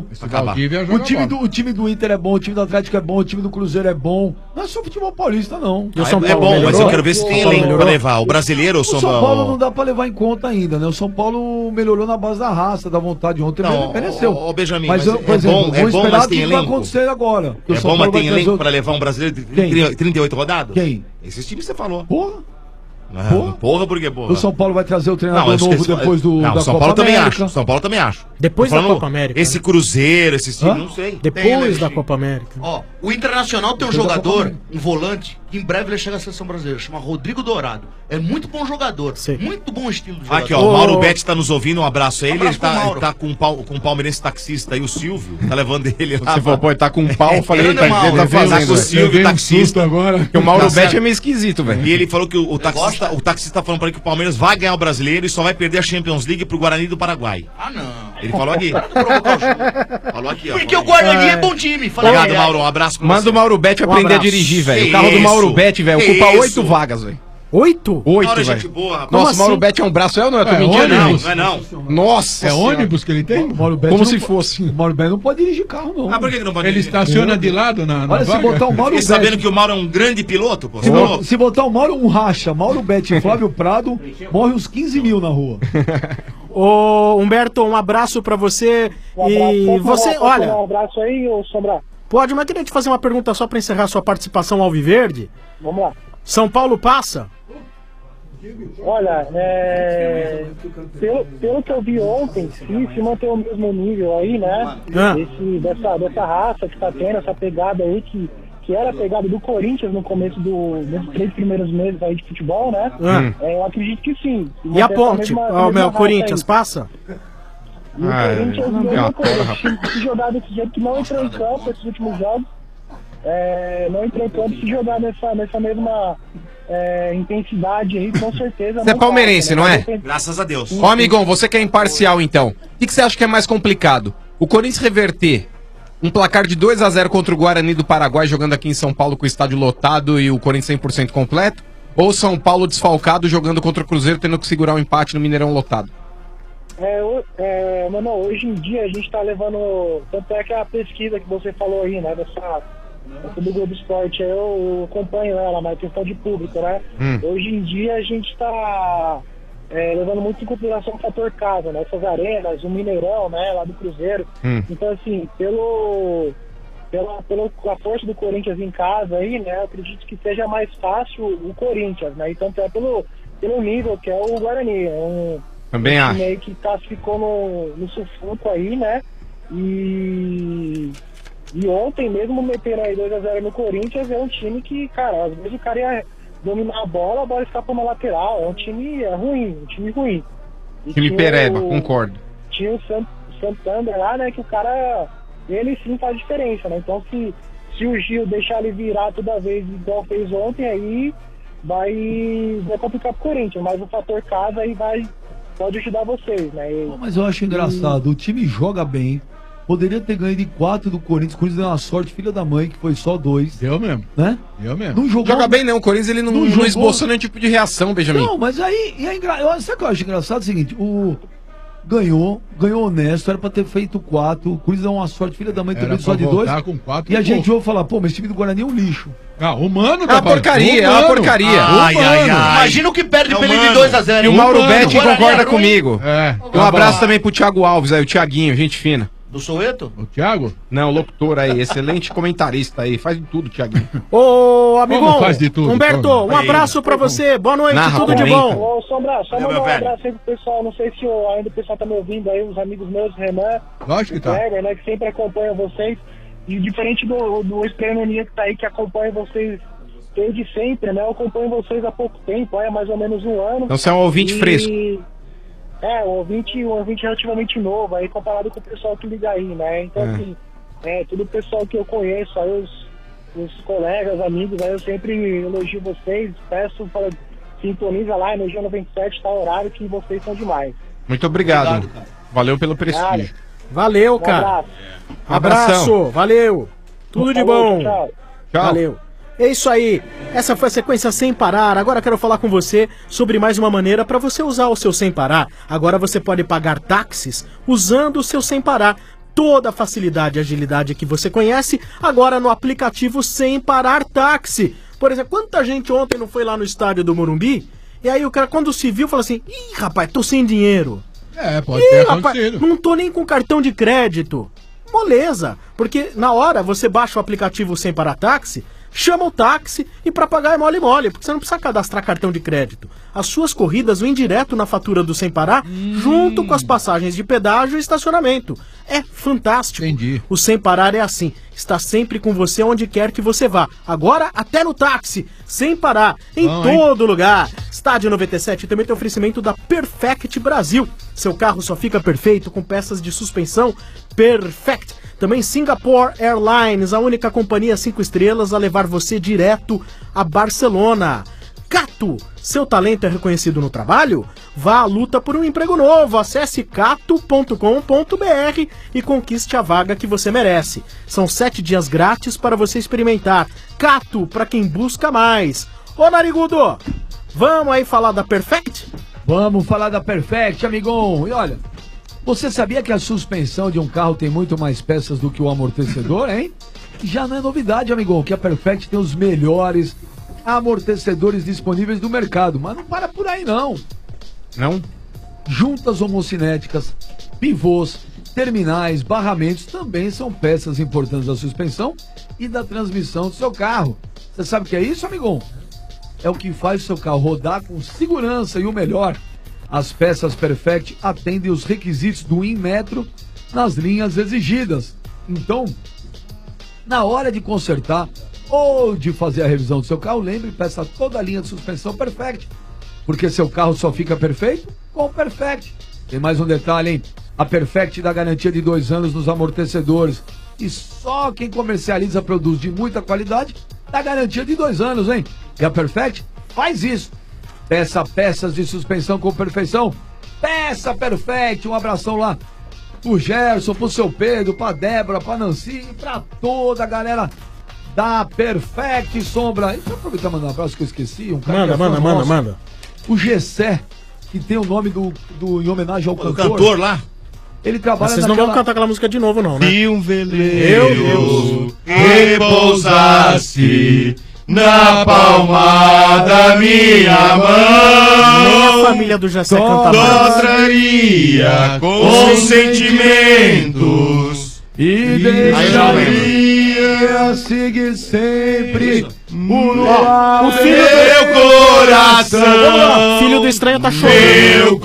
O time do Inter é bom, o time do Atlético é bom, o time do Cruzeiro é bom. Não é só futebol paulista, não. É bom, mas eu quero ver se tem elenco pra levar. O brasileiro, o São Paulo não dá pra levar em conta ainda, né? O São Paulo melhorou na base da raça, da vontade. Ontem ele mereceu. Ô, Benjamin, mas por exemplo, é bom, mas tem o que elenco. vai acontecer agora. É bom, mas tem elenco pra levar um brasileiro de 38 rodadas? Quem? Esses times que você falou. Porra. Porra, porque porra. O São Paulo vai trazer o treinador novo depois da São Copa Paulo também América. acho. São Paulo também acho. Depois da Copa América. Esse Cruzeiro, esses times, não sei. Depois da Copa América. Ó, o Internacional tem um jogador, um volante, que em breve ele chega à seleção brasileira, chama Rodrigo Dourado. É muito bom jogador, muito bom estilo de jogador. Aqui, ó, o Mauro Betti tá nos ouvindo, um abraço a ele. Ele tá com o palmeirense taxista aí, o Silvio, tá levando ele lá. Você falou, pô, ele tá com um pau, eu falei, ele tá fazendo. Tá com o Silvio, taxista. Agora. Porque o Mauro Betti é meio esquisito, velho. E ele falou que o taxista tá falando pra ele que o Palmeiras vai ganhar o brasileiro e só vai perder a Champions League pro Guarani do Paraguai. Ah, não. Ele falou aqui. Falou aqui, ó. Porque o Guarani é bom time. Obrigado, Mauro. Um abraço pra você. Manda o Mauro Betti aprender a dirigir, velho. O carro do Mauro Betti, velho, ocupa 8 vagas, velho. 8? 8, velho. Nossa, o Mauro Betti é um braço, não é? Eu tô mentindo? Não é não. Nossa. É ônibus que ele tem? Como se fosse. O Mauro Betti não pode dirigir carro, não. Ah, por que não pode Ele estaciona de lado na Olha, se botar o Mauro Betti. Sabendo que o Mauro é um grande piloto, pô. Se botar o Mauro, um racha, Mauro Betti e Flávio Prado, morre uns 15 mil na rua. Ô, Humberto, um abraço pra você. E você, olha... Um abraço aí, ô Sombra. Pode, mas queria te fazer uma pergunta só pra encerrar sua participação ao Alviverde. Vamos lá. São Paulo passa? Olha, pelo que eu vi ontem, se manter o mesmo nível aí, né? Dessa raça que tá tendo, essa pegada aí que era a pegada do Corinthians no começo dos 3 primeiros meses aí de futebol, né? Eu acredito que sim. E a Ponte? O meu Corinthians passa? E o Corinthians, se jogar desse jeito que não entrou em campo esses últimos jogos, não entrou em campo, se jogar nessa mesma intensidade aí, com certeza. Você é palmeirense, não é? Graças a Deus. Ó, amigão, você que é imparcial, então. O que você acha que é mais complicado? O Corinthians reverter um placar de 2-0 contra o Guarani do Paraguai, jogando aqui em São Paulo com o estádio lotado e o Corinthians 100% completo? Ou São Paulo desfalcado, jogando contra o Cruzeiro, tendo que segurar um empate no Mineirão lotado? Mano, hoje em dia a gente tá levando... Tanto é que a pesquisa que você falou aí, né, do Globo Esporte, eu acompanho ela, mas questão de público, né? Hoje em dia a gente tá levando muito em consideração o fator casa, né? Essas arenas, o Mineirão, né, lá do Cruzeiro. Então, assim, pela força do Corinthians em casa aí, né, eu acredito que seja mais fácil o Corinthians, né? E tanto é pelo nível que é o Guarani. Também acho. Um time aí que classificou no sufoco aí, né? E ontem mesmo meteram aí 2-0 no Corinthians, é um time que, cara, às vezes o cara ia dominar a bola escapa uma lateral, é um time ruim, E time pereba, concordo. Tinha o Santander lá, né, que o cara, ele sim faz diferença, né? Então se o Gil deixar ele virar toda vez igual fez ontem, aí vai complicar pro Corinthians, mas o fator casa aí pode ajudar vocês, né? Mas eu acho engraçado, o time joga bem. Poderia ter ganho de 4 do Corinthians. O Corinthians deu uma sorte, filha da mãe, que foi só 2. Eu mesmo. Né? Eu mesmo. Não jogou... Joga bem não, o Corinthians ele não esboçou nenhum tipo de reação, Benjamin. Não, mas aí... Sabe o que eu acho engraçado? É o seguinte, ganhou honesto, era pra ter feito 4. O Corinthians deu uma sorte, filha da mãe, também só de 2. Com 4 e a gente ouve falar, pô, mas esse time do Guarani é um lixo. Humano, é uma porcaria, é uma porcaria. Imagina o que perde pra ele de 2-0. E o Mauro Betti concorda comigo. Um abraço também pro Thiago Alves aí, o Thiaguinho, gente fina. Do Soweto? O Thiago? Não, locutor aí, excelente comentarista aí, faz de tudo, Thiaguinho. Ô, amigão, faz de tudo, Humberto, um abraço pra você, boa noite, tudo de bom. Ô, Sombra, só mandar um abraço aí pro pessoal, não sei se ainda o pessoal tá me ouvindo aí, os amigos meus, Renan, lógico que tá. Kleber, né, que sempre acompanham vocês, e diferente do Espernonia que tá aí, que acompanha vocês desde sempre, né, eu acompanho vocês há pouco tempo, mais ou menos 1 ano. Então você é um ouvinte fresco. Um ouvinte relativamente novo, aí comparado com o pessoal que liga aí, né? Então, assim, todo o pessoal que eu conheço, aí os colegas, amigos, aí eu sempre elogio vocês, peço para sintoniza lá, Energia 97, tá horário que vocês são demais. Muito obrigado. Valeu pelo prestígio. Valeu, cara. Abraço, valeu. Tudo de bom. Tchau. Valeu. É isso aí, essa foi a sequência Sem Parar. Agora quero falar com você sobre mais uma maneira para você usar o seu Sem Parar. Agora você pode pagar táxis usando o seu Sem Parar. Toda a facilidade e agilidade que você conhece, agora no aplicativo Sem Parar Táxi. Por exemplo, quanta gente ontem não foi lá no estádio do Morumbi? E aí o cara, quando se viu, falou assim: ih, rapaz, tô sem dinheiro. Pode ter acontecido. Rapaz, não tô nem com cartão de crédito. Moleza, porque na hora você baixa o aplicativo Sem Parar Táxi, chama o táxi e para pagar é mole, porque você não precisa cadastrar cartão de crédito. As suas corridas vêm direto na fatura do Sem Parar, junto com as passagens de pedágio e estacionamento. É fantástico. Entendi. O Sem Parar é assim, está sempre com você onde quer que você vá. Agora até no táxi, Sem Parar, em todo lugar. Estádio 97 também tem oferecimento da Perfect Brasil. Seu carro só fica perfeito com peças de suspensão Perfect. Também Singapore Airlines, a única companhia 5 estrelas a levar você direto a Barcelona. Cato, seu talento é reconhecido no trabalho? Vá à luta por um emprego novo. Acesse cato.com.br e conquiste a vaga que você merece. São 7 dias grátis para você experimentar. Cato, para quem busca mais. Ô Narigudo, vamos aí falar da Perfect? Vamos falar da Perfect, amigão. E olha, você sabia que a suspensão de um carro tem muito mais peças do que o amortecedor, hein? Já não é novidade, amigão, que a Perfect tem os melhores amortecedores disponíveis do mercado. Mas não para por aí, não. Não? juntas homocinéticas, pivôs, terminais, barramentos também são peças importantes da suspensão e da transmissão do seu carro. Você sabe o que é isso, amigão? É o que faz o seu carro rodar com segurança e o melhor. As peças Perfect atendem os requisitos do Inmetro nas linhas exigidas. Então, na hora de consertar ou de fazer a revisão do seu carro, lembre e peça toda a linha de suspensão Perfect. Porque seu carro só fica perfeito com o Perfect. Tem mais um detalhe, hein? A Perfect dá garantia de 2 anos nos amortecedores. E só quem comercializa produtos de muita qualidade dá garantia de 2 anos, hein? E a Perfect faz isso. Peça peças de suspensão com perfeição. Peça Perfect. Um abração lá pro Gerson, pro seu Pedro, pra Débora, pra Nancy e pra toda a galera da Perfect, Sombra. E deixa eu aproveitar e mandar um abraço que eu esqueci. Um cara Manda. O Gessé, que tem o nome em homenagem ao cantor. O cantor lá? Ele trabalha Vocês não vão cantar aquela música de novo, não, né? E um veleiro repousasse na palma da minha mão. Nem a família do Jacé canta mais. Contraria com sentimentos e deixaria seguir sempre o meu coração. Filho do estranho tá chorando. Meu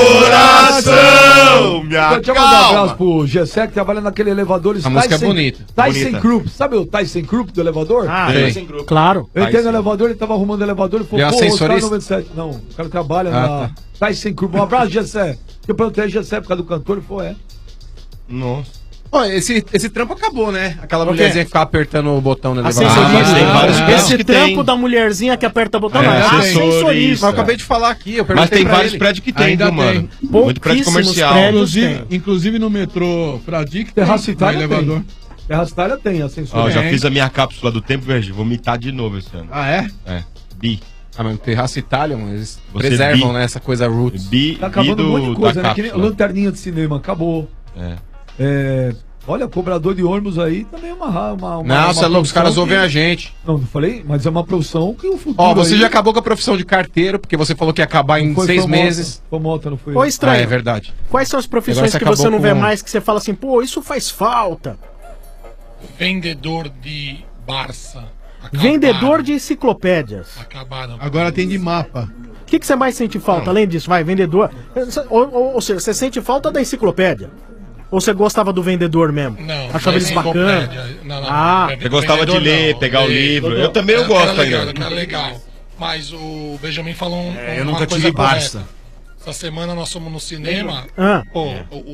coração me Deixa eu mandar um abraço pro Gessé, que trabalha naquele elevador. A música é bonita. Tyson Krupp. Sabe o Tyson Krupp do elevador? Tyson Krupp. Claro. Eu entrei no elevador, ele tava arrumando o elevador, ele falou, pô, o cara 97. Não, o cara trabalha na Tyson Krupp. Um abraço, Gessé. Eu perguntei Gessé por causa do cantor, ele falou, Nossa. Ó, esse trampo acabou, né? Aquela mulherzinha que ficava apertando o botão no elevador. Mas tem vários prédios que trampo da mulherzinha que aperta o botão. Ascensorista. Mas eu acabei de falar aqui, eu perguntei. Mas tem vários prédios que tem, Ainda viu, mano? tem. Muito prédio comercial. Inclusive no metrô Fradique Terra Itália elevador. tem. Terra Itália tem ascensor. Ó, já fiz a minha cápsula do tempo, velho. Vou mitar de novo esse ano. Ah, é? É. Bi. Ah, mas Terraça Itália, mano, eles Você preservam, bi. né, essa coisa roots. Tá acabando um monte de coisa, né? Que nem lanterninha de cinema, acabou. Olha, cobrador de ônibus aí também é uma não, você é louco, os caras ouvem a gente. Não falei, mas é uma profissão que o futuro. Ó, você aí... já acabou com a profissão de carteiro, porque você falou que ia acabar em 6 meses. Foi moto, não foi? Ô, estranho. É verdade. Quais são as profissões que você não vê mais, que você fala assim, pô, isso faz falta? Vendedor de Barça. Vendedor de enciclopédias. Acabaram. Agora tem de mapa. O que você mais sente falta, além disso? Vai, vendedor. Ou seja, você sente falta da enciclopédia? Ou você gostava do vendedor mesmo? Não. Achava eles bacanas? Não. Você gostava de ler, pegar o livro. Eu também eu gosto ainda. Era legal. Mas o Benjamin falou eu nunca tive Barça. Essa semana nós fomos no cinema. Pô,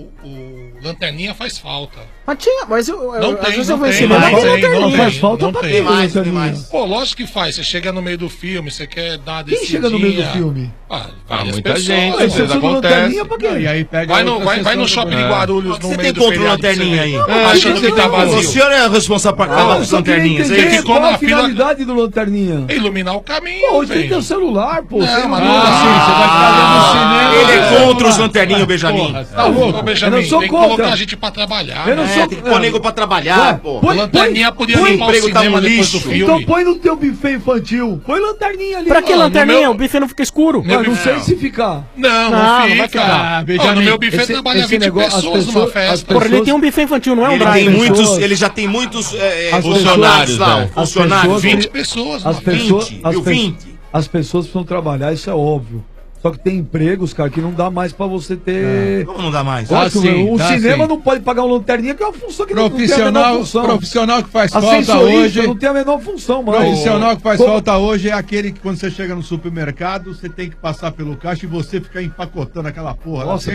o Lanterninha faz falta. Mas não às tem, vezes não eu vou em tem, cinema, não faz falta pra tem mais. Pô, lógico que faz. Você chega no meio do filme, você quer dar uma Quem chega no meio do filme? Várias muita pessoas. gente, Às vezes acontece. E aí pega vai no shopping de Guarulhos, no meio do feriado. Lanterninha aí? Achando que tá vazio. O senhor é responsável por acabar com as lanterninhas. Ele ficou Qual na a finalidade do Lanterninha? Iluminar o caminho. Hoje tem teu celular, pô. Não, mas você vai ficar no cinema. Ele é contra os lanterninhos, Benjamin. Tá louco, Benjamin? Eu não sou tem que contra. colocar a gente pra trabalhar. Eu não sou Tem que pôr nego pra trabalhar, pô. O Lanterninha podia limpar o emprego tá cinema no depois do lixo. filme. Então põe no teu buffet infantil. Põe lanterninha ali. Pra que lanterninha? O buffet não fica escuro. Eu não sei se ficar. Não vai fica. ficar. No meu buffet trabalha 20 pessoas numa festa. Porra, ele tem um buffet infantil, não é um Ele drive. tem muitos, ele já tem muitos funcionários lá. Funcionários, 20 pessoas. As pessoas, 20. as pessoas precisam trabalhar, isso é óbvio. Só que tem empregos, cara, que não dá mais pra você ter. Como não dá mais? O cinema não pode pagar uma lanterninha, que é uma função que não tem a menor função. Profissional que faz falta hoje. Não tem a menor função, mano. Profissional que faz falta hoje é aquele que quando você chega no supermercado, você tem que passar pelo caixa e você ficar empacotando aquela porra. Nossa,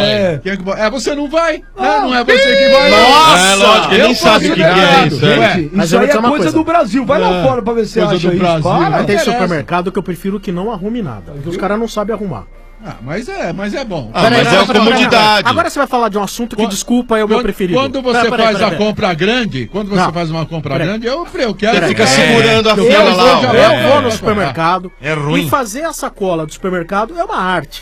você não vai? Não é você que vai. Nossa! É lógico, ele nem sabe o que é isso. Isso aí é coisa do Brasil. Vai lá fora pra ver se acha isso. Mas tem supermercado que eu prefiro que não arrume nada. Porque os caras não sabem arrumar. Mas é bom. Mas é uma comodidade. Agora você vai falar de um assunto que, desculpa, é o meu preferido. Quando você faz a compra grande, faz uma compra grande, eu quero... Você fica segurando a fila lá. Eu vou no supermercado. É ruim. E fazer a sacola do supermercado é uma arte.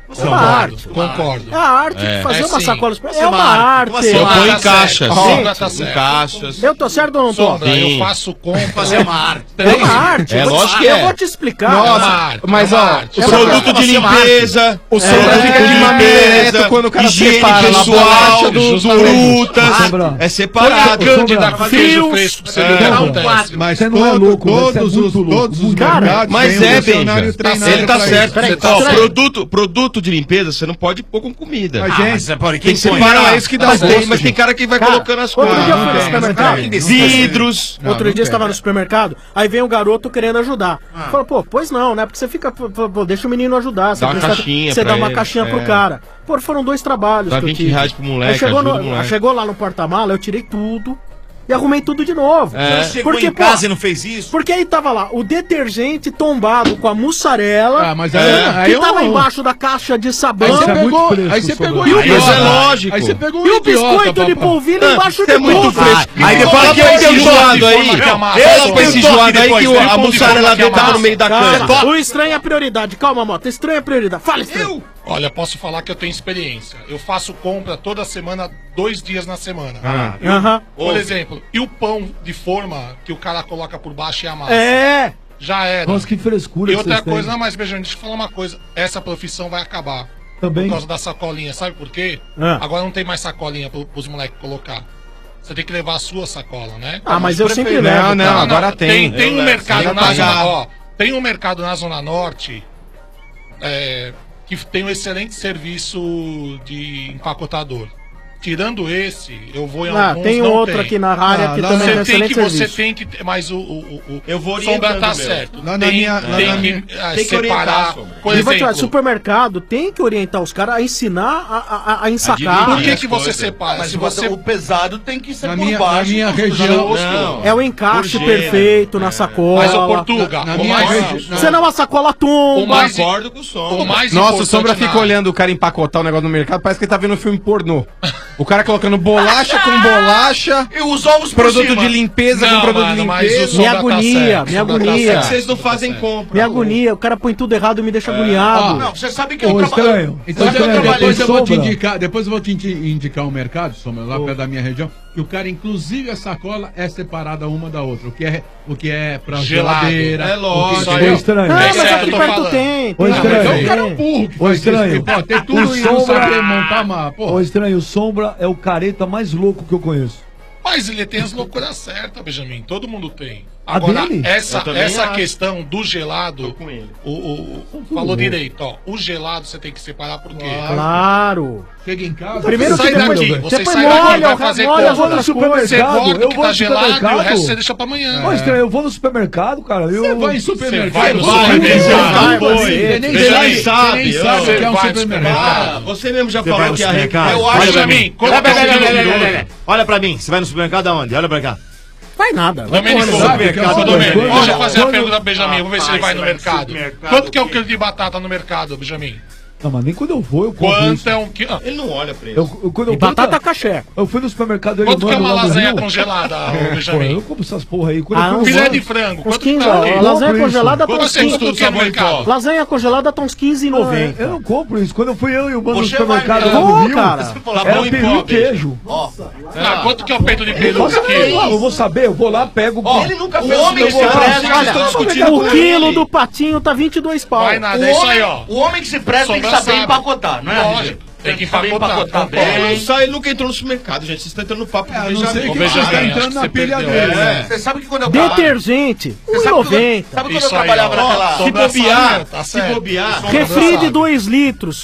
É uma arte. Concordo. É a arte de fazer uma sim. sacola. É uma arte. Eu ponho em caixas. Em caixas. Eu tô certo ou não tô? Sombra, eu faço compra. Fazer uma arte. É uma arte. É lógico que Eu é. vou te explicar. Nossa, mas ó, O produto de limpeza. o Sombra fica de mameleto quando o cara separa a bolacha do frutas. Sombra. É separado. Cândida com queijo fresco. Você vê o que acontece. Mas Você não é louco, todos os Cara, mercados Mas têm um é, funcionário Benja. treinado Ele tá pra certo. isso. Ó, produto de limpeza você não pode pôr com comida. Mas, gente, Tem que separar. Isso que dá gosto. Mas tem cara que vai colocando as coisas. Outro dia eu fui no supermercado. Vidros. Outro dia eu estava no supermercado, aí vem um garoto querendo ajudar. Fala, pô, pois não, né? Porque você fica, pô, deixa o menino ajudar. Você Dá uma caixinha você pra dá uma ele. caixinha pro cara. Pô, foram 2 trabalhos. Dá que eu 20 tive. reais pro moleque, Aí chegou, ajuda o moleque. chegou lá no porta-mala, eu tirei tudo e arrumei tudo de novo. Você chegou em casa e não fez isso? Porque aí tava lá o detergente tombado com a mussarela, mas aí que tava embaixo da caixa de sabão. Aí você pegou E o idiota. biscoito- é lógico. Aí você pegou E o idiota, biscoito de papai. polvilho embaixo de é muito tudo. fresco. Aí depois Fala que pra eu esse tenho enjoado aí. Fala pra esse enjoado aí que a mussarela dele tava no meio da cama. Calma, o estranho é a prioridade. Calma, Mota. Estranho é a prioridade. Fala, estranho. Olha, posso falar que eu tenho experiência. Eu faço compra toda semana, 2 dias na semana. Aham. Por exemplo, e o pão de forma que o cara coloca por baixo e amassa? É. Já era. Nossa, que frescura E que outra vocês têm. coisa, não, mas Benjamin, deixa eu falar uma coisa. Essa profissão vai acabar. Também. Por causa da sacolinha, sabe por quê? Agora não tem mais sacolinha pros moleques colocar. Você tem que levar a sua sacola, né? Ah, mas eu sempre levo. Não, agora tem. Tem um levo, mercado sem na pagar. zona, ó, tem um mercado na Zona Norte que tem um excelente serviço de empacotador. Tirando esse, eu vou em alguns, tem não outro tem. aqui na área que também tem excelente Você serviço. tem que, mas Eu vou Sombra orientando, tá meu. certo. Lá na Tem minha- lá na minha- Tem que orientar, separar. Sombra. Por E vou te falar, exemplo, supermercado tem que orientar os caras a ensinar a ensacar. por dividir. que você coisas. separa? Mas Se você o pesado tem que ser Na por minha- baixo. na minha por região- grosso. Não. É o encaixe Por perfeito na sacola. Mas o Portuga, Na o minha mais, região- Senão a sacola tomba. o mais, Concordo com o som. o mais Nossa, o importante Sombra fica na- olhando o cara empacotar o negócio no mercado, parece que ele tá vendo um filme pornô. O cara colocando bolacha com bolacha, E os ovos por produto cima. de limpeza Não, com produto mano, de mas o limpeza. Sombra Minha agonia, tá certo, minha Sombra tá agonia. certo. Vocês não fazem compra. Minha agonia, o cara põe tudo errado e me deixa agoniado. Não, você sabe que eu Ô, trabalho. estranho. Então Eu trabalhei- depois eu vou te Sombra. indicar, depois eu vou te indicar um mercado, Sombra, lá perto da minha região, que o cara, inclusive a sacola é separada uma da outra. O que é pra Gelado. geladeira. É lógico. Isso Ô, aí, ó. estranho. Não, mas certo, aqui eu tô perto falando. tem. Ô, tem. estranho. Então o cara é um burro que Ô, faz estranho. isso. Pô, tem tudo O e não Sombra- sabe montar uma... Pô, Ô, estranho, o Sombra é o careta mais louco que eu conheço. Mas ele tem as loucuras certas, Benjamin. Todo mundo tem. A Agora, dele? essa Eu também acho. questão do gelado, Tô com ele. falou louco. direito, ó. O gelado você tem que separar por quê? Claro. chega em casa... Primeiro sai que depois, daqui, você depois sai daqui, molha, vai fazer molha as compra. outras Eu vou no coisas. Você supermercado, volta o que eu vou tá no gelado e o supermercado. resto você deixa pra amanhã. Ô, estranho, eu vou no supermercado, cara. Você vai em supermercado? Você vai no Vai, supermercado. foi. Você nem Você sabe, nem sabe, você nem ó. sabe o que é um Você vai no supermercado. Ah, você mesmo já Você falou vai no que a supermercado? Eu acho, Olha pra mim, quanto que é o quilo de ouro? Olha pra mim, você vai no supermercado aonde? Olha pra cá. Vai nada. Domênico, sabe que é um Domênico, supermercado. deixa eu fazer a Quando- pergunta pro Benjamin, vamos ver se ele vai no vai no mercado. supermercado, Quanto que é o o quê? quilo de batata no mercado, Benjamin? Não, mas nem quando eu vou, eu compro Quanto isso. é um quilo? Ele não olha pra Quando eu E batata fui, caché. eu fui no supermercado... Quanto que é uma lá no lasanha Rio. congelada, ô, Pô, eu Benjamin? compro essas porra aí. Quando Ah, eu não fui no Filé banco- de frango, Uns quanto 15, que tá a aqui? lasanha isso. congelada tá Quanto uns você 15. custa no mercado? Lasanha congelada tá uns 15,90. Eu não compro isso. Quando eu fui eu e o mano no Você supermercado vai lá no mesmo. Rio, Cara. Você falou, era bom em peru pó, e queijo. Ah, quanto que é o peito de peru? Nossa, quilo? eu vou saber, eu vou lá, pego... Ele nunca fez o homem que se Olha, preza. o quilo do patinho tá 22 pau. Vai nada, é isso aí, ó. O homem que se preza tem que Sombra saber sabe. empacotar, não é? Lógico, RG? tem que saber empacotar, bem. Sai, ele nunca entrou no supermercado, gente. Vocês estão entrando no papo A do não ser Benjamin. que Benjamin, você está acho entrando que na você pilha perdeu. dele. né? Você sabe que quando eu trabalho... Detergente, Você sabe quando 1,90. sabe quando eu Isso aí, trabalhava ó. naquela... Se Sombra bobear, sabe, tá se certo. bobear. Refri de 2 litros,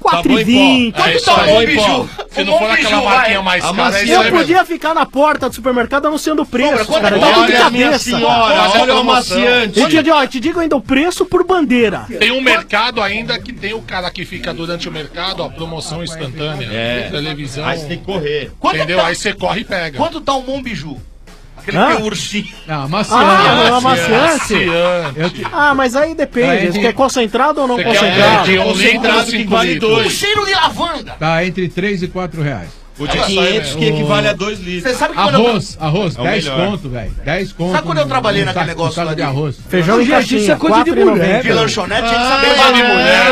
4,20. É isso tá aí, bom, pô. biju? Se Um não for bom aquela biju, marquinha vai. mais A cara, é macia isso Eu aí mesmo. podia ficar na porta do supermercado anunciando o preço, Sombra, cara. quanto Eu é tava de Olha, minha cabeça. senhora, Fazer olha o promoção. amaciante. Eu te digo ainda o preço por bandeira. Tem um mercado ainda que tem o cara que fica durante o mercado, ó, promoção instantânea. É. Televisão. Aí você tem que correr. Entendeu? Aí você corre e pega. Quanto tá um bom biju? Aquele Hã? que tem um ursinho. Não, Ah, amaciante. o amaciante? Ah, mas aí depende. Você quer concentrado ou não Você quer concentrado? de 1 litro ou Concentrado que 5 vale litros? Um dois. cheiro de lavanda. Tá entre 3 e 4 reais. O de 500 que equivale a 2 litros. Você sabe que Arroz, É o 10 melhor. conto, velho. 10 conto. Sabe quando eu trabalhei naquele negócio lá de arroz? Feijão e Gente, caixinha, isso é coisa de mulher, De velho. lanchonete, tinha que saber levar de mulher.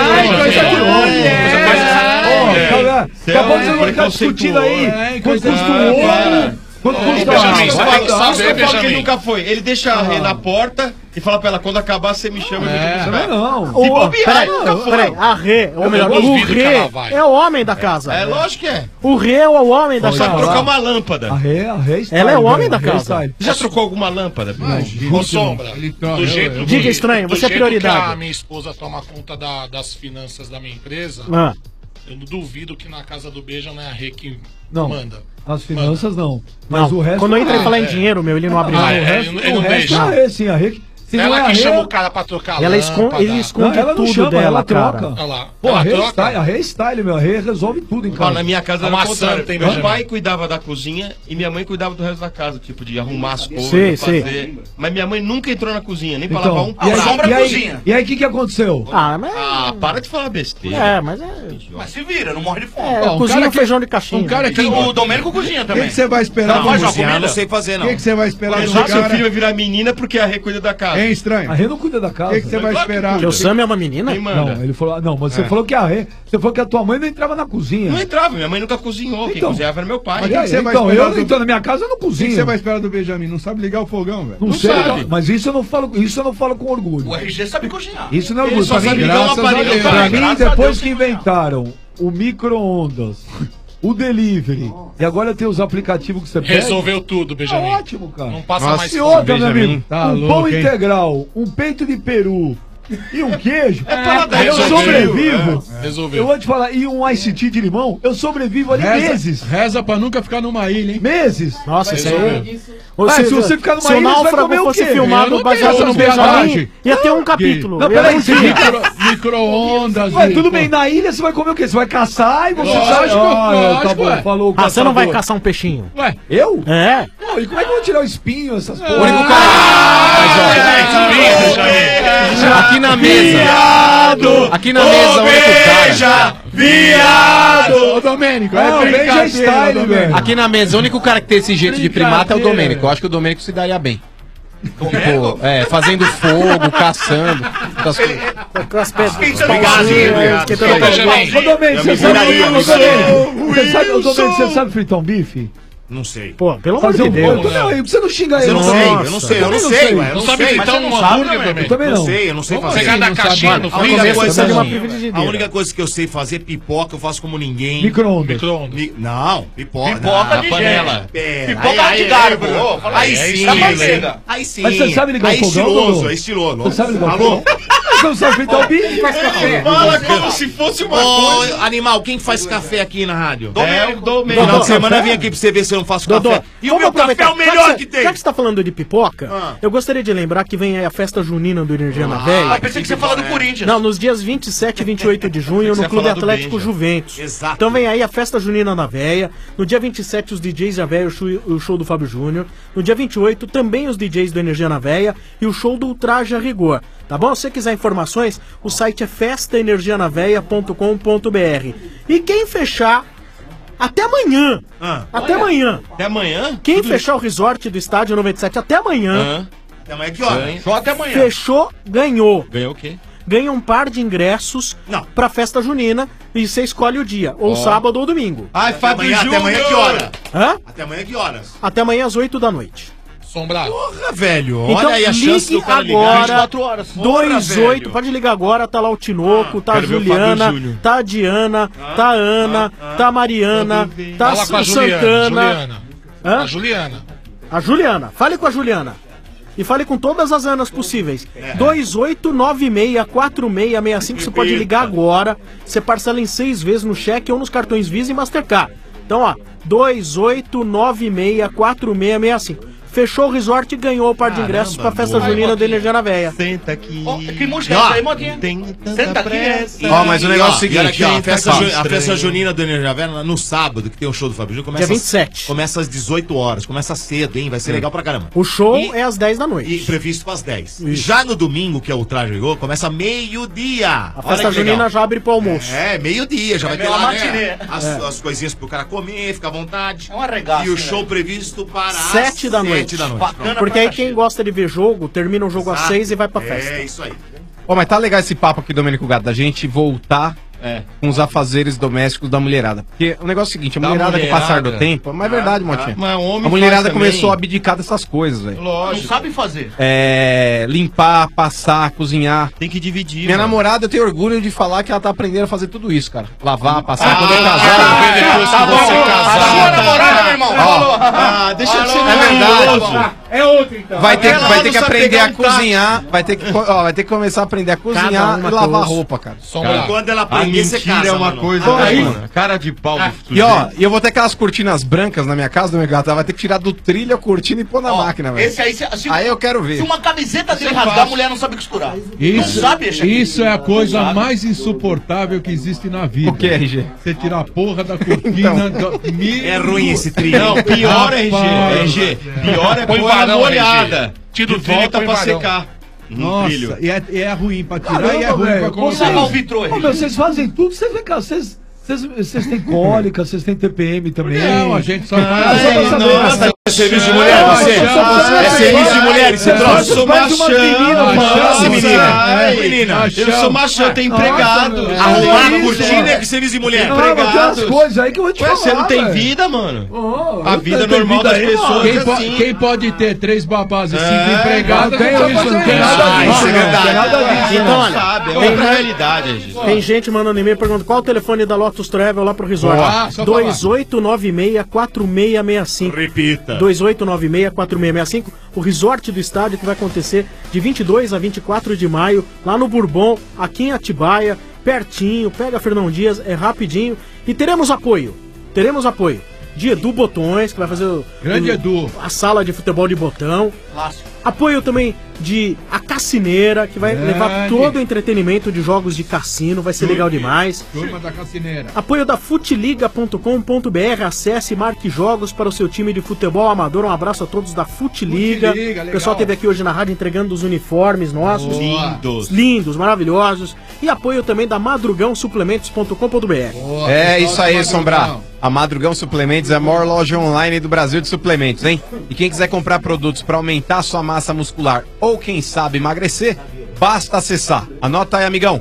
Acabou de você não ficar discutindo aí quanto custa o ovo, quanto custa Benjamin, você tem que a saber, Benjamin. Que ele nunca foi. Ele deixa a Rê na porta e fala pra ela, quando acabar, você me chama. Não. Se bobear, nunca foi. Peraí, a Rê, ou melhor, o Rê é o homem da casa. É lógico que é. O Rê é o homem da Só casa. trocar uma lâmpada. A Rê Ela é o homem da casa. Já trocou alguma lâmpada? Ô, Sombra, do jeito Diga que- estranho, do você é jeito prioridade. que a minha esposa toma conta das finanças da minha empresa, Ah. eu não duvido que na casa do Beija não é a Rê que Não, manda. as finanças não. Mas Não, o resto... quando entra em é. falar em dinheiro, meu, ele não abre Ah, mão. o resto, o resto é a Rê, sim, a Rê... Se não Ela é a que Rê, chama o cara pra trocar Ela lâmpada. ele esconde ela não tudo chama, dela, ela cara. troca. Olha lá. Pô, Ela a Rê troca? style, a Rê style, meu. A Rê resolve tudo em casa. Na minha casa era o Amassando, contrário. tem, Meu Benjamin. pai cuidava da cozinha e minha mãe cuidava do resto da casa, tipo, de arrumar as coisas, Sim, fazer. Mas minha mãe nunca entrou na cozinha, nem pra lavar um e aí, prato. e aí, o que aconteceu? Ah, mas... Ah, para de falar besteira. É, mas é... Mas se vira, não morre de fome. É, cozinha feijão de caixinha. Um cara que... O Domênico cozinha O também. que você vai esperar Não, do faz uma cara? comida? não sei fazer, O não. que você vai esperar do Só seu cara? filho vai virar menina porque a Rê cuida da casa. É estranho. A Rê não cuida da casa. O que você vai esperar? Que o Sam é uma menina? Quem manda? Não, ele falou... Não, mas você falou que a Rê... Você falou que a tua mãe não entrava na cozinha. Não entrava, minha mãe nunca cozinhou. Quem Então. cozinhava era meu pai. Mas o que você vai Então, esperar eu do- então, na minha casa eu não O que cozinho. você vai esperar do Benjamin? Não sabe ligar o fogão, velho. Não sei, mas isso eu não falo com orgulho. O RG sabe cozinhar. Isso não é Ele orgulho. só Pra mim, sabe ligar o graças a aparelho. Deus. pra Pra mim, graças a depois Deus, que tem inventaram o micro-ondas, o delivery, e agora tem os aplicativos que você pega. Resolveu tudo, É Benjamin. ótimo, cara. Não passa Nossa, mais E fome. outra, meu Benjamin, amigo, tá um louco, pão hein? integral, um peito de peru e um queijo. Eu Resolveu, sobrevivo. Resolveu. Eu vou te falar, e um ice tea de limão, eu sobrevivo ali meses. Reza pra nunca ficar numa ilha, hein? Meses. Nossa, isso aí... Se você ficar numa se o ilha, você vai náufrago comer o fosse quê? filmado Eu não baseado tenho no essas Benjamin, viagens. ia ter um capítulo. Não, Ia peraí, ter um dia. Micro-ondas. Ué, tudo bem, na ilha você vai comer o quê? Você vai caçar e você Lógico, sabe. Tá lógico, bom, ué. falou o Ah, você não vai caçador. caçar um peixinho? Ué, Eu? É. Pô, e como é que eu vou tirar o espinho, essas porra? Aqui na mesa. Aqui na mesa, o único cara. viado! Ô, Domênico, Não, é Beija brincadeira, style, Domênico. velho. Aqui na mesa, o único cara que tem esse jeito de primata é o Brincadeira. Domênico. Eu acho que o Domênico se daria bem. Tipo, fazendo fogo, caçando. Essas coisas. Com as pedras. Esquentando gazinho, esquentando Ô, Benjamin. Ô, Domênico, você sabe, ô, Domênico, você sabe fritar um bife? Não sei. Pô, pelo amor Fazer de um Deus. pouco? Não, você não xinga ele. Eu não não. sei, eu Nossa. não sei, eu não Também não sei, sei. ué. Eu Não não sabe sei. fritar um hambúrguer, Domênico? Eu também Não não. sei, eu não sei fazer. Pegar da caixinha no A única freezer. coisa, de uma assim, frigideira. a única coisa que eu sei fazer pipoca, eu faço como ninguém. Micro-ondas. Micro-ondas. Não, pipoca. Pipoca não, de panela. gente. Pera. Pipoca de garfo. Ô, fala Aí aí, sim, da aí manteiga. sim. Aí sim. Mas você sabe ligar o Aí fogão, estiloso, Dodô? é estiloso. Você sabe ligar o Alô? fogão? Você não sabe fritar o bife? Fala como se fosse uma coisa. Ô, animal, quem faz café aqui na rádio? É o Domênico. Final de semana café? vem aqui pra você ver se eu não faço Dodô, café. E o vamos meu café é o aproveitar. melhor Já que tem. Já que você tá falando de pipoca, Ah. eu gostaria de lembrar que vem aí a festa junina do Energia na Véia. Ah, pensei que você ia falar do Corinthians. Não, nos dias 27 e 28 de junho, Você no ia Clube falar do Atlético Benja. Juventus. Exato. Então vem aí a festa junina na Véia. No dia 27, os DJs da Véia, o show do Fábio Júnior. No dia 28, também os DJs do Energia na Véia e o show do Traje a Rigor. Tá bom? Se você quiser informações, o site é festaenergianaveia.com.br. E quem fechar, até amanhã. Até amanhã. Até amanhã? Quem fechar o resort do Estádio 97 até amanhã, Até amanhã que hora? Ganha. Só até amanhã. fechou, ganhou. Ganhou o quê? Ganha um par de ingressos Não. pra festa junina e você escolhe o dia, ou sábado ou domingo. Ai, Até amanhã que hora? Hã? Até amanhã que horas? Até amanhã às 8 da noite. Sombra. Porra, velho. Então Olha aí a chance ligue do cara ligar. agora, 24 horas. 28, velho. pode ligar agora, tá lá o Tinoco, tá a quero ver o Juliana, Fábio Júnior. tá a Diana, tá a Ana, tá a Mariana, tá a Fala com a Santana. Juliana. Hã? A Juliana. A Juliana, fale com a Juliana. E fale com todas as Anas possíveis. 28964665, você pode ligar agora. Você parcela em 6 vezes no cheque ou nos cartões Visa e Mastercard. Então, ó, 28964665. fechou o resort e ganhou o par de ingressos pra festa junina da Energia na Veia. Senta aqui. Que música é essa aí, Motinha? Senta aqui, né? Ó, mas o negócio é o seguinte, ó, a festa junina do Energia Vera, no sábado, que tem o show do Fábio Júnior, começa Dia 27. Começa às 18 horas, começa cedo, hein? Vai ser legal pra caramba. O show é às 10 da noite. E previsto pras 10. Já no domingo, que é o Traje Rigor, começa meio-dia. A festa junina já abre pro almoço. Meio-dia, já vai ter lá, matinê. né? As coisinhas pro cara comer, ficar à vontade. É um arregaço. E o show previsto para 7 da noite. Porque aí quem gosta de ver jogo, termina o jogo às 6 e vai pra festa. É isso aí. Ó, mas tá legal esse papo aqui, Domênico Gato, da gente voltar com os afazeres domésticos da mulherada. Porque o negócio é o seguinte, a mulherada com o passar do tempo, mas é verdade, Motinha. Mas homem A mulherada faz começou também. a abdicar dessas coisas, velho. Não sabe fazer. Limpar, passar, cozinhar. Tem que dividir. Minha mano. namorada, eu tenho orgulho de falar que ela tá aprendendo a fazer tudo isso, cara. Lavar, passar. Quando é casar, depois que você casar. A sua namorada, meu irmão. Deixa de ser verdade. É outro, então. Vai ter Ela que não sabe aprender pegar a um prato. cozinhar. Vai ter que começar a aprender a cozinhar uma e lavar coisa. roupa, cara. Cara, Quando ela a aprender, você mentira casa, é uma mano. coisa, Aí. mano. Cara de pau do E ó, e eu vou ter aquelas cortinas brancas na minha casa, do meu gato. Ela vai ter que tirar do trilho a cortina e pôr na máquina, velho. Esse aí, Aí eu quero se ver. uma camiseta dele rasgar, a mulher não sabe costurar. Não sabe, Isso é a coisa mais insuportável que existe na vida. O que, RG? Você tirar a porra da cortina. É ruim esse trilho. Não, pior, RG. Pior é Põe pôr a varão, molhada. RG. Tira o De trilho e volta põe pra varão. secar. Nossa, trilho. e é ruim pra tirar Caramba, e é ruim velho. pra Vamos colocar. salvar o vitrô, Ô, RG. meu, vocês fazem tudo, vocês vêm cá, vocês têm cólica, vocês têm TPM também. Não, a gente só Só pra saber. Nossa, É serviço de mulher, você? É serviço de mulher esse troço? Eu sou Parece uma menina, machão. mano. Menina. Eu sou machão, tem empregado. Arrumar a cortina é que serviço de mulher. Não, mas tem umas Empregados. coisas aí que eu vou te Ué, falar. você não tem velho. vida, mano? Oh, A eu vida tenho normal vida das aí, pessoas mano. assim. Quem pode ter 3 babás e 5 empregados, não tem não isso, precisa não tem fazer nada nada. disso. isso é verdade. Não tem nada disso. Então, Não olha, sabe, é tem, outra realidade, RG. tem gente mandando e-mail perguntando qual o telefone da Lotus Travel lá pro resort. Boa, só falar. 2896-4665. Repita. 2896-4665. O resort do estádio que vai acontecer de 22 a 24 de maio, lá no Bourbon, aqui em Atibaia, pertinho, pega Fernão Dias, é rapidinho. E teremos apoio de Edu Botões, que vai fazer Grande Edu. a sala de futebol de botão. Clássico. Apoio também de A Cassineira, que vai Grande. levar todo o entretenimento de jogos de cassino, vai ser legal demais. Turma da Cassineira. Apoio da futeliga.com.br, acesse e marque jogos para o seu time de futebol amador. Um abraço a todos da Futeliga. Futeliga, O legal. pessoal esteve aqui hoje na rádio entregando os uniformes nossos. Lindos. Lindos, maravilhosos. E apoio também da madrugãosuplementos.com.br. É isso aí, Sombra. A Madrugão Suplementos é a maior loja online do Brasil de suplementos, hein? E quem quiser comprar produtos para aumentar sua massa muscular ou quem sabe emagrecer, basta acessar. Anota aí, amigão.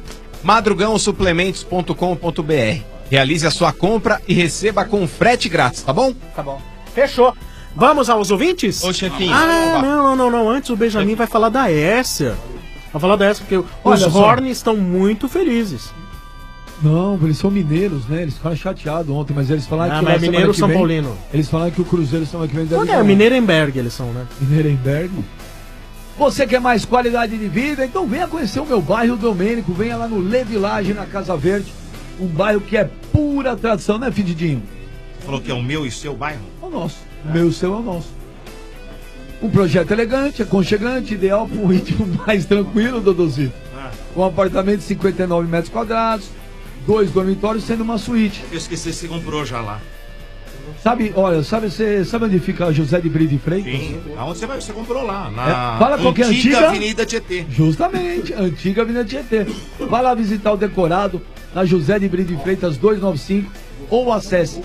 madrugãosuplementos.com.br. Realize a sua compra e receba com frete grátis, tá bom? Tá bom. Fechou. Vamos aos ouvintes? Ô, chefinho. Ah, não. Antes o Benjamin vai falar da Essia. Vai falar da Essia, porque Olha os só. Horns estão muito felizes. Não, eles são mineiros, né? Eles ficaram chateados ontem, mas eles falaram Ah, que mas na semana mineiro que São vem- Paulino. Eles falaram que o Cruzeiro semana que vem deve Onde é? ganhar. Mineirenberg eles são, né? Mineirenberg. Você quer mais qualidade de vida? Então venha conhecer o meu bairro Domênico. Venha lá no Le Village, na Casa Verde. Um bairro que é pura tradição, né, Fididinho? Falou que é o meu e seu bairro? É o nosso. O meu e o seu é o nosso. Um projeto elegante, aconchegante, ideal para um ritmo mais tranquilo, Dodozito. Um apartamento de 59 metros quadrados, 2 dormitórios, sendo uma suíte. Eu esqueci se você comprou já lá. Sabe, olha, sabe onde fica José de Brito e Freitas? Sim. Aonde você comprou lá? Na Fala qual que é a antiga Avenida Tietê. Justamente, antiga Avenida Tietê. Vá lá visitar o decorado na José de Brito e Freitas 295 ou acesse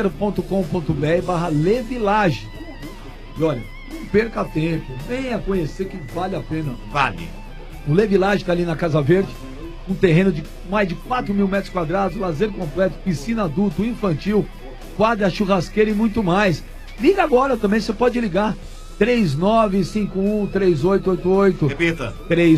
esser.com.br/Levilage. E olha, não perca tempo, venha conhecer que vale a pena. Vale. O Levilage está ali na Casa Verde, um terreno de mais de 4 mil metros quadrados, lazer completo, piscina adulto, infantil, quadra, churrasqueira e muito mais. Liga agora também, você pode ligar. 3951-3888. Repita.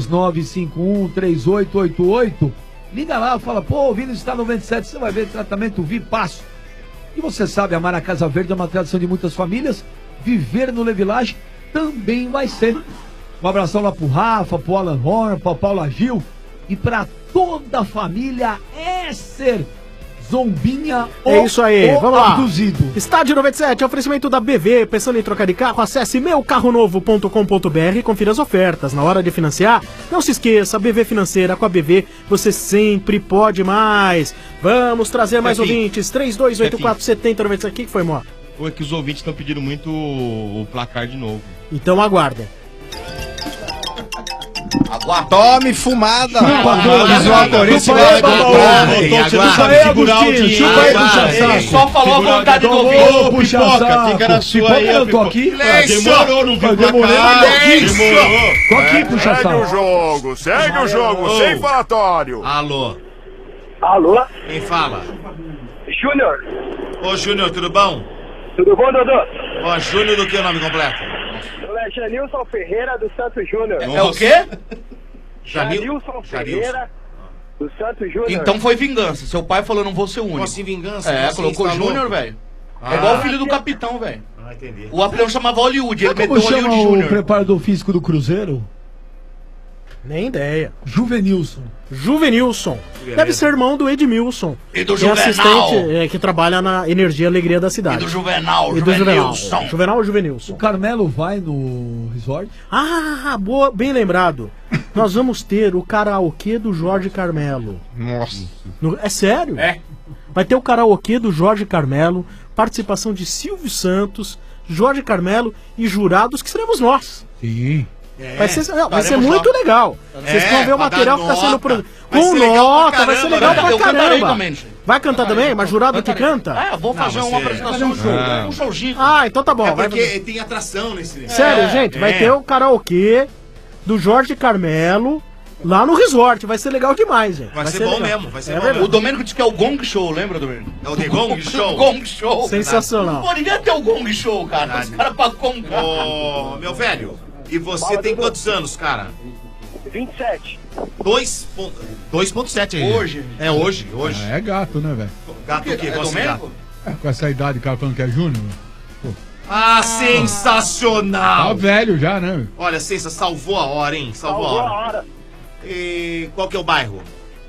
3951-3888. Liga lá, fala, pô, ouvindo está 97, você vai ver tratamento Vipasso. E você sabe, amar a Casa Verde é uma tradição de muitas famílias. Viver no Le Village também vai ser. Um abração lá pro Rafa, pro Alan Horn, pra Paula Gil e pra toda a família Esser. Zombinha É isso aí, vamos lá. abduzido. Estádio 97, oferecimento da BV. Pensando em trocar de carro, acesse meucarronovo.com.br, confira as ofertas. Na hora de financiar, não se esqueça, BV Financeira, com a BV você sempre pode mais. Vamos trazer mais ouvintes, 3284-7097. O que foi, Mó? Foi que os ouvintes estão pedindo muito o placar de novo. Então aguardem. Tome fumada. Só falou a vontade do ouvido. Pipoca, fica na sua aí. Eu tô aqui. Demorou, não viu Demorei. Tô aqui, puxa Segue o jogo, segue o jogo, sem falatório. Alô, Alô? quem fala? Júnior. Ô, Júnior, tudo bom? Tudo bom, Dodô? Ó, Júnior do que o nome completo? É Janilson Ferreira do Santos Júnior. É o quê? Janilson Ferreira do Santos Júnior. Então foi vingança. Seu pai falou, não vou ser o único. Como assim, vingança? É, Como assim, colocou tá Júnior, louco? velho. Ah. É igual o filho do capitão, velho. Ah, entendi. O apelão chamava Hollywood, ele Como meteu chama Hollywood o Júnior. preparador físico do Cruzeiro? Nem ideia. Juvenilson. Juvenilson. Deve ser irmão do Edmilson. E do que é Juvenal. assistente, que trabalha na Energia e Alegria da cidade. E do Juvenal, E do Juvenal. Juvenilson. Juvenal ou Juvenilson? O Carmelo vai no resort? Ah, boa, bem lembrado. Nós vamos ter o karaokê do Jorge Carmelo. Nossa. É sério? É. Vai ter o karaokê do Jorge Carmelo, participação de Silvio Santos, Jorge Carmelo e jurados que seremos nós. Sim. Vai ser muito legal. Vocês vão ver o material que tá sendo produzido. Com nota, vai ser legal pra caramba. Vai cantar também? Mas jurado que canta? É, eu vou fazer uma apresentação, um showzinho. Ah, então tá bom. É vai porque fazer. tem atração nesse... Sério, gente, vai ter o karaokê do Jorge Carmelo lá no resort. Vai ser legal demais, gente. Vai ser bom legal. mesmo, vai ser bom verdade. mesmo. O Domênico disse que é o Gong Show, lembra, Domênico? É o The Gong Show? Gong Show. Sensacional. Pô, ninguém tem o Gong Show, cara. Os caras pagam como, cara. Ô, meu velho, e você tem quantos anos, cara? 27. 2.7 aí. Hoje. É hoje. É gato, né, velho? Gato o quê? É Gosta de gato? Domênico? Com essa idade, o cara falando que é Júnior. Ah, sensacional! Tá velho já, né? Olha, Sensa, salvou a hora, hein? Salvou a hora. E qual que é o bairro?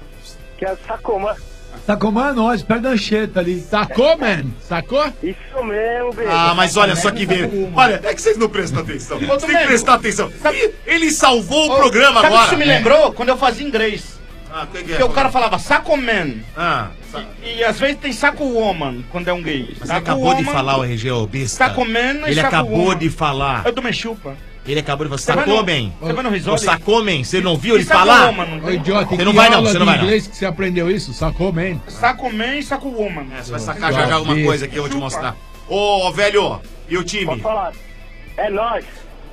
Que é Sacomã. Sacomã é nós, perto da Anchieta ali. Sacou, man? Sacou? Isso mesmo, bebê. Ah, mas olha só que veio. Olha, é que vocês não prestam atenção. Você tem que prestar atenção. Ele salvou o programa Sabe agora. Sabe o que isso me lembrou? Quando eu fazia inglês. Ah, o que é? Porque o cara falava saco man. Ah, E às vezes tem saco woman quando é um gay. mas ele Saco acabou de woman, falar, o RG, ô besta. Saco man e Ele saco acabou woman. de falar. Eu também chupa. Ele acabou de falar. Você vai Sacou, no- bem? você vai no resort? Sacou, bem? Você não viu ele E saco falar? woman, não Ô, tem? idiota, Você que não vai não, aula você não de vai não. inglês que você aprendeu isso? Sacou, man? Saco man e saco woman. Você vai sacar já alguma coisa aqui, eu vou te mostrar. Ô, velho, e o time? Pode falar. É nóis.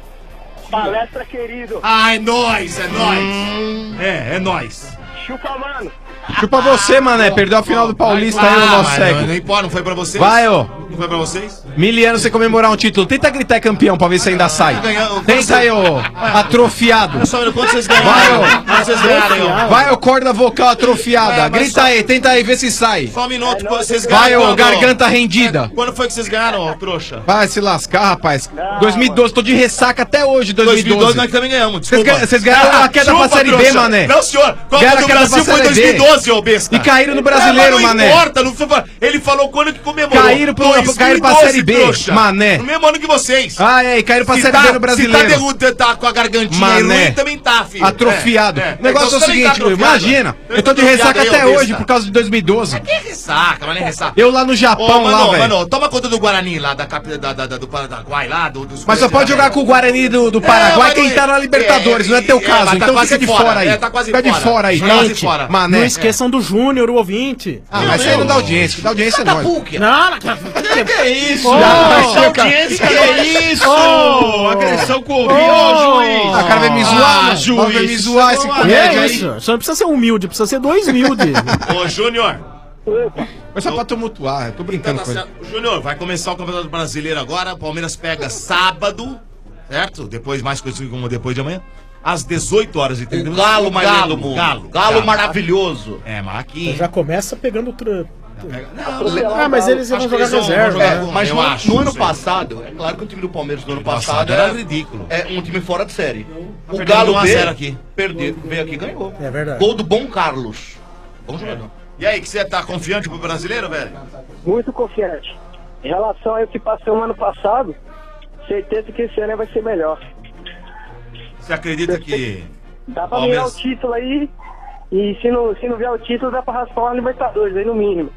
Palestra, querido. Ah, é nóis, é nóis. É nóis. Chupa, mano. Chupa você, mané. Perdeu a final do Paulista aí, o nosso mas cego. não importa, não foi pra vocês? Vai, ô. Não foi pra vocês? Miliano, você comemorar um título. Tenta gritar é campeão pra ver se ainda sai. Tenta aí, ô. Atrofiado. Quanto vocês ganharam? Vai, ô. Quanto vocês ganharam, ó? Vai, ô, corda vocal atrofiada. É, mas Grita só- aí, tenta aí, vê se sai. Só um minuto, vocês Vai, ganharam. ô, quando? garganta rendida. Quando foi que vocês ganharam, ô, trouxa? Vai se lascar, rapaz. 2012, tô de ressaca até hoje, 2012. nós também ganhamos, Vocês desculpa. Vocês ganharam a queda pra Chupa, Série B, trouxa. mané. Não, senhor. Copa Ganharam a do queda Brasil pra foi Série B. 2012, ô besta. E caíram no Brasileiro, mas não mané. importa, não foi... Ele falou quando que comemorou. Caíram pra Série B, trouxa. mané. No mesmo ano que vocês. Ah, é, e caíram pra Se Série tá- B no Brasileiro. Se tá com a gargantinha Mané. ruim, também tá, filho. Atrofiado. É. O negócio Então é o você também tá seguinte, atrofiado. imagina. Também Eu tô de tá ressaca atrofiado até aí, ô hoje besta. por causa de 2012. Que ressaca, mas nem ressaca. Eu lá no Japão, Ô, lá, mano, velho. mano, toma conta do Guarani lá, do Paraguai lá, dos... Mas só pode jogar com o Guarani do Paraguai quem tá na Libertadores, não é teu caso. mas tá Então quase fica de fora aí. tá quase Fica de fora aí. Tá quase Gente, fora. Mané. Não esqueçam do Júnior, o ouvinte. Ah, mas isso aí não dá audiência. Que dá audiência é nós. Não, Que é isso? audiência, Que é isso? Agressão com o juiz. Ah, cara vai me zoar, mano. juiz. Vai me zoar esse Que comédia é aí. isso? Só não precisa ser humilde, precisa ser dois humildes. Ô, Júnior. Foi só pra tumultuar, eu tô brincando com ele. Júnior, vai começar o Campeonato Brasileiro agora. O Palmeiras pega sábado, certo? Depois, mais conhecido como depois de amanhã. Às 18 horas, entendeu? O Galo mais lindo do mundo. Galo maravilhoso. É, mas aqui... Já começa pegando o Não, Ah, mas eles vão acho que jogar eles vão reserva. jogar né? com- Mas eu no, acho, no não ano sei. passado, é claro que o time do Palmeiras no ano passado passado era ridículo. É um time fora de série. O perdendo Galo 1 a B 0 aqui. veio aqui e ganhou. É verdade. Gol do Bom Carlos. Bom jogador. E aí, que você tá confiante pro brasileiro, velho? Muito confiante. Em relação ao que passou no ano passado, certeza que esse ano vai ser melhor. Você acredita que... Dá pra ganhar o título aí, e se não vier o título, dá pra raspar uma Libertadores aí no mínimo.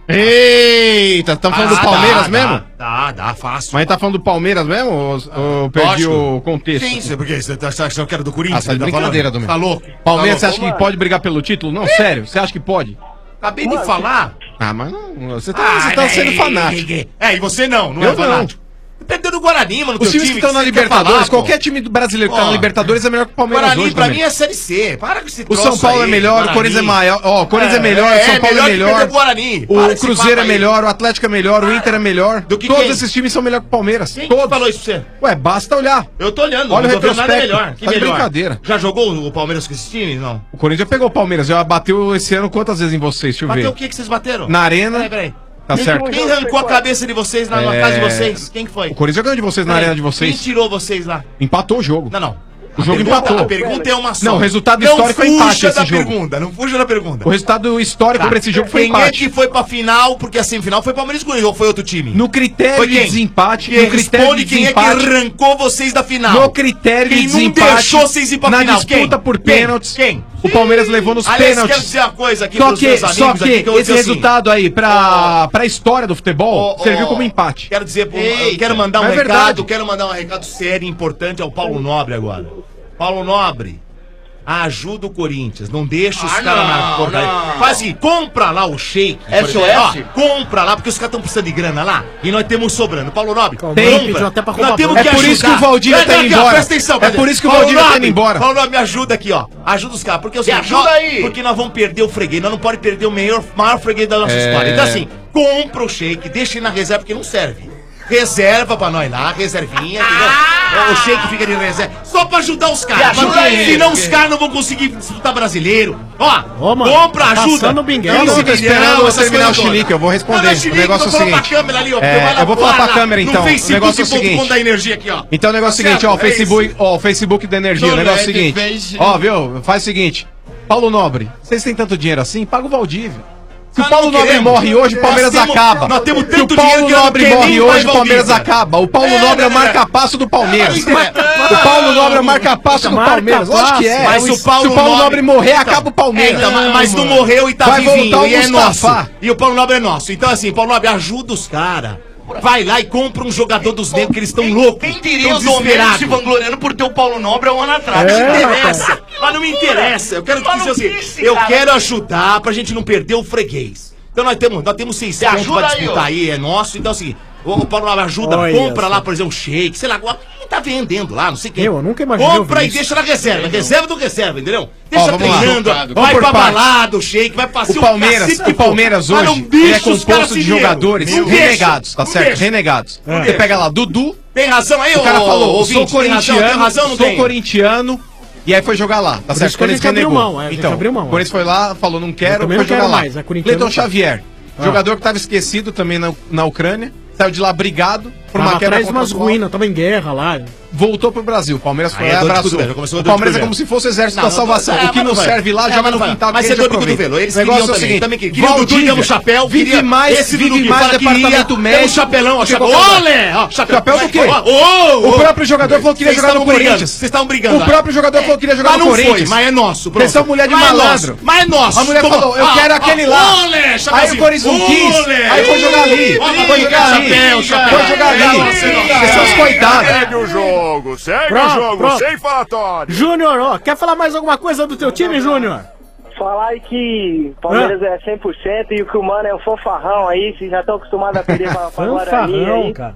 Eita, tá falando do Palmeiras mesmo? Dá, fácil. Mas tá falando do Palmeiras mesmo ou perdi Lógico. o contexto? Sim, porque você tá achando que era do Corinthians? Tá de brincadeira, Domingo. Tá louco? Palmeiras, Tá você louco? acha que pode brigar pelo título? Não, sério, você acha que pode? Acabei de falar. Ah, mas não, você tá sendo fanático. É, e você não Eu é fanático. Perdeu no Guarani, mano, Os teu times time, que estão na você quer Libertadores, falar, pô? qualquer time do brasileiro que tá na Libertadores é melhor que o Palmeiras Guarani, hoje pra também. mim, é Série C. Para com esse O troço São Paulo aí, é melhor, Guarani. o Corinthians é maior, ó, o Corinthians é melhor, o São Paulo é que melhor, perder o Guarani. Para o esse Cruzeiro papo é aí. melhor, o Atlético é melhor, o Inter é melhor. Do que Todos quem? esses times são melhor que o Palmeiras. Quem Todos. falou isso pra você? Ué, basta olhar. Eu tô olhando, Olha não o tô vendo nada retrospecto. melhor. Que Tá de melhor? brincadeira. Já jogou o Palmeiras com esses times, não? O Corinthians já pegou o Palmeiras, já bateu esse ano quantas vezes em vocês? Deixa eu ver. Bateu o que vocês bateram? Na Arena. Peraí. Tá certo. Quem arrancou a cabeça de vocês na casa de vocês? Quem que foi? O Corinthians ganhou de vocês na Peraí, arena de vocês. Quem tirou vocês lá? Empatou o jogo. Não. O jogo empatou. A pergunta é uma só. Não, o resultado histórico é empate esse jogo. Não fuja da pergunta. O resultado histórico pra esse jogo foi Quem empate. é que foi pra final? Porque a semifinal foi Palmeiras e Corinthians, ou foi outro time? No critério Foi de quem? desempate, Quem no critério responde de quem é que desempate, arrancou vocês da final? no critério de Quem não desempate, deixou vocês ir pra na final? disputa Quem? por Quem? pênaltis, Quem? o Palmeiras levou nos Aliás, pênaltis. quero dizer uma coisa aqui Só pros que, meus amigos só que aqui, eu vou esse dizer assim, resultado aí, pra história do futebol, serviu como empate. Quero dizer, eu quero mandar um É recado, verdade. quero mandar um recado sério e importante ao Paulo Nobre agora. Paulo Nobre, ajuda o Corinthians, não deixa os caras na porcaria. Faz assim, compra lá o shake. SOS? Compra lá, porque os caras estão precisando de grana lá e nós temos sobrando. Paulo Nobre, Pediu até pra nós temos que É por isso que o Valdir tá indo embora. Presta atenção, É por isso que o Valdir tá indo embora. Paulo Nobre, me ajuda aqui, ó. Ajuda os caras, porque eu Me ajuda aí. Porque nós vamos perder o freguês, nós não podemos perder o maior freguês da nossa história. Então assim, compra o shake, deixa ele na reserva porque não serve. Reserva pra nós lá, reservinha, entendeu? O shake fica de reserva. Só pra ajudar os caras. Me ajuda aí. Senão os caras não vão conseguir disputar brasileiro. Ó, Ô, mano, compra, tá ajuda. passando o binguela. Eu não tô esperando você terminar o chilique, eu vou responder. O negócio é o seguinte. Eu vou falar pra câmera então. O negócio é o seguinte. Da energia aqui, ó. Então o negócio é o seguinte, ó, o Facebook da energia, o negócio é o seguinte. Ó, viu? Faz o seguinte. Paulo Nobre, vocês têm tanto dinheiro assim? Paga o Valdívia. Se o Paulo Nobre morre hoje, o Palmeiras acaba. Nós temos Se o tanto Paulo dinheiro que eu não Nobre quero morre nem hoje, mais o Palmeiras Valdívia. acaba. O Paulo Nobre é o marca-passo do Palmeiras. O Paulo Nobre é o marca-passo do Palmeiras. Lógico que é. Mas Se o Paulo Nobre morrer, Então, acaba o Palmeiras. mas não morreu e tá Vai vivinho, voltar o e é Mustafa. nosso. E o Paulo Nobre é nosso. Então assim, Paulo Nobre, ajuda os caras. Vai lá e compra um jogador dos negros que eles estão loucos. Quem diria tão o Domênico desesperados. se vangloriando por ter o Paulo Nobre há um ano atrás? Não me interessa. Mas não me interessa. Eu quero dizer assim, eu quero ajudar pra gente não perder o freguês. Então nós temos 600 ajuda pra aí, disputar ó. aí, é nosso. Então assim, o Paulo Nobre ajuda, Olha compra só. lá, por exemplo, um shake, sei lá, quem tá vendendo lá, não sei quem. Eu nunca imaginei Compra ouvir e isso. deixa na reserva, reserva do reserva, entendeu? Deixa vamos lá. treinando, Vamos vai por pra partes. balada, o shake, vai passear O Palmeiras Mas não hoje deixa ele é os caras composto se de jogadores Não deixa, renegados, tá não certo? deixa. Renegados. Não Você deixa. pega lá, Dudu. Tem razão aí, O cara ô, falou, ouvinte, sou corintiano, tem razão ou não sou tem? corintiano. E aí foi jogar lá, tá Por certo? isso que a gente abriu renegou. mão, a gente Então, abriu mão. O Corinthians foi lá, falou não quero, também foi não jogar quero lá. mais, a corintiano Cleiton não quer. Xavier, jogador que tava esquecido também na Ucrânia, saiu de lá brigado por uma quebra atrás de umas contratual. ruínas, tava em guerra lá. Voltou pro Brasil, o Palmeiras foi Aí é lá e dor de abraçou. cotovelo, já começou a O dor de Palmeiras é cotovelo. como se fosse o exército Não, da salvação. não, O que mas não vai. serve lá, É, joga mas no vai. quintal Mas que é dor de aproveita. cotovelo, eles O negócio queriam é o seguinte, também queriam o Dudu, Valdívia deu um chapéu, vive queria mais, esse vive Dudu que mais fala que departamento queria, médico. deu um chapelão, ó, Chegou chapéu. agora. Olé, ó, Chapéu do quê? Ô, O próprio jogador falou que queria Vocês jogar no estavam brigando, Corinthians. Vocês estavam brigando. O próprio jogador falou que queria jogar Mas no não Corinthians. foi, mas é nosso. Vocês são mulher de Mas é malandro. nosso, mas é nosso. A mulher Toma. falou, eu Ó, quero ó, aquele lá. olé, Aí chapéuzinho. o Corinthians não quis. Olé. Aí foi jogar ali. Olha, Foi jogar ali. chapéu, chapéu. Foi jogar ali. Vocês são os coitados. Segue o jogo, segue Pronto, o jogo, pronto. sem falatório. Júnior, ó, quer falar mais alguma coisa do teu time, Júnior? Falar aí que o Palmeiras é 100% e o que o Mano é um fanfarrão aí, vocês já estão acostumados a perder pra Guarani aí. cara.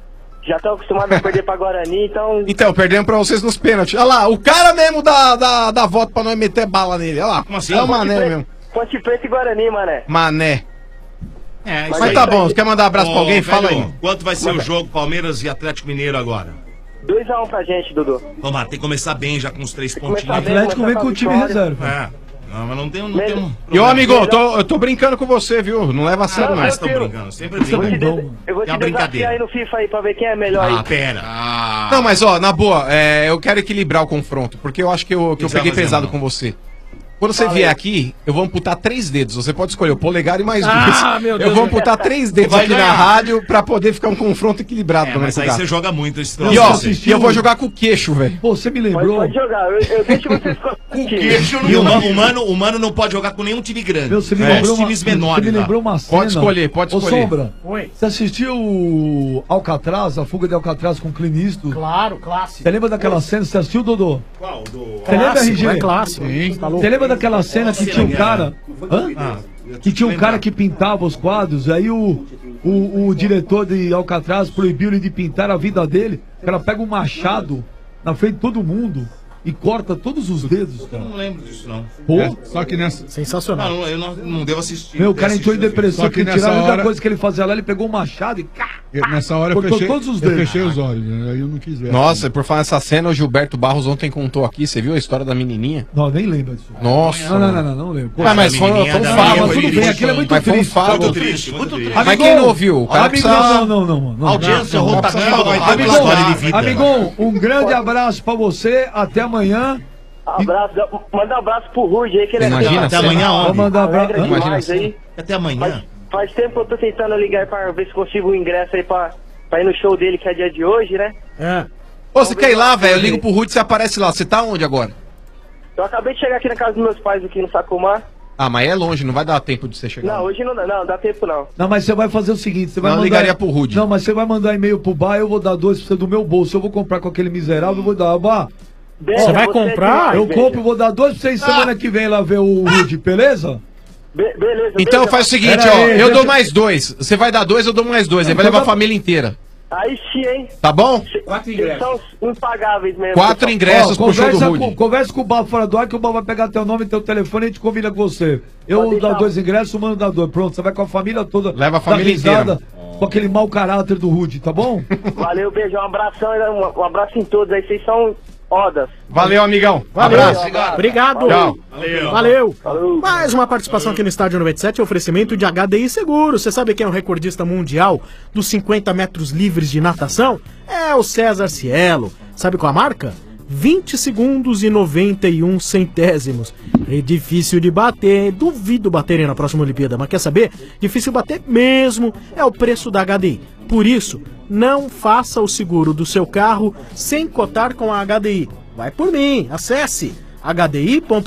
Já estão acostumados a perder pra Guarani, então... Então, perdemos pra vocês nos pênaltis. Olha lá, o cara mesmo da volta pra nós meter bala nele. Olha lá, Como assim? é o Mané mesmo. Ponte Preta e Guarani, mané. Mané. É, Mas tá bom, você quer mandar um abraço pra alguém? Ô, Fala velho, aí. Quanto vai ser o jogo Palmeiras e Atlético Mineiro agora? 2x1 pra gente, Dudu. Tomara, tem que começar bem já com os 3 pontinhos. começar bem, Atlético vem com o time reserva. É. Não, mas não tem um. E ô, amigo, eu tô brincando com você, viu? Não leva a sério, não. Mas estão brincando, sempre Eu vou te, brincam. des- eu vou É te uma desafiar brincadeira. aí no FIFA aí pra ver quem é melhor aí. Ah, pera. Não, mas ó, na boa, eu quero equilibrar o confronto, porque eu acho que eu você peguei vai fazer, pesado mano? com você. Quando você vier aqui, eu vou amputar 3 dedos. Você pode escolher o polegar e mais 2. Meu Deus. Eu vou amputar 3 dedos Vai aqui ganhar. na rádio pra poder ficar um confronto equilibrado. pra Mas mim aí com o você Gato. joga muito esse E ó, e eu vou jogar com o queixo, velho. Pô, você me lembrou. Pode jogar, eu deixo vocês com Com queixo e o mano não pode jogar com nenhum time grande. Meu, você me É, lembrou os times Você menores. me lá. lembrou uma cena. Pode escolher, pode Ô, escolher. Sombra, Oi. você assistiu o Alcatraz, a fuga de Alcatraz com o Clint Eastwood? Claro, clássico. Você lembra daquela cena? Você assistiu, Dodô? Qual? Do... Você lembra, Clássico, RG? é clássico. Sim. Tá louco. Você lembra daquela cena que tinha um cara... Hã? Que tinha um cara que pintava os quadros, aí o diretor de Alcatraz proibiu ele de pintar a vida dele. O cara pega um machado na frente de todo mundo e corta todos os dedos, Eu cara. não lembro disso, não. Pô, Só que nessa. Sensacional. Não, eu não devo assistir. meu, o cara entrou em depressão, Só que porque nessa tiraram a única hora- coisa que ele fazia lá, ele pegou um machado e... Nessa hora eu Cortou fechei, todos os eu dedos. fechei os olhos, né? Aí eu não quis ver. Nossa, e por falar nessa cena, o Gilberto Barros ontem contou aqui. Você viu a história da menininha? Não, nem lembro disso. Nossa. Não lembro. Pô, Mas foi um mas fato. tudo bem, aquilo é muito Mas foi um triste. fato. Muito triste, muito triste. Mas quem não ouviu? O cara Amigão, precisa... não. Audiência, Não, rotativa, vai ter uma história de vida. Amigão, um grande abraço pra você, até amanhã. Abraço, manda um abraço pro Rude aí, que ele Imagina, Até amanhã, Vou onde? mandar um abraço. alegra Hã? demais aí. Até amanhã. Faz tempo que eu tô tentando ligar pra ver se consigo o ingresso aí pra ir no show dele, que é dia de hoje, né? É. Ô, você quer ir lá, velho? Eu ligo pro Ruth e você aparece lá. Você tá onde agora? Eu acabei de chegar aqui na casa dos meus pais, aqui no Sacomar. Ah, mas é longe, não vai dar tempo de você chegar. Não, hoje não dá tempo não. Não, mas você vai fazer o seguinte, você vai Não, mandar... ligaria pro Rude. Não, mas você vai mandar e-mail pro bar, eu vou dar 2 pra você do meu bolso. Eu vou comprar com aquele miserável, eu vou dar, bar. Você vai comprar? Eu compro, vou dar 2 pra vocês semana que vem lá ver o Rude, beleza? Beleza. Então faz o seguinte, Pera ó. aí, Eu deixa- dou mais 2. Você vai dar 2, eu dou mais 2. Aí vai levar a família inteira. Aí sim, hein? Tá bom? 4 ingressos. São impagáveis mesmo. 4 ingressos pro show do Rude. Conversa com o Bar fora do ar, que o Bar vai pegar teu nome e teu telefone e a gente combina com você. Eu dou 2 ingressos, o Mano dá 2. Pronto, você vai com a família toda. Leva a família dá risada inteira. Com aquele mau caráter do Rude, tá bom? Valeu, beijo, um abração, um abraço em todos aí, vocês são fodas. Valeu, amigão. Valeu. Abraço. Obrigado. Tchau. Valeu. Mais uma participação aqui no Estádio 97, oferecimento de HDI Seguros. Você sabe quem é o recordista mundial dos 50 metros livres de natação? É o César Cielo. Sabe qual a marca? 20 segundos e 91 centésimos. É difícil de bater, duvido baterem na próxima Olimpíada, mas quer saber? Difícil bater mesmo, é o preço da HDI. Por isso, não faça o seguro do seu carro sem cotar com a HDI. Vai por mim, acesse hdi.com.br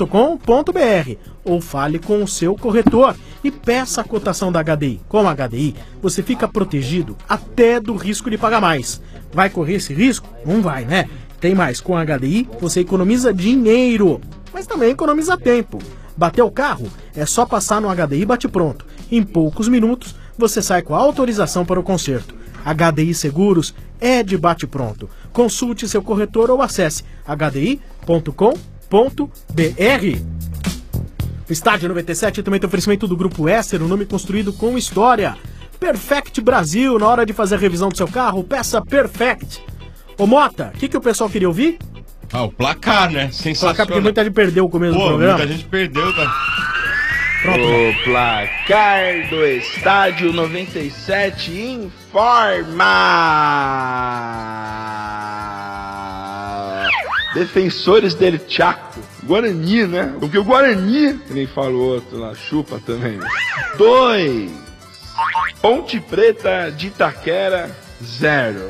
ou fale com o seu corretor e peça a cotação da HDI. Com a HDI, você fica protegido até do risco de pagar mais. Vai correr esse risco? Não vai, né? Tem mais, com a HDI você economiza dinheiro, mas também economiza tempo. Bateu o carro? É só passar no HDI Bate Pronto. Em poucos minutos você sai com a autorização para o conserto. HDI Seguros é de Bate Pronto. Consulte seu corretor ou acesse hdi.com.br. O Estádio 97 também tem oferecimento do Grupo Esser, um nome construído com história. Perfect Brasil, na hora de fazer a revisão do seu carro, peça Perfect. Ô Mota, o que o pessoal queria ouvir? Ah, o placar, né? Sensacional. Placar, porque muita gente perdeu o começo do programa. Muita gente perdeu, tá? Pronto. O placar do Estádio 97 informa. Defensores del Chaco. Guarani, né? Porque o Guarani, que nem fala o outro lá, chupa também. 2. Ponte Preta de Itaquera, 0.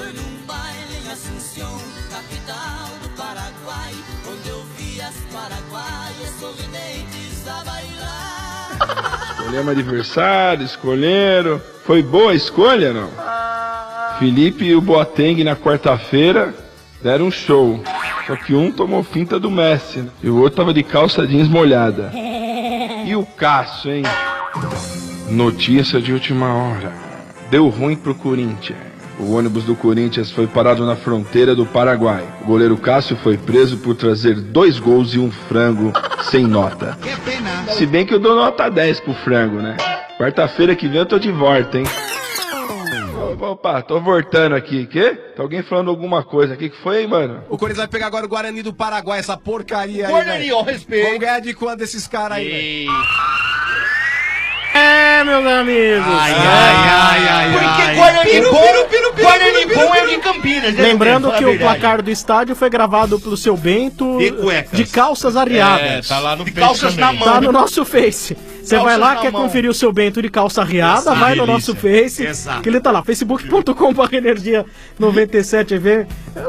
Escolhemos adversário, escolheram. Foi boa a escolha, não? Felipe e o Boateng na quarta-feira deram um show. Só que um tomou finta do Messi, né? E o outro tava de calça jeans molhada. E o Cássio, hein? Notícia de última hora. Deu ruim pro Corinthians. O ônibus do Corinthians foi parado na fronteira do Paraguai. O goleiro Cássio foi preso por trazer 2 gols e um frango sem nota. Que pena. Se bem que eu dou nota 10 pro frango, né? Quarta-feira que vem eu tô de volta, hein? Opa, tô voltando aqui. Quê? Tá alguém falando alguma coisa aqui? Que foi, hein, mano? O Corinthians vai pegar agora o Guarani do Paraguai, essa porcaria aí. Guarani, ó, respeito. Vamos ganhar de quanto esses caras aí, velho? meus amigos. Porque Guarani Bom é de Campinas. Lembrando que o placar do estádio foi gravado pelo seu Bento de calças arriadas. Tá lá no De calças na mão. Tá no nosso Face. Você vai lá, na quer mão. conferir o seu Bento de calça arriada, Exato. vai no Delícia. nosso Face, Exato. que ele tá lá, facebook.com/energia 97V.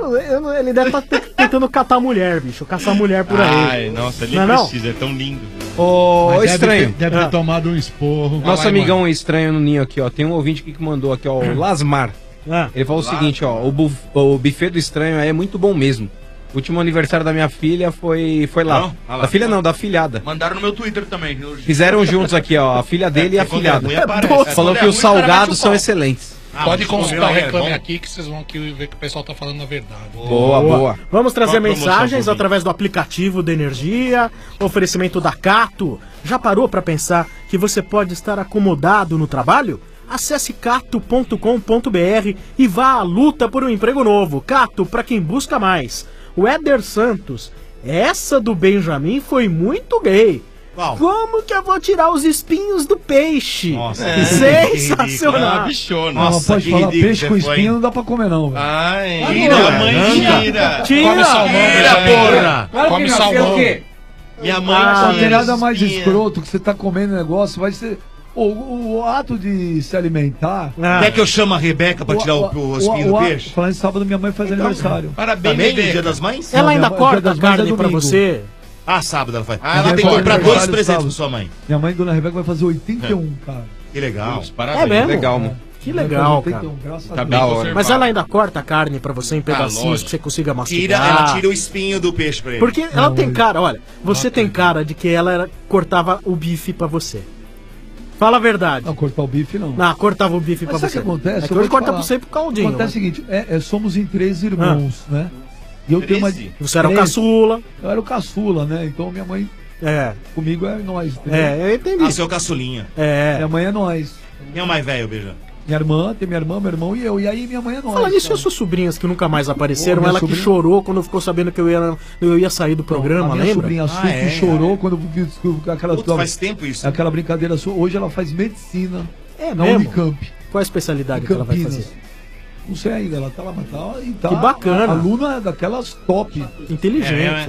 Ele deve estar tentando catar mulher, bicho, caçar mulher por aí. Ai, nossa, ele Não é não? precisa, é tão lindo. Ô, Mas estranho. Deve ter tomado um esporro. Nosso amigão estranho no ninho aqui, ó. Tem um ouvinte aqui que mandou aqui, ó, o Lasmar. Ele falou o seguinte, ó. O buffet do estranho é muito bom mesmo. O último aniversário da minha filha foi lá. Não? Ah lá. Da filha não, da filhada. Mandaram no meu Twitter também. Fizeram juntos aqui, ó. A filha dele e a filhada. Falou que os salgados são excelentes. Pode consultar o Reclame bom. Aqui que vocês vão aqui ver que o pessoal tá falando a verdade. Boa. Vamos trazer Qual a promoção, mensagens Bovinho? através do aplicativo da Energia, oferecimento da Cato. Já parou para pensar que você pode estar acomodado no trabalho? Acesse cato.com.br e vá à luta por um emprego novo. Cato, para quem busca mais. O Éder Santos, essa do Benjamin foi muito gay. Como que eu vou tirar os espinhos do peixe? Nossa, Sensacional. Não, pode falar, peixe com espinha não dá pra comer, não. velho. Ai, Tira, mãe, tira. Come salmão, porra. Come salmão. Minha mãe Não tem tinha nada mais espinha. escroto que você tá comendo negócio, vai ser... O ato de se alimentar... Quer que eu chame a Rebeca pra tirar o espinho do peixe? Falando em sábado, minha mãe faz aniversário. Parabéns, Também no Rebeca. Dia das Mães? Ela ainda Dia corta das a Mães é carne pra domingo. você? Ah, sábado ela faz. Minha ela tem que mãe comprar faz dois aniversário presentes sábado. pra sua mãe. Minha mãe, Dona Rebeca, vai fazer 81, cara. Que legal. É mesmo? Legal, mano. Que legal, cara. Graças a Tá Deus. bem Da hora. conservado. Mas ela ainda corta a carne pra você em pedacinhos lógico. que você consiga Ela mastigar. tira o espinho do peixe pra ele. Porque ela tem cara, olha, você tem cara de que ela cortava o bife pra você. Fala a verdade. Não, cortar o bife não. Não, cortava o bife pra Mas sabe você. o que acontece? É que Eu vou hoje te corta falar. pra você pro caldinho. Acontece o né? seguinte, somos em 13 irmãos, né? E eu tenho uma... Você era o 13. caçula. Eu era o caçula, né? Então minha mãe, comigo é nós. entendeu? Eu entendi. Ah, seu caçulinha. Minha mãe é nós. Quem é o mais velho, Beija? Minha irmã, tem minha irmã, meu irmão e eu. E aí minha mãe é nós. Fala nisso, cara. as suas sobrinhas que nunca mais apareceram, minha ela sobrinha- que chorou quando ficou sabendo que eu ia sair do programa, a minha lembra? sobrinha Su que chorou quando viu aquela... Putz, faz tempo isso. Aquela brincadeira sua. Hoje ela faz medicina É na mesmo? Unicamp. Qual a especialidade que ela vai Campinas. fazer? Não sei ainda, ela tá lá, mas tá, e tá. Que bacana. A aluna é daquelas top. Inteligente.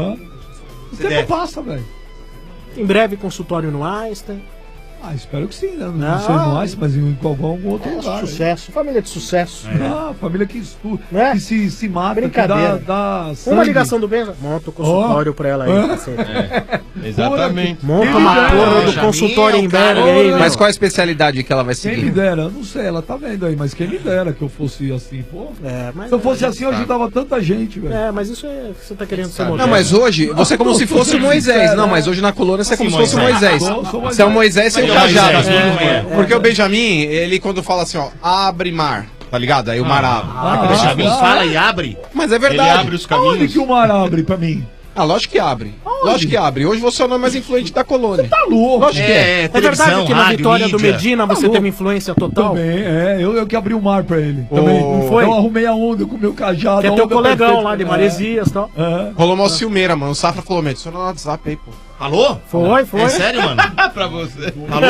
O tempo passa, velho. Em breve, consultório no Einstein. Ah, espero que sim, né? Não sei mais, mas em algum outro lugar. Sucesso, família de sucesso. Ah, família que estuda, Né? que se mata, Brincadeira. que dá Uma sangue. ligação do Benja, monta o consultório pra ela aí. cacete. Exatamente. Monta uma porra do consultório em Berg aí, Mas meu. qual a especialidade que ela vai Quem me seguir? dera, eu não sei, ela tá vendo aí, mas quem me dera que eu fosse assim, pô. Mas Se eu fosse assim, eu ajudava tanta gente, velho. mas isso é você tá querendo ser Não, moderno. mas hoje você é como se fosse o Moisés. Não, mas hoje na coluna você é como se fosse o Moisés. Você é o Moisés sem o cajado. Porque o Benjamin, ele quando fala assim, ó, abre mar, tá ligado? Aí o mar abre. O Benjamin fala e abre. Mas é verdade. Ele abre os caminhos. Onde que o mar abre pra mim? Ah, lógico que abre. Lógico que abre. Hoje você é o nome mais influente da colônia. Tá louco. Lógico que é. É verdade que na vitória do Medina você teve influência total? Também, eu que abri o mar pra ele. Oh. Também. Não foi? Eu arrumei a onda com o meu cajado. Que é a teu onda colegão perfeita. lá de Maresias e tal. Rolou uma ciumeira, mano. O Safra falou, me adiciona no WhatsApp aí, pô. Alô? Foi. É sério, mano? Pra você.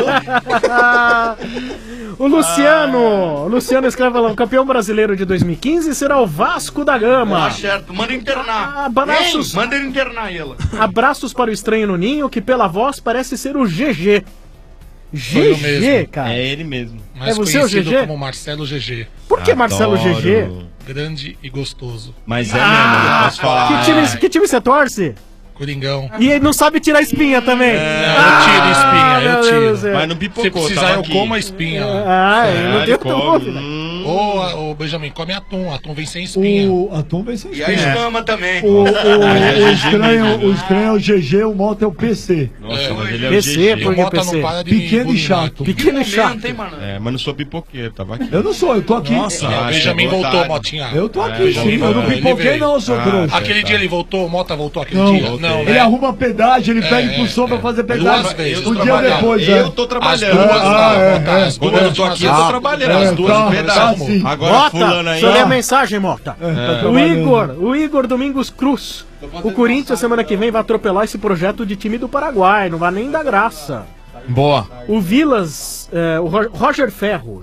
O Luciano escreve lá, o campeão brasileiro de 2015 será o Vasco da Gama. Tá certo, manda internar. Abraços. Ei, manda ele internar ela. Abraços para o estranho no ninho, que pela voz parece ser o GG. Foi o GG, mesmo. cara. É ele mesmo. Mais É você o conhecido GG? como Marcelo GG. Por que Marcelo Adoro. GG? Grande e gostoso. Mas é mesmo, eu posso falar. Que time você torce? Coringão. E ele não sabe tirar espinha também. Eu tiro espinha, meu eu Deus do tiro. céu. Mas não pipocou, Se precisar, tava eu aqui. como a espinha. Não ele tenho come. dúvida. Ô, Benjamin, come atum. Atum vem sem espinha. O atum vem sem E a espinha. escama também. O estranho é o GG, o Mota é o PC. Nossa, mas ele é PC, o GG. por que O Mota PC? não para de Pequeno e bulinar chato. aqui. Pequeno e chato. Tem, mano. É, mas não sou pipoqueiro, tava aqui. Eu não sou, eu tô aqui. Nossa, o Benjamin chegou voltou, tarde. Motinha. Eu tô aqui, já sim. vi, Eu não ele pipoquei, veio. não, seu trouxa. Aquele dia ele voltou, o Mota voltou aquele Não, dia? Não, ele né? arruma pedágio, ele pega impulsão pra fazer pedágio. Duas vezes. Um dia depois, Eu tô trabalhando. As Quando eu não tô aqui, eu tô trabalhando. As duas tá, vezes. tá, sim. Agora, Mota, fulano aí. deixa eu ler a mensagem, Mota. Tá O Igor Domingos Cruz. O Corinthians semana que vem vai atropelar esse projeto de time do Paraguai. Não vai nem dar graça. Boa. O Vilas, o Roger Ferro.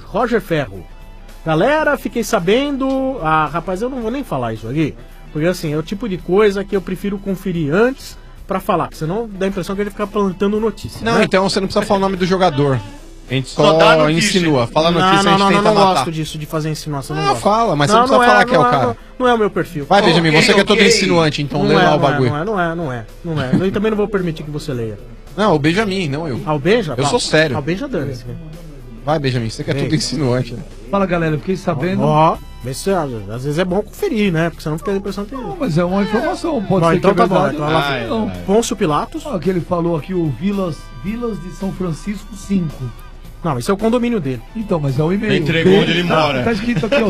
Galera, fiquei sabendo... Ah, rapaz, eu não vou nem falar isso aqui. Porque assim, é o tipo de coisa que eu prefiro conferir antes pra falar. Porque senão dá a impressão que ele fica plantando notícia. Não, né? então você não precisa falar o nome do jogador. A gente Só dá só notícia. insinua. Fala a notícia, a gente tenta não matar. gosto disso, de fazer insinuação. Ah, fala, mas você não precisa falar que é o cara. Não é o meu perfil. Vai, Benjamin, você que é todo insinuante, então lê lá o bagulho. Não é. Eu também não vou permitir que você leia. Não, o Benjamin, não eu. Ah, o Benja? Eu sou sério. Ah, o Benja dane-se. Vai, Benjamin, você que é todo insinuante. Né? Fala, galera, fiquei sabendo... Às vezes é bom conferir, né? Porque senão fica a impressão que... Não, mas é uma informação, pode ser então que é tá bom, verdade. então lá Pôncio Pilatos. Que ele falou aqui, o Vilas de São Francisco 5. Não, esse é o condomínio dele. Então, mas é o e-mail. Ele entregou onde ele mora. Tá escrito aqui, ó.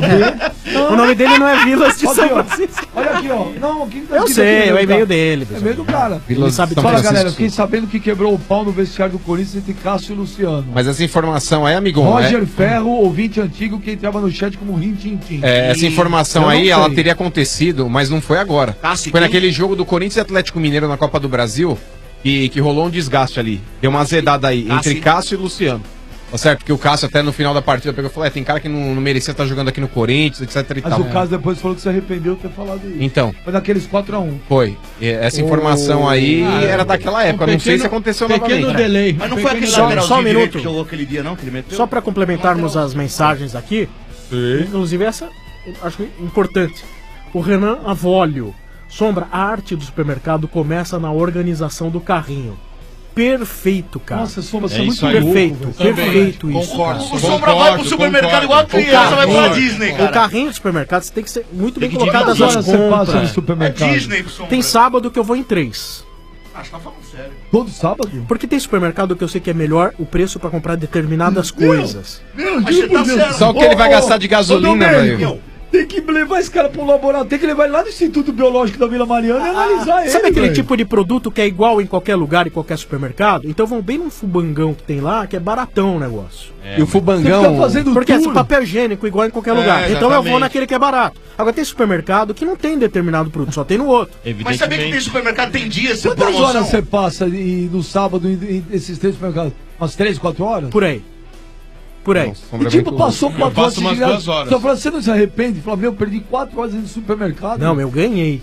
O nome dele não é Vilas de São Francisco. Olha aqui, ó. Não, quem tá Eu sei, é o e-mail dele. É e-mail do cara. Vilas de São Fala, Francisco. galera, fiquei sabendo que quebrou o pau no vestiário do Corinthians entre Cássio e Luciano. Mas essa informação aí, amigão... Roger Ferro, ouvinte antigo, que entrava no chat como rim-tim-tim. Essa informação aí, ela teria acontecido, mas não foi agora. Foi naquele jogo do Corinthians e Atlético Mineiro na Copa do Brasil que rolou um desgaste ali. Deu uma azedada aí entre Cássio e Luciano. Tá certo? Porque o Cássio até no final da partida pegou e falou, tem cara que não merecia estar jogando aqui no Corinthians, etc e Mas tal. o Cássio depois falou que se arrependeu de ter falado isso. Então. Foi daqueles 4-1. Foi. E essa informação aí era daquela época. Não sei se aconteceu novamente. Delay. Mas não foi aquele Só um minuto. que jogou aquele dia, não? Que ele meteu? Só pra complementarmos as mensagens aqui. Inclusive essa, eu acho importante. O Renan Avólio. Sombra, a arte do supermercado começa na organização do carrinho. Perfeito, cara. Nossa, Sombra, você é muito perfeito. louco, Perfeito isso. Concordo. O Sombra vai pro supermercado igual a criança vai pra Disney, cara. O carrinho do supermercado tem que ser muito bem que colocado as dividir. horas Você passa compras. no supermercado. É Disney, Sombra. Tem sábado que eu vou em 3. Ah, você tá falando sério. Todo sábado? Porque tem supermercado que eu sei que é melhor o preço pra comprar determinadas coisas. Mas você tá certo. Só o que ele vai gastar de gasolina, velho. Tem que levar esse cara pro laboratório, tem que levar ele lá no Instituto Biológico da Vila Mariana e analisar ele. Sabe aquele velho? tipo de produto que é igual em qualquer lugar, em qualquer supermercado? Então vão bem num fubangão que tem lá, que é baratão o negócio. E o fubangão... Você fica fazendo Porque é tour. papel higiênico igual em qualquer lugar. Então eu vou naquele que é barato. Agora tem supermercado que não tem determinado produto, só tem no outro. Mas sabia que tem supermercado, tem dias sem Quantas promoção? horas você passa no sábado em esses 3 supermercados? Umas 3, 4 horas? Por aí. Por aí. E tipo, passou 4 horas. passo umas 2 horas. Só fala, você não se arrepende? Fala, meu, perdi 4 horas no supermercado. Não, eu ganhei.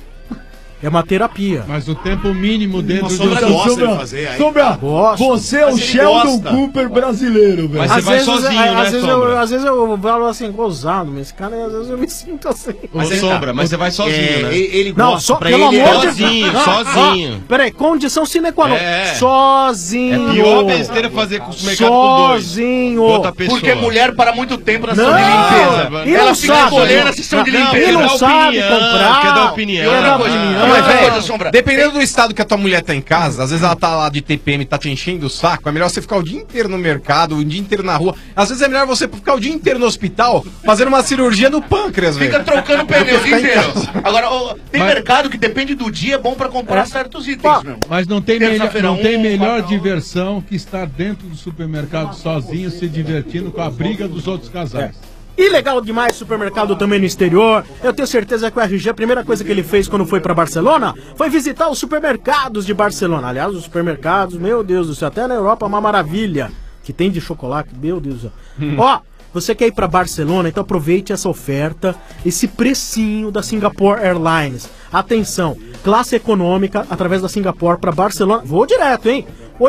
É uma terapia. Mas o tempo mínimo dentro do... Sombra gosta de fazer aí. Sombra, você é o Sheldon Cooper brasileiro, velho. Mas você vai sozinho, né, Sombra? Às vezes eu falo assim, gozado, mas esse cara, às vezes eu me sinto assim. Mas Sombra, mas você vai sozinho, né? Ele Não, gosta, pra pelo ele amor de sozinho, Deus. sozinho. Peraí, condição sine qua non. É. Sozinho. É pior besteira fazer com o mercado com dois. Sozinho. Outra pessoa. Porque mulher para muito tempo na sessão Não, de limpeza. e Ela não fica sabe. escolhendo a sessão de Não, limpeza. e não Quer dar sabe opinião, comprar. quer dar opinião. Quer dar Outra coisa. opinião. Mas, velho, coisa, Sombra. dependendo do estado que a tua mulher tá em casa, às vezes ela tá lá de TPM, tá te enchendo o saco, é melhor você ficar o dia inteiro no mercado, o dia inteiro na rua. Às vezes é melhor você ficar o dia inteiro no hospital, fazendo uma cirurgia no pâncreas, velho. Fica trocando pneu o dia Fica em inteiro. casa. Agora, tem mercado que depende do dia, é bom pra comprar certos itens, meu. Mas não tem, Terça-feira não tem um, melhor quarta um. diversão que estar dentro do supermercado sozinho, se divertindo com a briga dos outros casais. E legal demais, supermercado também no exterior. Eu tenho certeza que o RG, a primeira coisa que ele fez quando foi pra Barcelona foi visitar os supermercados de Barcelona. Aliás, os supermercados, meu Deus do céu, até na Europa é uma maravilha. Que tem de chocolate, meu Deus do céu. Ó, você quer ir pra Barcelona, então aproveite essa oferta, esse precinho da Singapore Airlines. Atenção, classe econômica através da Singapore pra Barcelona. Vou direto, hein?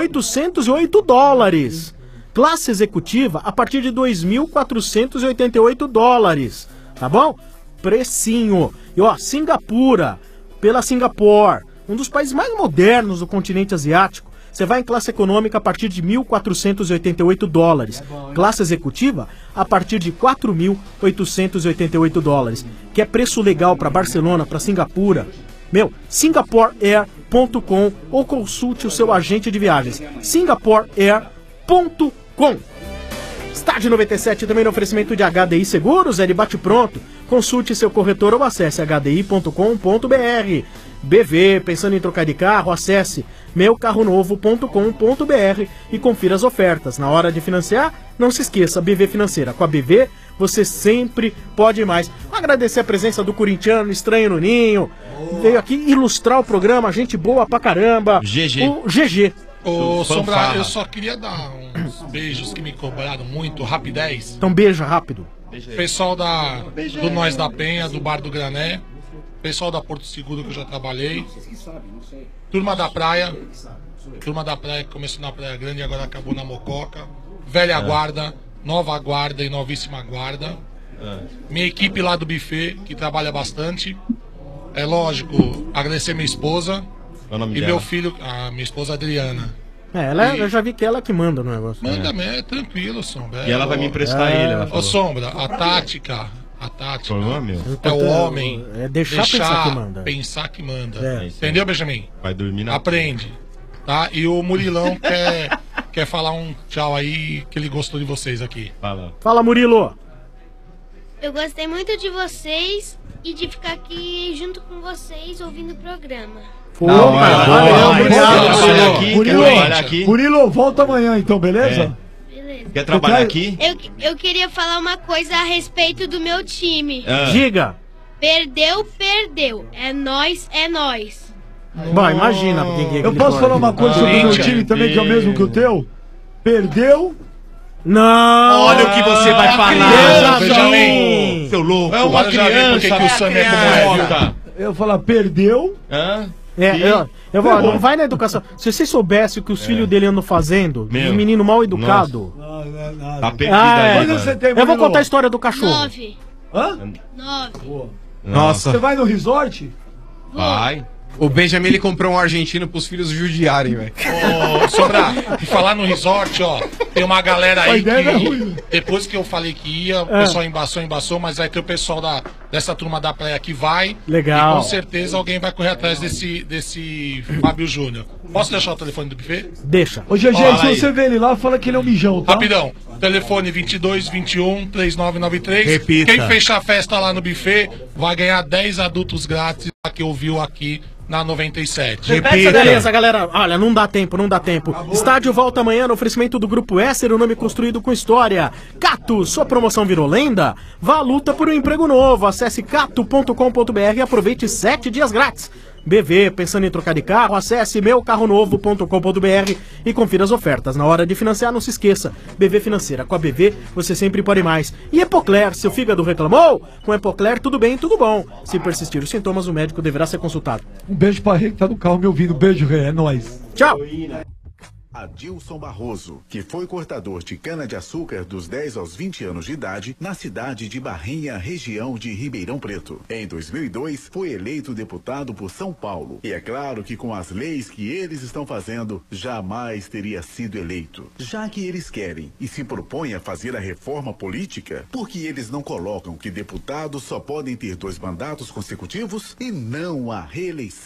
$808. Classe executiva a partir de $2.488, tá bom? Precinho. E ó, Singapura, pela Singapore, um dos países mais modernos do continente asiático. Você vai em classe econômica a partir de $1.488. Classe executiva a partir de $4.888. Que é preço legal para Barcelona, para Singapura. Meu, singaporeair.com ou consulte o seu agente de viagens. singaporeair.com. Estádio 97 também no oferecimento de HDI Seguros, é de bate-pronto. Consulte seu corretor ou acesse hdi.com.br. BV, pensando em trocar de carro, acesse meucarronovo.com.br e confira as ofertas. Na hora de financiar, não se esqueça, BV Financeira. Com a BV, você sempre pode mais. Agradecer a presença do corintiano Estranho no Ninho. Veio aqui ilustrar o programa, gente boa pra caramba. GG. O GG. Ô, Sombra, eu só queria dar uns beijos que me cobraram muito, rapidez. Então beija rápido. Pessoal do Nós da Penha, do Bar do Grané. Pessoal da Porto Seguro que eu já trabalhei. Turma da Praia. Turma da Praia que começou na Praia Grande e agora acabou na Mococa. Velha Guarda, Nova Guarda e Novíssima Guarda. Minha equipe lá do buffet, que trabalha bastante. É lógico, agradecer minha esposa. Qual o nome e dela? meu filho, a minha esposa Adriana. Eu já vi que ela que manda no negócio. Manda mesmo, é tranquilo, Sombra. E ela vai me emprestar ele, ela Ô, falou. Sombra, a tática meu? é o homem. É deixar pensar que manda. Pensar que manda. É. Entendeu, Benjamin? Vai dormir na... Aprende. Tá? E o Murilão quer falar um tchau aí, que ele gostou de vocês aqui. Fala, Murilo. Eu gostei muito de vocês e de ficar aqui junto com vocês ouvindo o programa. Murilo, volta amanhã então, beleza? Quer trabalhar aqui? Eu queria falar uma coisa a respeito do meu time. Diga. Perdeu, perdeu. É nós, é nós. Bom, imagina. Eu posso falar uma coisa sobre o meu time também, que é o mesmo que o teu? Perdeu? Não! Olha o que você vai falar, Benjamin. seu louco. É uma criança, que o Sam é como é. Eu vou falar, perdeu? Eu vou, não vai na educação. Se você soubesse o que os filhos dele andam fazendo, um menino mal educado. Tá perdido aí, Quantos você tem, eu vou Murilo? contar a história do cachorro. 9. Hã? 9. Nossa. Você vai no resort? Vai. O Benjamin, ele comprou um argentino pros filhos judiarem, velho. Ô, Sombra, e falar no resort, ó, tem uma galera aí ideia é que, ruim. depois que eu falei que ia, o pessoal embaçou, mas vai ter o pessoal dessa turma da praia que vai. Legal. E com certeza alguém vai correr atrás desse Fábio Júnior. Posso deixar o telefone do buffet? Deixa. Ô, GG, se você vê ele lá, fala que ele é um mijão, tá? Rapidão. Telefone 22 21 3993. Repita. Quem fechar a festa lá no buffet vai ganhar 10 adultos grátis que ouviu aqui na 97. Beleza, galera. Olha, não dá tempo. Estádio volta amanhã no oferecimento do Grupo Esser, o nome construído com história. Cato, sua promoção virou lenda? Vá à luta por um emprego novo. Acesse cato.com.br e aproveite 7 dias grátis. BV, pensando em trocar de carro? Acesse meucarronovo.com.br e confira as ofertas. Na hora de financiar, não se esqueça. BV Financeira. Com a BV, você sempre pode mais. E Epocler, seu fígado reclamou? Com Epocler, tudo bem, tudo bom. Se persistir os sintomas, o médico deverá ser consultado. Um beijo pra Rê que tá no carro me ouvindo. Beijo, Rê. É nóis. Tchau. Adilson Barroso, que foi cortador de cana-de-açúcar dos 10 aos 20 anos de idade na cidade de Barrinha, região de Ribeirão Preto. Em 2002, foi eleito deputado por São Paulo. E é claro que com as leis que eles estão fazendo, jamais teria sido eleito. Já que eles querem e se propõem a fazer a reforma política, por que eles não colocam que deputados só podem ter 2 mandatos consecutivos e não a reeleição?